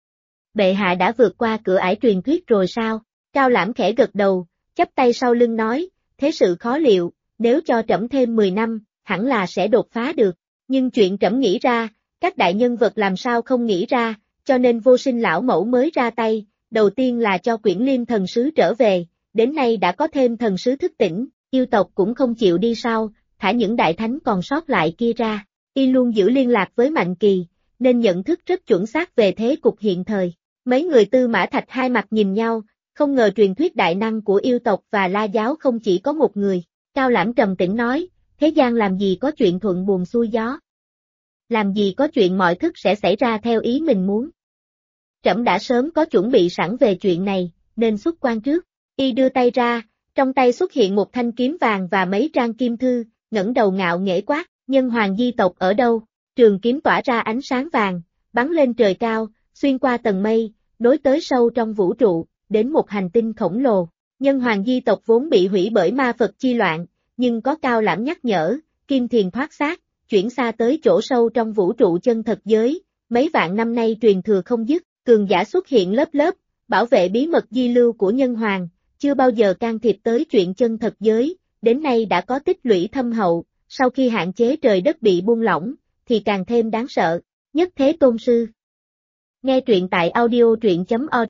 Bệ hạ đã vượt qua cửa ải truyền thuyết rồi sao? Cao Lãm khẽ gật đầu, chắp tay sau lưng nói, thế sự khó liệu, nếu cho trẫm thêm 10 năm, hẳn là sẽ đột phá được, nhưng chuyện trẫm nghĩ ra, các đại nhân vật làm sao không nghĩ ra, cho nên Vô Sinh lão mẫu mới ra tay, đầu tiên là cho Quyển Liêm thần sứ trở về, đến nay đã có thêm thần sứ thức tỉnh, yêu tộc cũng không chịu đi sau, thả những đại thánh còn sót lại kia ra, y luôn giữ liên lạc với Mạnh Kỳ, nên nhận thức rất chuẩn xác về thế cục hiện thời. Mấy người Tư Mã Thạch hai mặt nhìn nhau, không ngờ truyền thuyết đại năng của yêu tộc và La Giáo không chỉ có một người. Cao Lãm trầm tĩnh nói, thế gian làm gì có chuyện thuận buồm xuôi gió. Làm gì có chuyện mọi thức sẽ xảy ra theo ý mình muốn. Trẫm đã sớm có chuẩn bị sẵn về chuyện này, nên xuất quan trước. Y đưa tay ra, trong tay xuất hiện một thanh kiếm vàng và mấy trang kim thư, ngẩng đầu ngạo nghễ quát, nhân hoàng di tộc ở đâu? Trường kiếm tỏa ra ánh sáng vàng, bắn lên trời cao, xuyên qua tầng mây, nối tới sâu trong vũ trụ, đến một hành tinh khổng lồ. Nhân hoàng di tộc vốn bị hủy bởi ma Phật chi loạn, nhưng có Cao Lãm nhắc nhở, kim thiền thoát xác, chuyển xa tới chỗ sâu trong vũ trụ chân thật giới, mấy vạn năm nay truyền thừa không dứt, cường giả xuất hiện lớp lớp, bảo vệ bí mật di lưu của nhân hoàng, chưa bao giờ can thiệp tới chuyện chân thật giới, đến nay đã có tích lũy thâm hậu, sau khi hạn chế trời đất bị buông lỏng, thì càng thêm đáng sợ. Nhất Thế Tôn Sư. Nghe truyện tại audio truyện.org